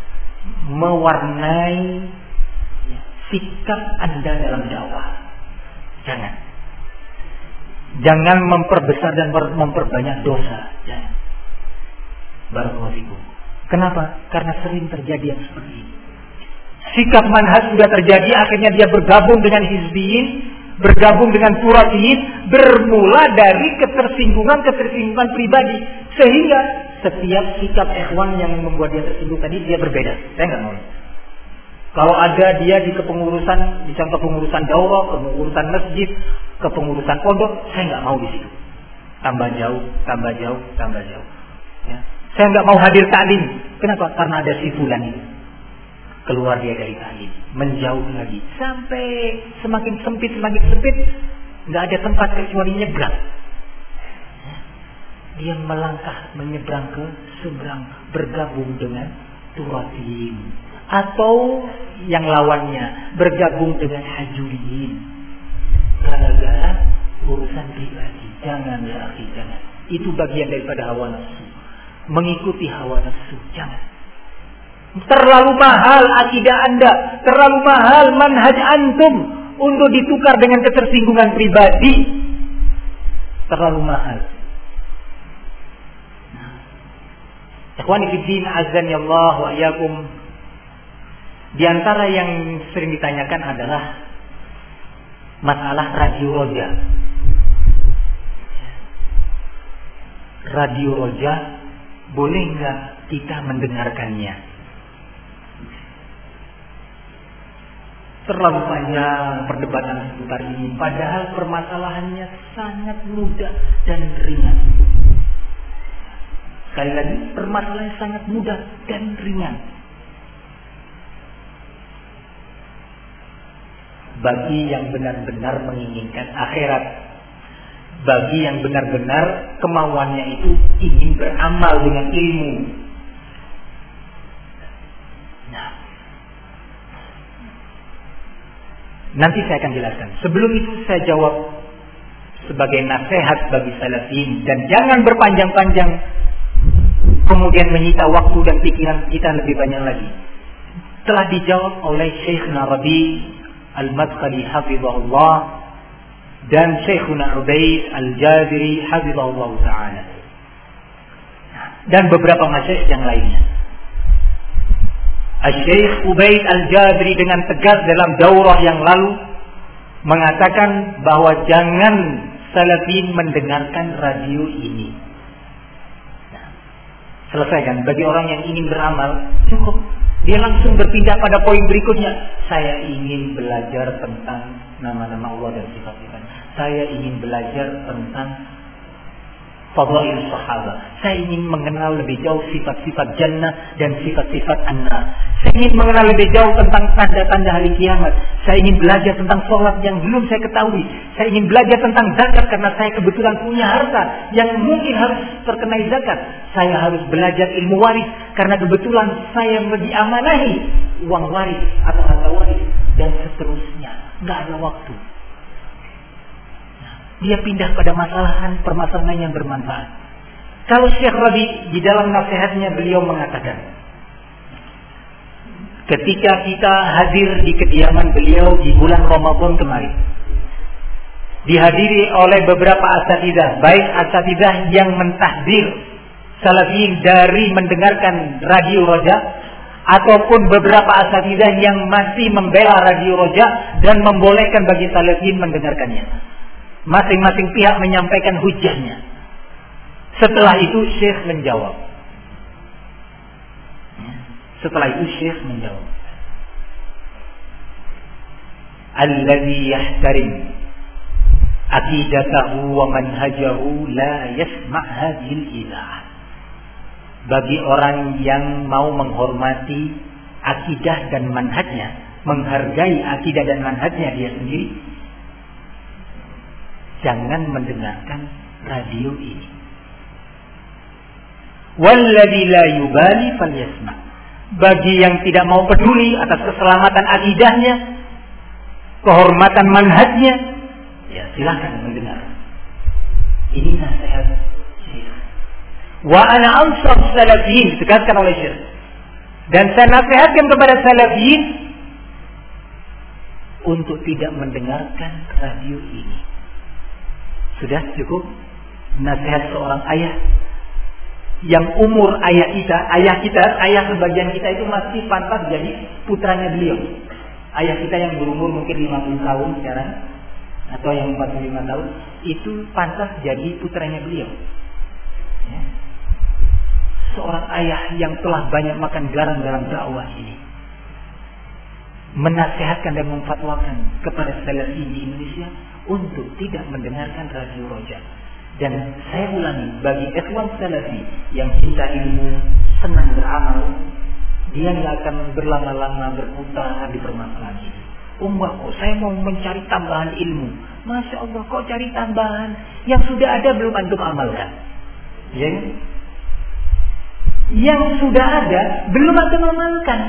mewarnai sikap Anda dalam dakwah. Jangan. Jangan memperbesar dan memperbanyak dosa. Jangan. Barakallahu fikum. Kenapa? Karena sering terjadi yang seperti ini. Sikap manhaj sudah terjadi, akhirnya dia bergabung dengan hizbiyin, bergabung dengan turasiyin, bermula dari ketersinggungan-ketersinggungan pribadi. Sehingga setiap sikap ikhwan yang membuat dia tersinggung tadi, dia berbeda. Saya nggak mau. Kalau ada dia di kepengurusan, di contoh pengurusan daurah, kepengurusan masjid, kepengurusan pondok, saya nggak mau di situ. Tambah jauh, tambah jauh, tambah jauh. Ya. Saya nggak mau hadir ta'lim. Kenapa? Karena ada si fulan itu. Keluar dia dari ta'lim, menjauh lagi, sampai semakin sempit, semakin sempit, nggak ada tempat kecuali nyebrang. Ya. Dia melangkah menyeberang ke seberang, bergabung dengan turasiyin. Atau yang lawannya bergabung dengan hajuliyin. Gara-gara urusan pribadi. Jangan ya akhi, jangan. Itu bagian daripada hawa nafsu. Mengikuti hawa nafsu, jangan. Terlalu mahal akidah Anda, terlalu mahal manhaj antum untuk ditukar dengan ketersinggungan pribadi. Terlalu mahal. Ikhwani fiddin, azani Allah wa iyyakum. Di antara yang sering ditanyakan adalah masalah radio roja. Radio roja, boleh nggak kita mendengarkannya? Terlalu panjang perdebatan seputar ini, padahal permasalahannya sangat mudah dan ringan. Sekali lagi, permasalahannya sangat mudah dan ringan. Bagi yang benar-benar menginginkan akhirat, bagi yang benar-benar kemauannya itu ingin beramal dengan ilmu, Nanti saya akan jelaskan. Sebelum itu saya jawab sebagai nasihat bagi salafin, dan jangan berpanjang-panjang kemudian menyita waktu dan pikiran kita lebih banyak lagi. Telah dijawab oleh Syekhna Rabi Al-Madkhali hafizahullah dan Syekhuna Ubaid Al-Jabiri hafizahullah ta'ala, dan beberapa masyayikh yang lainnya. Syekh Ubaid Al-Jabiri dengan tegas dalam daurah yang lalu mengatakan bahwa jangan salafin mendengarkan radio ini. Nah, selesai kan? Bagi orang yang ingin beramal, cukup. Dia langsung berpindah pada poin berikutnya. Saya ingin belajar tentang nama-nama Allah dan sifat-sifat. Saya ingin belajar tentang fadail sahabat. Saya ingin mengenal lebih jauh sifat-sifat jannah dan sifat-sifat an-nar. Saya ingin mengenal lebih jauh tentang tanda-tanda hari kiamat. Saya ingin belajar tentang sholat yang belum saya ketahui. Saya ingin belajar tentang zakat karena saya kebetulan punya harta yang mungkin harus terkenai zakat. Saya harus belajar ilmu waris karena kebetulan saya diamanahi uang waris atau harta waris, dan seterusnya. Nggak ada waktu. Dia pindah pada masalahan permasalahan yang bermanfaat. Kalau Syekh Rabi di dalam nasihatnya beliau mengatakan, ketika kita hadir di kediaman beliau di bulan Ramadan kemarin, dihadiri oleh beberapa asatidzah, baik asatidzah yang mentahdir salafin dari mendengarkan radio Roja, ataupun beberapa asatidzah yang masih membela radio Roja dan membolehkan bagi salafin mendengarkannya. Masing-masing pihak menyampaikan hujahnya. Setelah itu Syekh menjawab. Setelah itu Syekh menjawab. Alladhi yahtarim aqidatahu wa manhajahu la yasma' hadhil ilah. Bagi orang yang mau menghormati akidah dan manhajnya, menghargai akidah dan manhajnya dia sendiri, jangan mendengarkan radio ini. Walladzi la yubali falyasma'. Bagi yang tidak mau peduli atas keselamatan akidahnya, kehormatan manhajnya, ya silakan mendengar. Ini nasihat Syekh. Wa ana ansar salafiyin, ditegaskan oleh Syekh. Dan saya nasihatkan kepada salafiyin untuk tidak mendengarkan radio ini. Sudah cukup nasihat seorang ayah yang umur ayah kita, ayah kita, ayah sebagian kita itu masih pantas jadi putranya beliau. Ayah kita yang berumur mungkin lima puluh tahun sekarang atau yang empat puluh lima tahun itu pantas jadi putranya beliau. Ya. Seorang ayah yang telah banyak makan garam dalam dakwah ini menasihatkan dan memfatwakan kepada salafi di Indonesia untuk tidak mendengarkan radio Roja. Dan saya ulangi, bagi ikhwan salafi yang cinta ilmu, senang beramal, dia nggak akan berlama-lama berputar di permasalahan ini. Umbah kok saya mau mencari tambahan ilmu. Masya Allah, kok cari tambahan yang sudah ada belum antum amalkan? Ya? Yang sudah ada belum antum amalkan.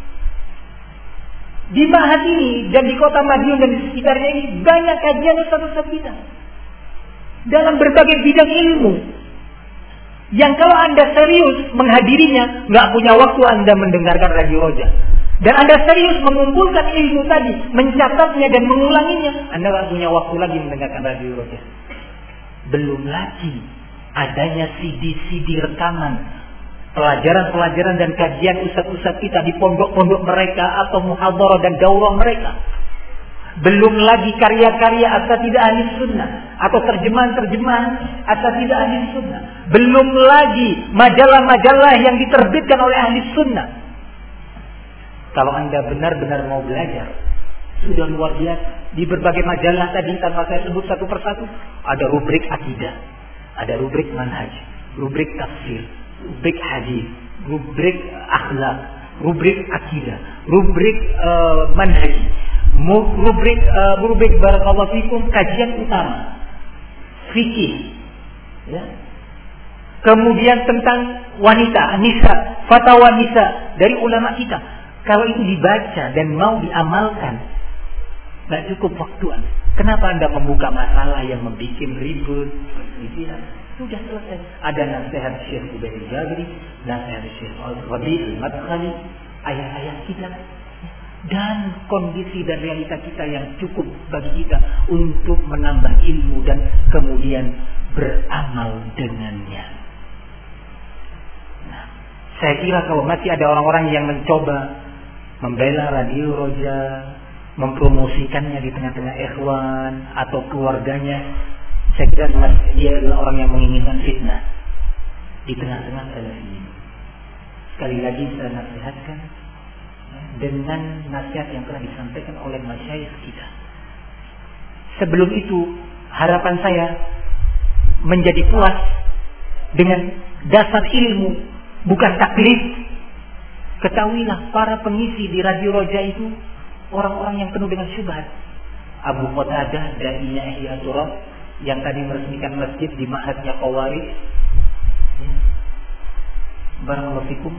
Di Mahat ini dan di kota Madiun dan di sekitarnya ini banyak kajian ustaz-ustaz kita dalam berbagai bidang ilmu yang kalau anda serius menghadirinya, nggak punya waktu anda mendengarkan radio Roja. Dan anda serius mengumpulkan ilmu tadi, mencatatnya dan mengulanginya, anda nggak punya waktu lagi mendengarkan radio Roja. Belum lagi adanya C D-C D rekaman pelajaran-pelajaran dan kajian ustaz-ustaz kita di pondok-pondok mereka atau muhadharah dan daurah mereka. Belum lagi karya-karya asatidzah ahli sunnah atau terjemahan-terjemahan asatidzah ahli sunnah. Belum lagi majalah-majalah yang diterbitkan oleh ahli sunnah. Kalau anda benar-benar mau belajar, sudah luar biasa. Di berbagai majalah tadi tanpa saya sebut satu persatu, ada rubrik akidah, ada rubrik manhaj, rubrik tafsir, rubrik hadis, rubrik akhlak, rubrik akidah, rubrik uh, manhaj, rubrik uh, rubrik barakallahu fikum kajian utama, fikih, ya. Kemudian tentang wanita, nisa, fatwa nisa dari ulama kita. Kalau itu dibaca dan mau diamalkan, Nggak cukup waktu. Kenapa Anda membuka masalah yang membuat ribut? Ya, sudah selesai. Ada nasihat Syekh Ubaid Jabri, nasihat Syekh Al-Rabi Al-Madkhali, ayat-ayat kita, dan kondisi dan realita kita yang cukup bagi kita untuk menambah ilmu dan kemudian beramal dengannya. Nah, saya kira kalau masih ada orang-orang yang mencoba membela Radio Roja, mempromosikannya di tengah-tengah ikhwan atau keluarganya, saya kira dia adalah orang yang menginginkan fitnah di tengah-tengah salafi. Sekali lagi saya nasihatkan dengan nasihat yang telah disampaikan oleh masyayikh kita. Sebelum itu, harapan saya menjadi puas dengan dasar ilmu, bukan taklid. Ketahuilah para pengisi di Radio Roja itu orang-orang yang penuh dengan syubhat. Abu Qatadah, da'inya Ihya Turab, yang tadi meresmikan masjid di ma'hadnya Qawarij. Barakallahu fikum.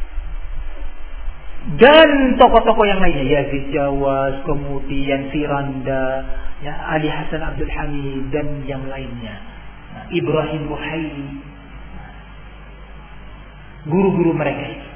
Dan tokoh-tokoh yang lainnya, Yazid Jawas, kemudian Firanda, ya, Ali Hasan Abdul Hamid, dan yang lainnya, nah, Ibrahim Ruhaili, guru-guru mereka itu.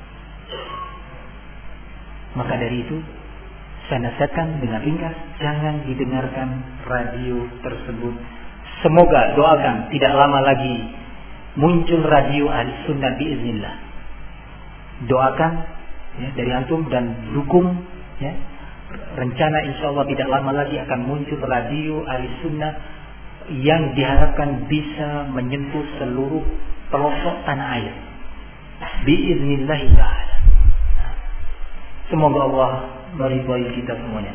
Maka dari itu saya nasihatkan dengan ringkas, jangan didengarkan radio tersebut. Semoga, doakan tidak lama lagi muncul radio Ahlussunnah biiznillah. Doakan ya, dari antum dan dukung ya. Rencana insyaallah tidak lama lagi akan muncul radio Ahlussunnah yang diharapkan bisa menyentuh seluruh pelosok tanah air biiznillah ta'ala. Semoga Allah meridhai kita semuanya.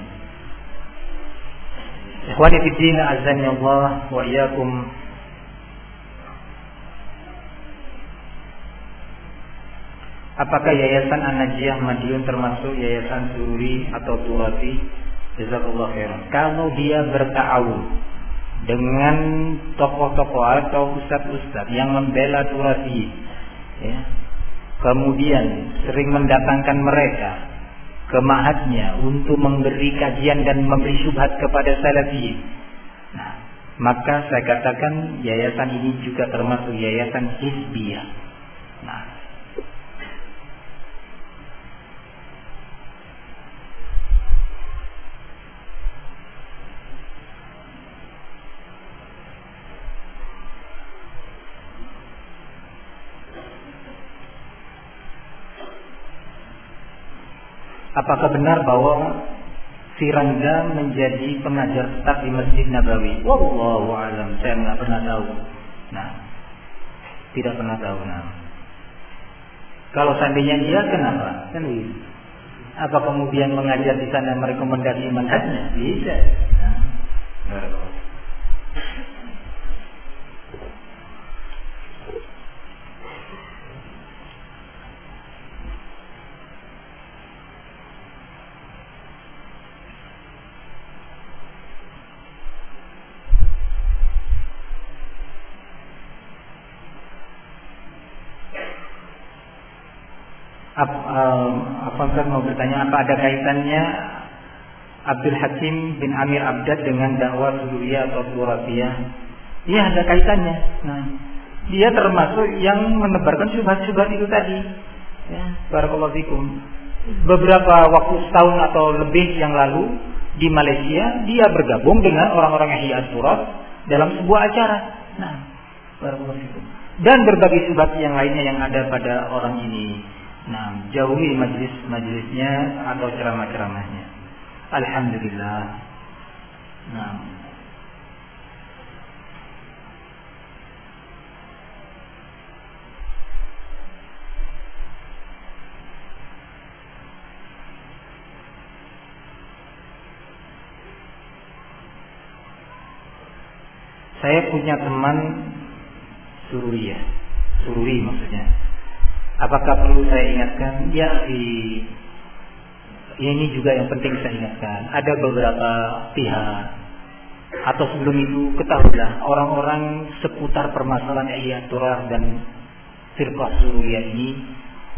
Ikhwani fi din, azza Allah wa iyyakum. Apakah Yayasan An-Najiyah Madiun termasuk Yayasan Sururi atau Turafi? Jazakallahu khairan. Kalau dia berta'awun dengan tokoh-tokoh atau ustaz-ustaz yang membela Turafi, ya, kemudian sering mendatangkan mereka ke ma'hadnya untuk memberi kajian dan memberi syubhat kepada salafi, nah, maka saya katakan yayasan ini juga termasuk yayasan hizbiyah. Nah, apakah benar bahwa Firanda menjadi pengajar tetap di Masjid Nabawi? Wallahu a'lam, saya tidak pernah tahu. Nah, tidak pernah tahu. Nah, kalau seandainya dia, kenapa? Kan gitu. Apa kemudian mengajar di sana merekomendasi manhajnya? Bisa. Nah, Apakah mau bertanya apa ada kaitannya Abdul Hakim bin Amir Abdad dengan dakwah Sururiyah atau Turafiyah? Iya, ada kaitannya. Nah, dia termasuk yang menebarkan syubhat-syubhat itu tadi. Ya, barakallahu fikum. Beberapa waktu setahun atau lebih yang lalu di Malaysia dia bergabung dengan orang-orang Ihya Turaf dalam sebuah acara. Nah, barakallahu fikum. Dan berbagai syubhat yang lainnya yang ada pada orang ini. Nah, jauhi majlis-majlisnya atau ceramah-ceramahnya. Alhamdulillah. Nah, saya punya teman Sururiyah, Sururi maksudnya. Apakah perlu saya ingatkan? Ya, di, ini juga yang penting saya ingatkan. Ada beberapa pihak atau sebelum itu ketahuilah orang-orang seputar permasalahan Ihya Turaf dan Firqah Sururiyah ini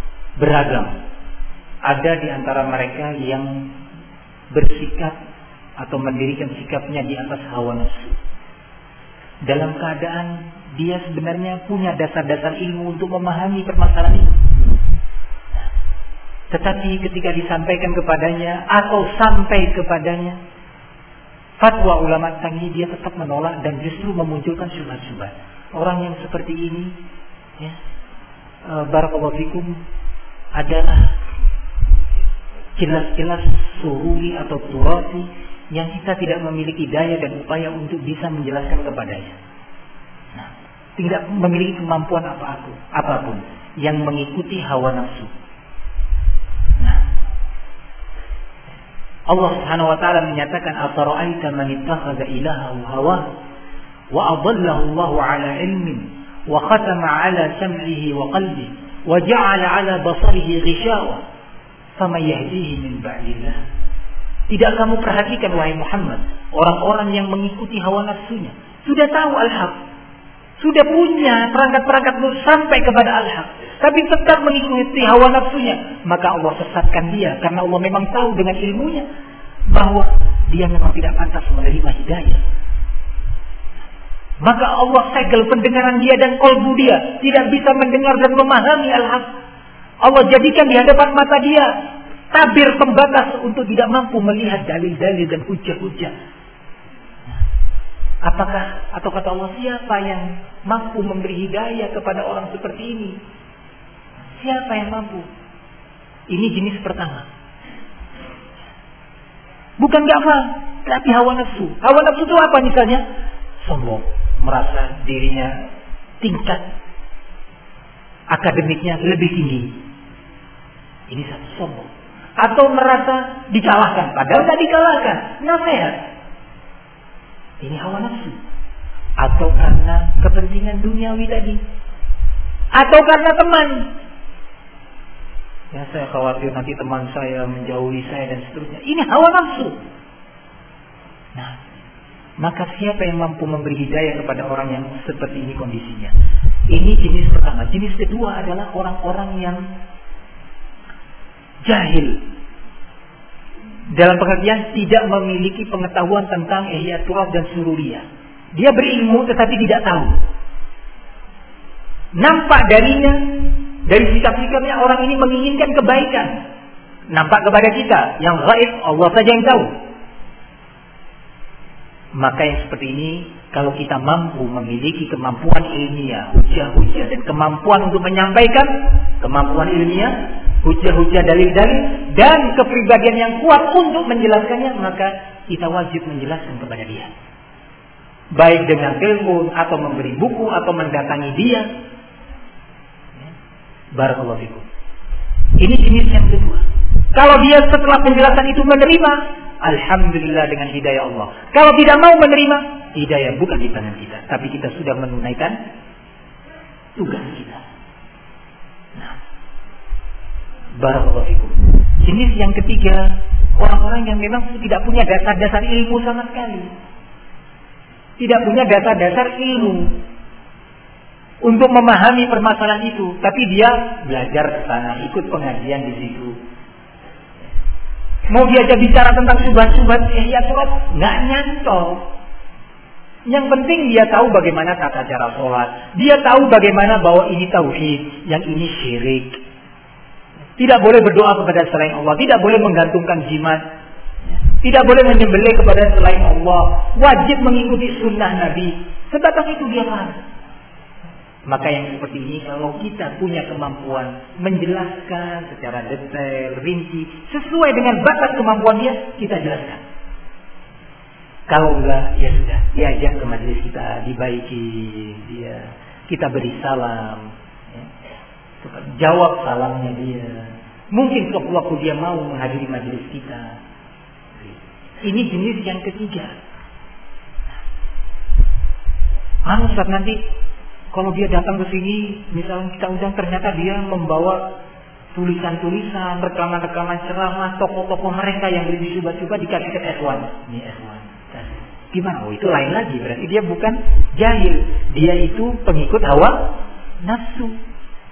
beragam. Ada di antara mereka yang bersikap atau mendirikan sikapnya di atas hawa nafsu, dalam keadaan dia sebenarnya punya dasar-dasar ilmu untuk memahami permasalahan itu. Tetapi ketika disampaikan kepadanya atau sampai kepadanya fatwa ulama tentang ini, dia tetap menolak dan justru memunculkan syubhat-syubhat. Orang yang seperti ini, ya, e, barakallahu fikum, adalah jelas-jelas sururi atau turati yang kita tidak memiliki daya dan upaya untuk bisa menjelaskan kepadanya. Nah, tidak memiliki kemampuan apa-apa, apapun yang mengikuti hawa nafsu. Nah, Allah Subhanahu wa taala menyatakan, "Afara'aita man ittakhadha ilahahu hawahu wa adallahu Allahu 'ala 'ilmin wa khatama 'ala sam'ihi wa qalbihi wa ja'ala 'ala basarihi ghishawa faman yahdihi min ba'dillah." Tidak kamu perhatikan wahai Muhammad, orang-orang yang mengikuti hawa nafsunya, sudah tahu al-haq, sudah punya perangkat-perangkat nur sampai kepada al-haq, tapi tetap mengikuti hawa nafsunya, maka Allah sesatkan dia, karena Allah memang tahu dengan ilmunya bahwa dia memang tidak pantas menerima hidayah. Maka Allah segel pendengaran dia dan kolbu dia, tidak bisa mendengar dan memahami al-haq. Allah jadikan di hadapan mata dia tabir pembatas untuk tidak mampu melihat dalil-dalil dan hujah-hujah. Apakah atau kata Allah, siapa yang mampu memberi hidayah kepada orang seperti ini? Siapa yang mampu? Ini jenis pertama. Bukan gak paham, tapi hawa nafsu. Hawa nafsu itu apa misalnya? Sombong, merasa dirinya tingkat akademiknya lebih tinggi. Ini satu, sombong. Atau merasa dikalahkan, padahal tidak dikalahkan, nasihat. Ini hawa nafsu. Atau karena kepentingan duniawi tadi, atau karena teman. Ya, saya khawatir nanti teman saya menjauhi saya dan seterusnya. Ini hawa nafsu. Nah, maka siapa yang mampu memberi hidayah kepada orang yang seperti ini kondisinya? Ini jenis pertama. Jenis kedua adalah orang-orang yang jahil, dalam pengertian tidak memiliki pengetahuan tentang ihya turab dan sururiyah. Dia berilmu tetapi tidak tahu. Nampak darinya, dari sikap-sikapnya orang ini menginginkan kebaikan. Nampak kepada kita, yang gaib Allah saja yang tahu. Maka yang seperti ini, kalau kita mampu memiliki kemampuan ilmiah, hujah-hujah dan kemampuan untuk menyampaikan kemampuan ilmiah, hujah-hujah, dalil-dalil, dan kepribadian yang kuat untuk menjelaskannya, maka kita wajib menjelaskan kepada dia. Baik dengan telepon, atau memberi buku, atau mendatangi dia. Barakallahu fikum. Ini jenis yang kedua. Kalau dia setelah penjelasan itu menerima, alhamdulillah dengan hidayah Allah. Kalau tidak mau menerima, hidayah bukan di tangan kita, tapi kita sudah menunaikan tugas kita. Nah, barakallahu fikum. Jenis yang ketiga, orang-orang yang memang tidak punya dasar-dasar ilmu sama sekali. Tidak punya dasar-dasar ilmu untuk memahami permasalahan itu, tapi dia belajar ke sana, ikut pengajian di situ. Mau diajak bicara tentang subhat-subhat ihya turab, nggak nyantol. Yang penting dia tahu bagaimana tata cara sholat, dia tahu bagaimana bahwa ini tauhid, yang ini syirik. Tidak boleh berdoa kepada selain Allah, tidak boleh menggantungkan jimat, tidak boleh menyembelih kepada selain Allah, wajib mengikuti sunnah Nabi. Sebatas itu dia paham. Maka yang seperti ini, kalau kita punya kemampuan menjelaskan secara detail, rinci, sesuai dengan batas kemampuan dia, kita jelaskan. Kalau enggak, ya sudah, diajak ke majelis kita, dibaiki dia, kita beri salam, ya. Jawab salamnya dia. Mungkin suatu waktu dia mau menghadiri majelis kita. Ini jenis yang ketiga. Anu saat nanti kalau dia datang ke sini, misalnya kita undang, ternyata dia membawa tulisan-tulisan, rekaman-rekaman ceramah tokoh-tokoh mereka yang beri coba-coba dikasih ke ikhwan. Ini ikhwan. Gimana? Oh, itu lain lagi. Berarti dia bukan jahil. Dia itu pengikut hawa nafsu.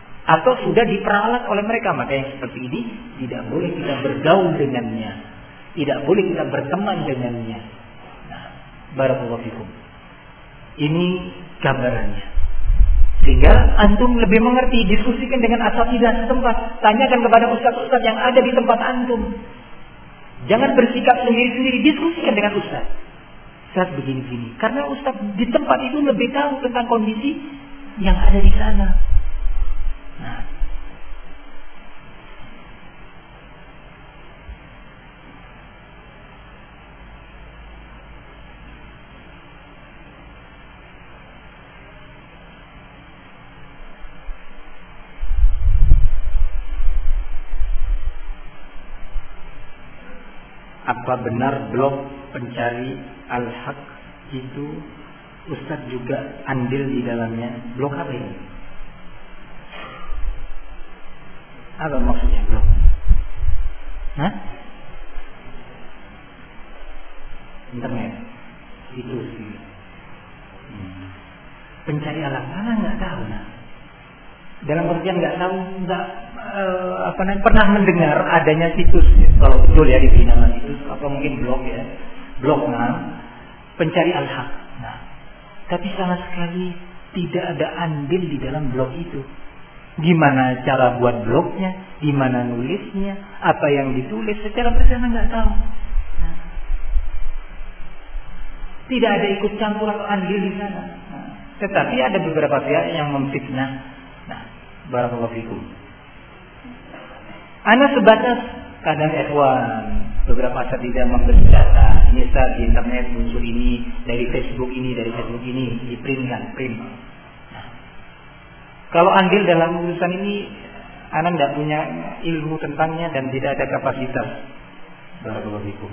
Atau sudah diperalat oleh mereka. Maka yang seperti ini tidak boleh kita bergaul dengannya. Tidak boleh kita berteman dengannya. Nah, barakallahu fikum. Ini gambarannya. Sehingga antum lebih mengerti, diskusikan dengan asatidzah setempat, tanyakan kepada ustaz-ustaz yang ada di tempat antum. Jangan bersikap sendiri-sendiri, diskusikan dengan ustaz. Ustaz begini-begini. Karena ustaz di tempat itu lebih tahu tentang kondisi yang ada di sana. Nah, apa benar blog pencari al-haq itu Ustaz juga andil di dalamnya? Blog apa ini? Apa maksudnya blog? Hah? Internet? Itu sih. Hmm. Pencari al-haq, anak nggak tahu nah. Dalam pengertian nggak tahu, nggak uh, apa namanya pernah mendengar adanya situs ya. Kalau betul ya diberi nama situs atau mungkin blog ya, blog nah pencari al-haq. Nah, tapi sama sekali tidak ada andil di dalam blog itu. Gimana cara buat blognya, gimana nulisnya, apa yang ditulis secara persen nggak tahu. Nah, tidak ada ikut campur atau andil di sana. Nah, tetapi ada beberapa pihak yang memfitnah. Nah, barakallahu fikum. Ana sebatas kadang ikhwan, beberapa saat tidak memberi data. Ini saat di internet muncul ini, dari Facebook ini, dari Facebook ini, di print kan, print. Nah, kalau andil dalam urusan ini, ana tidak punya ilmu tentangnya dan tidak ada kapasitas. Barakallahu fikum.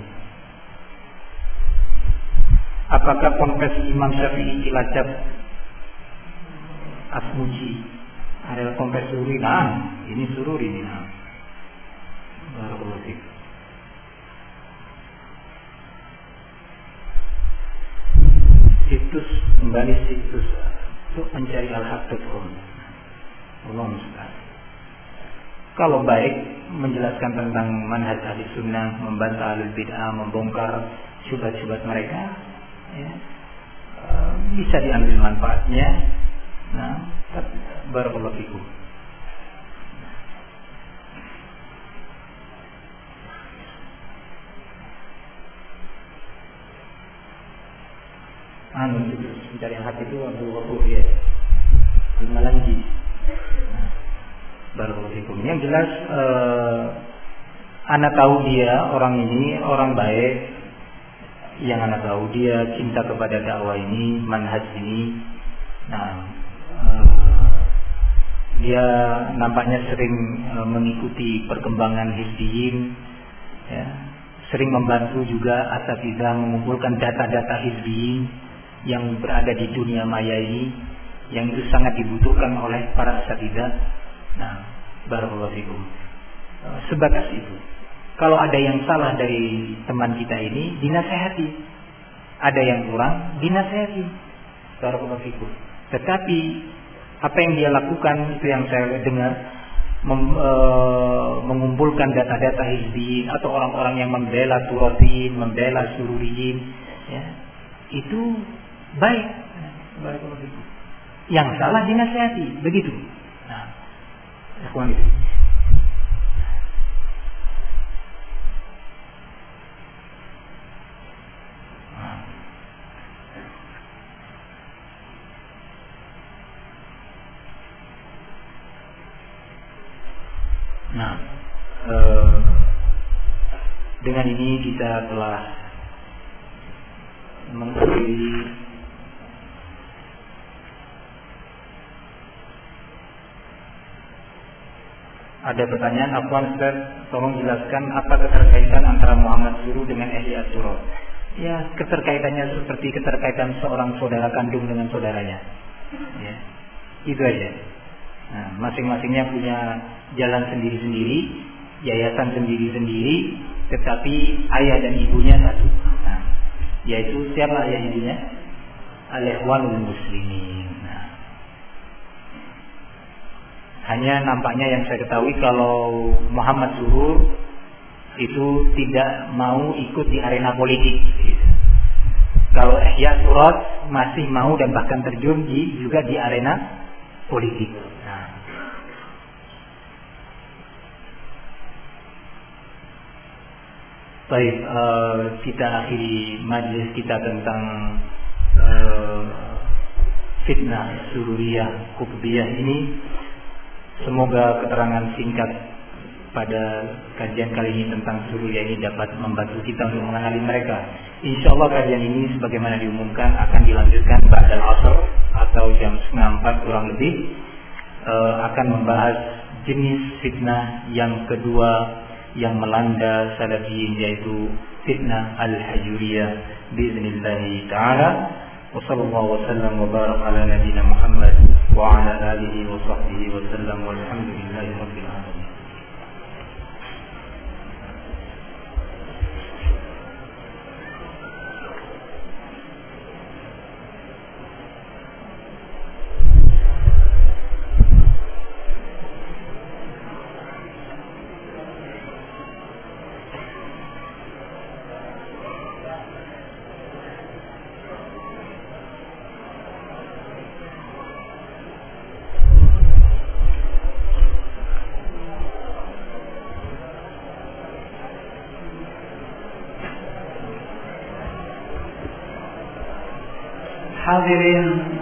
Apakah ponpes Imam Syafi'i Cilacap Asmuji adalah ponpes Sururi? Nah, ini Sururi ini. Nah, barakallahu fikum. Situs kembali situs untuk mencari al-haq titik com. Allah musta'an. Kalau baik menjelaskan tentang manhaj ahli sunnah, membantah ahlul bid'ah, membongkar syubhat-syubhat mereka, ya, bisa diambil manfaatnya. Nah, barakallahu fikum. Anu mencari hak itu Abdul Ghafur ya, Al-Malanji. Nah, barakallahu fikum. Yang jelas eh, ana tahu dia orang ini orang baik. Yang ana tahu dia cinta kepada dakwah ini, manhaj ini. Nah, dia nampaknya sering uh, mengikuti perkembangan hizbiyin, ya, sering membantu juga asatidzah mengumpulkan data-data hizbiyin yang berada di dunia maya ini, yang itu sangat dibutuhkan oleh para asatidzah. Nah, barakallahu fikum. Uh, sebatas itu. Kalau ada yang salah dari teman kita ini, dinasehati. Ada yang kurang, dinasehati. Barakallahu fikum. Tetapi apa yang dia lakukan itu yang saya dengar, mem, e, mengumpulkan data-data hizbiyin atau orang-orang yang membela Turatin, membela Sururiyin, ya, itu baik. Yang salah dinasihati, begitu. Nah, ikhwan itu. Nah, eh, dengan ini kita telah mengakhiri ada pertanyaan, Afwan Ustaz, tolong jelaskan apa keterkaitan antara Muhammad Suruh dengan Ahli As-Surah. Ya, keterkaitannya seperti keterkaitan seorang saudara kandung dengan saudaranya. Ya, itu aja. Nah, masing-masingnya punya jalan sendiri-sendiri, yayasan sendiri-sendiri, tetapi ayah dan ibunya satu. Nah, yaitu siapa ayah ibunya? Al-Ikhwanul Muslimin. Nah, hanya nampaknya yang saya ketahui kalau Muhammad Surur itu tidak mau ikut di arena politik. Kalau Ihya Surat masih mau dan bahkan terjun di, juga di arena politik. Nah. Baik, uh, kita akhiri majlis kita tentang uh, fitnah sururiyah qutbiyah ini. Semoga keterangan singkat pada kajian kali ini tentang sururiyah ini dapat membantu kita untuk mengenali mereka. Insyaallah kajian ini sebagaimana diumumkan akan dilanjutkan ba'dal asar atau jam setengah empat kurang lebih, uh, akan membahas jenis fitnah yang kedua yang melanda salafiyin, yaitu fitnah al-hajuriyah biiznillah taala. Wa sallallahu wasallam wa baraka ala nabiyyina Muhammad wa ala alihi wa sahbihi wa sallam walhamdulillahi rabbil alamin. Hadirin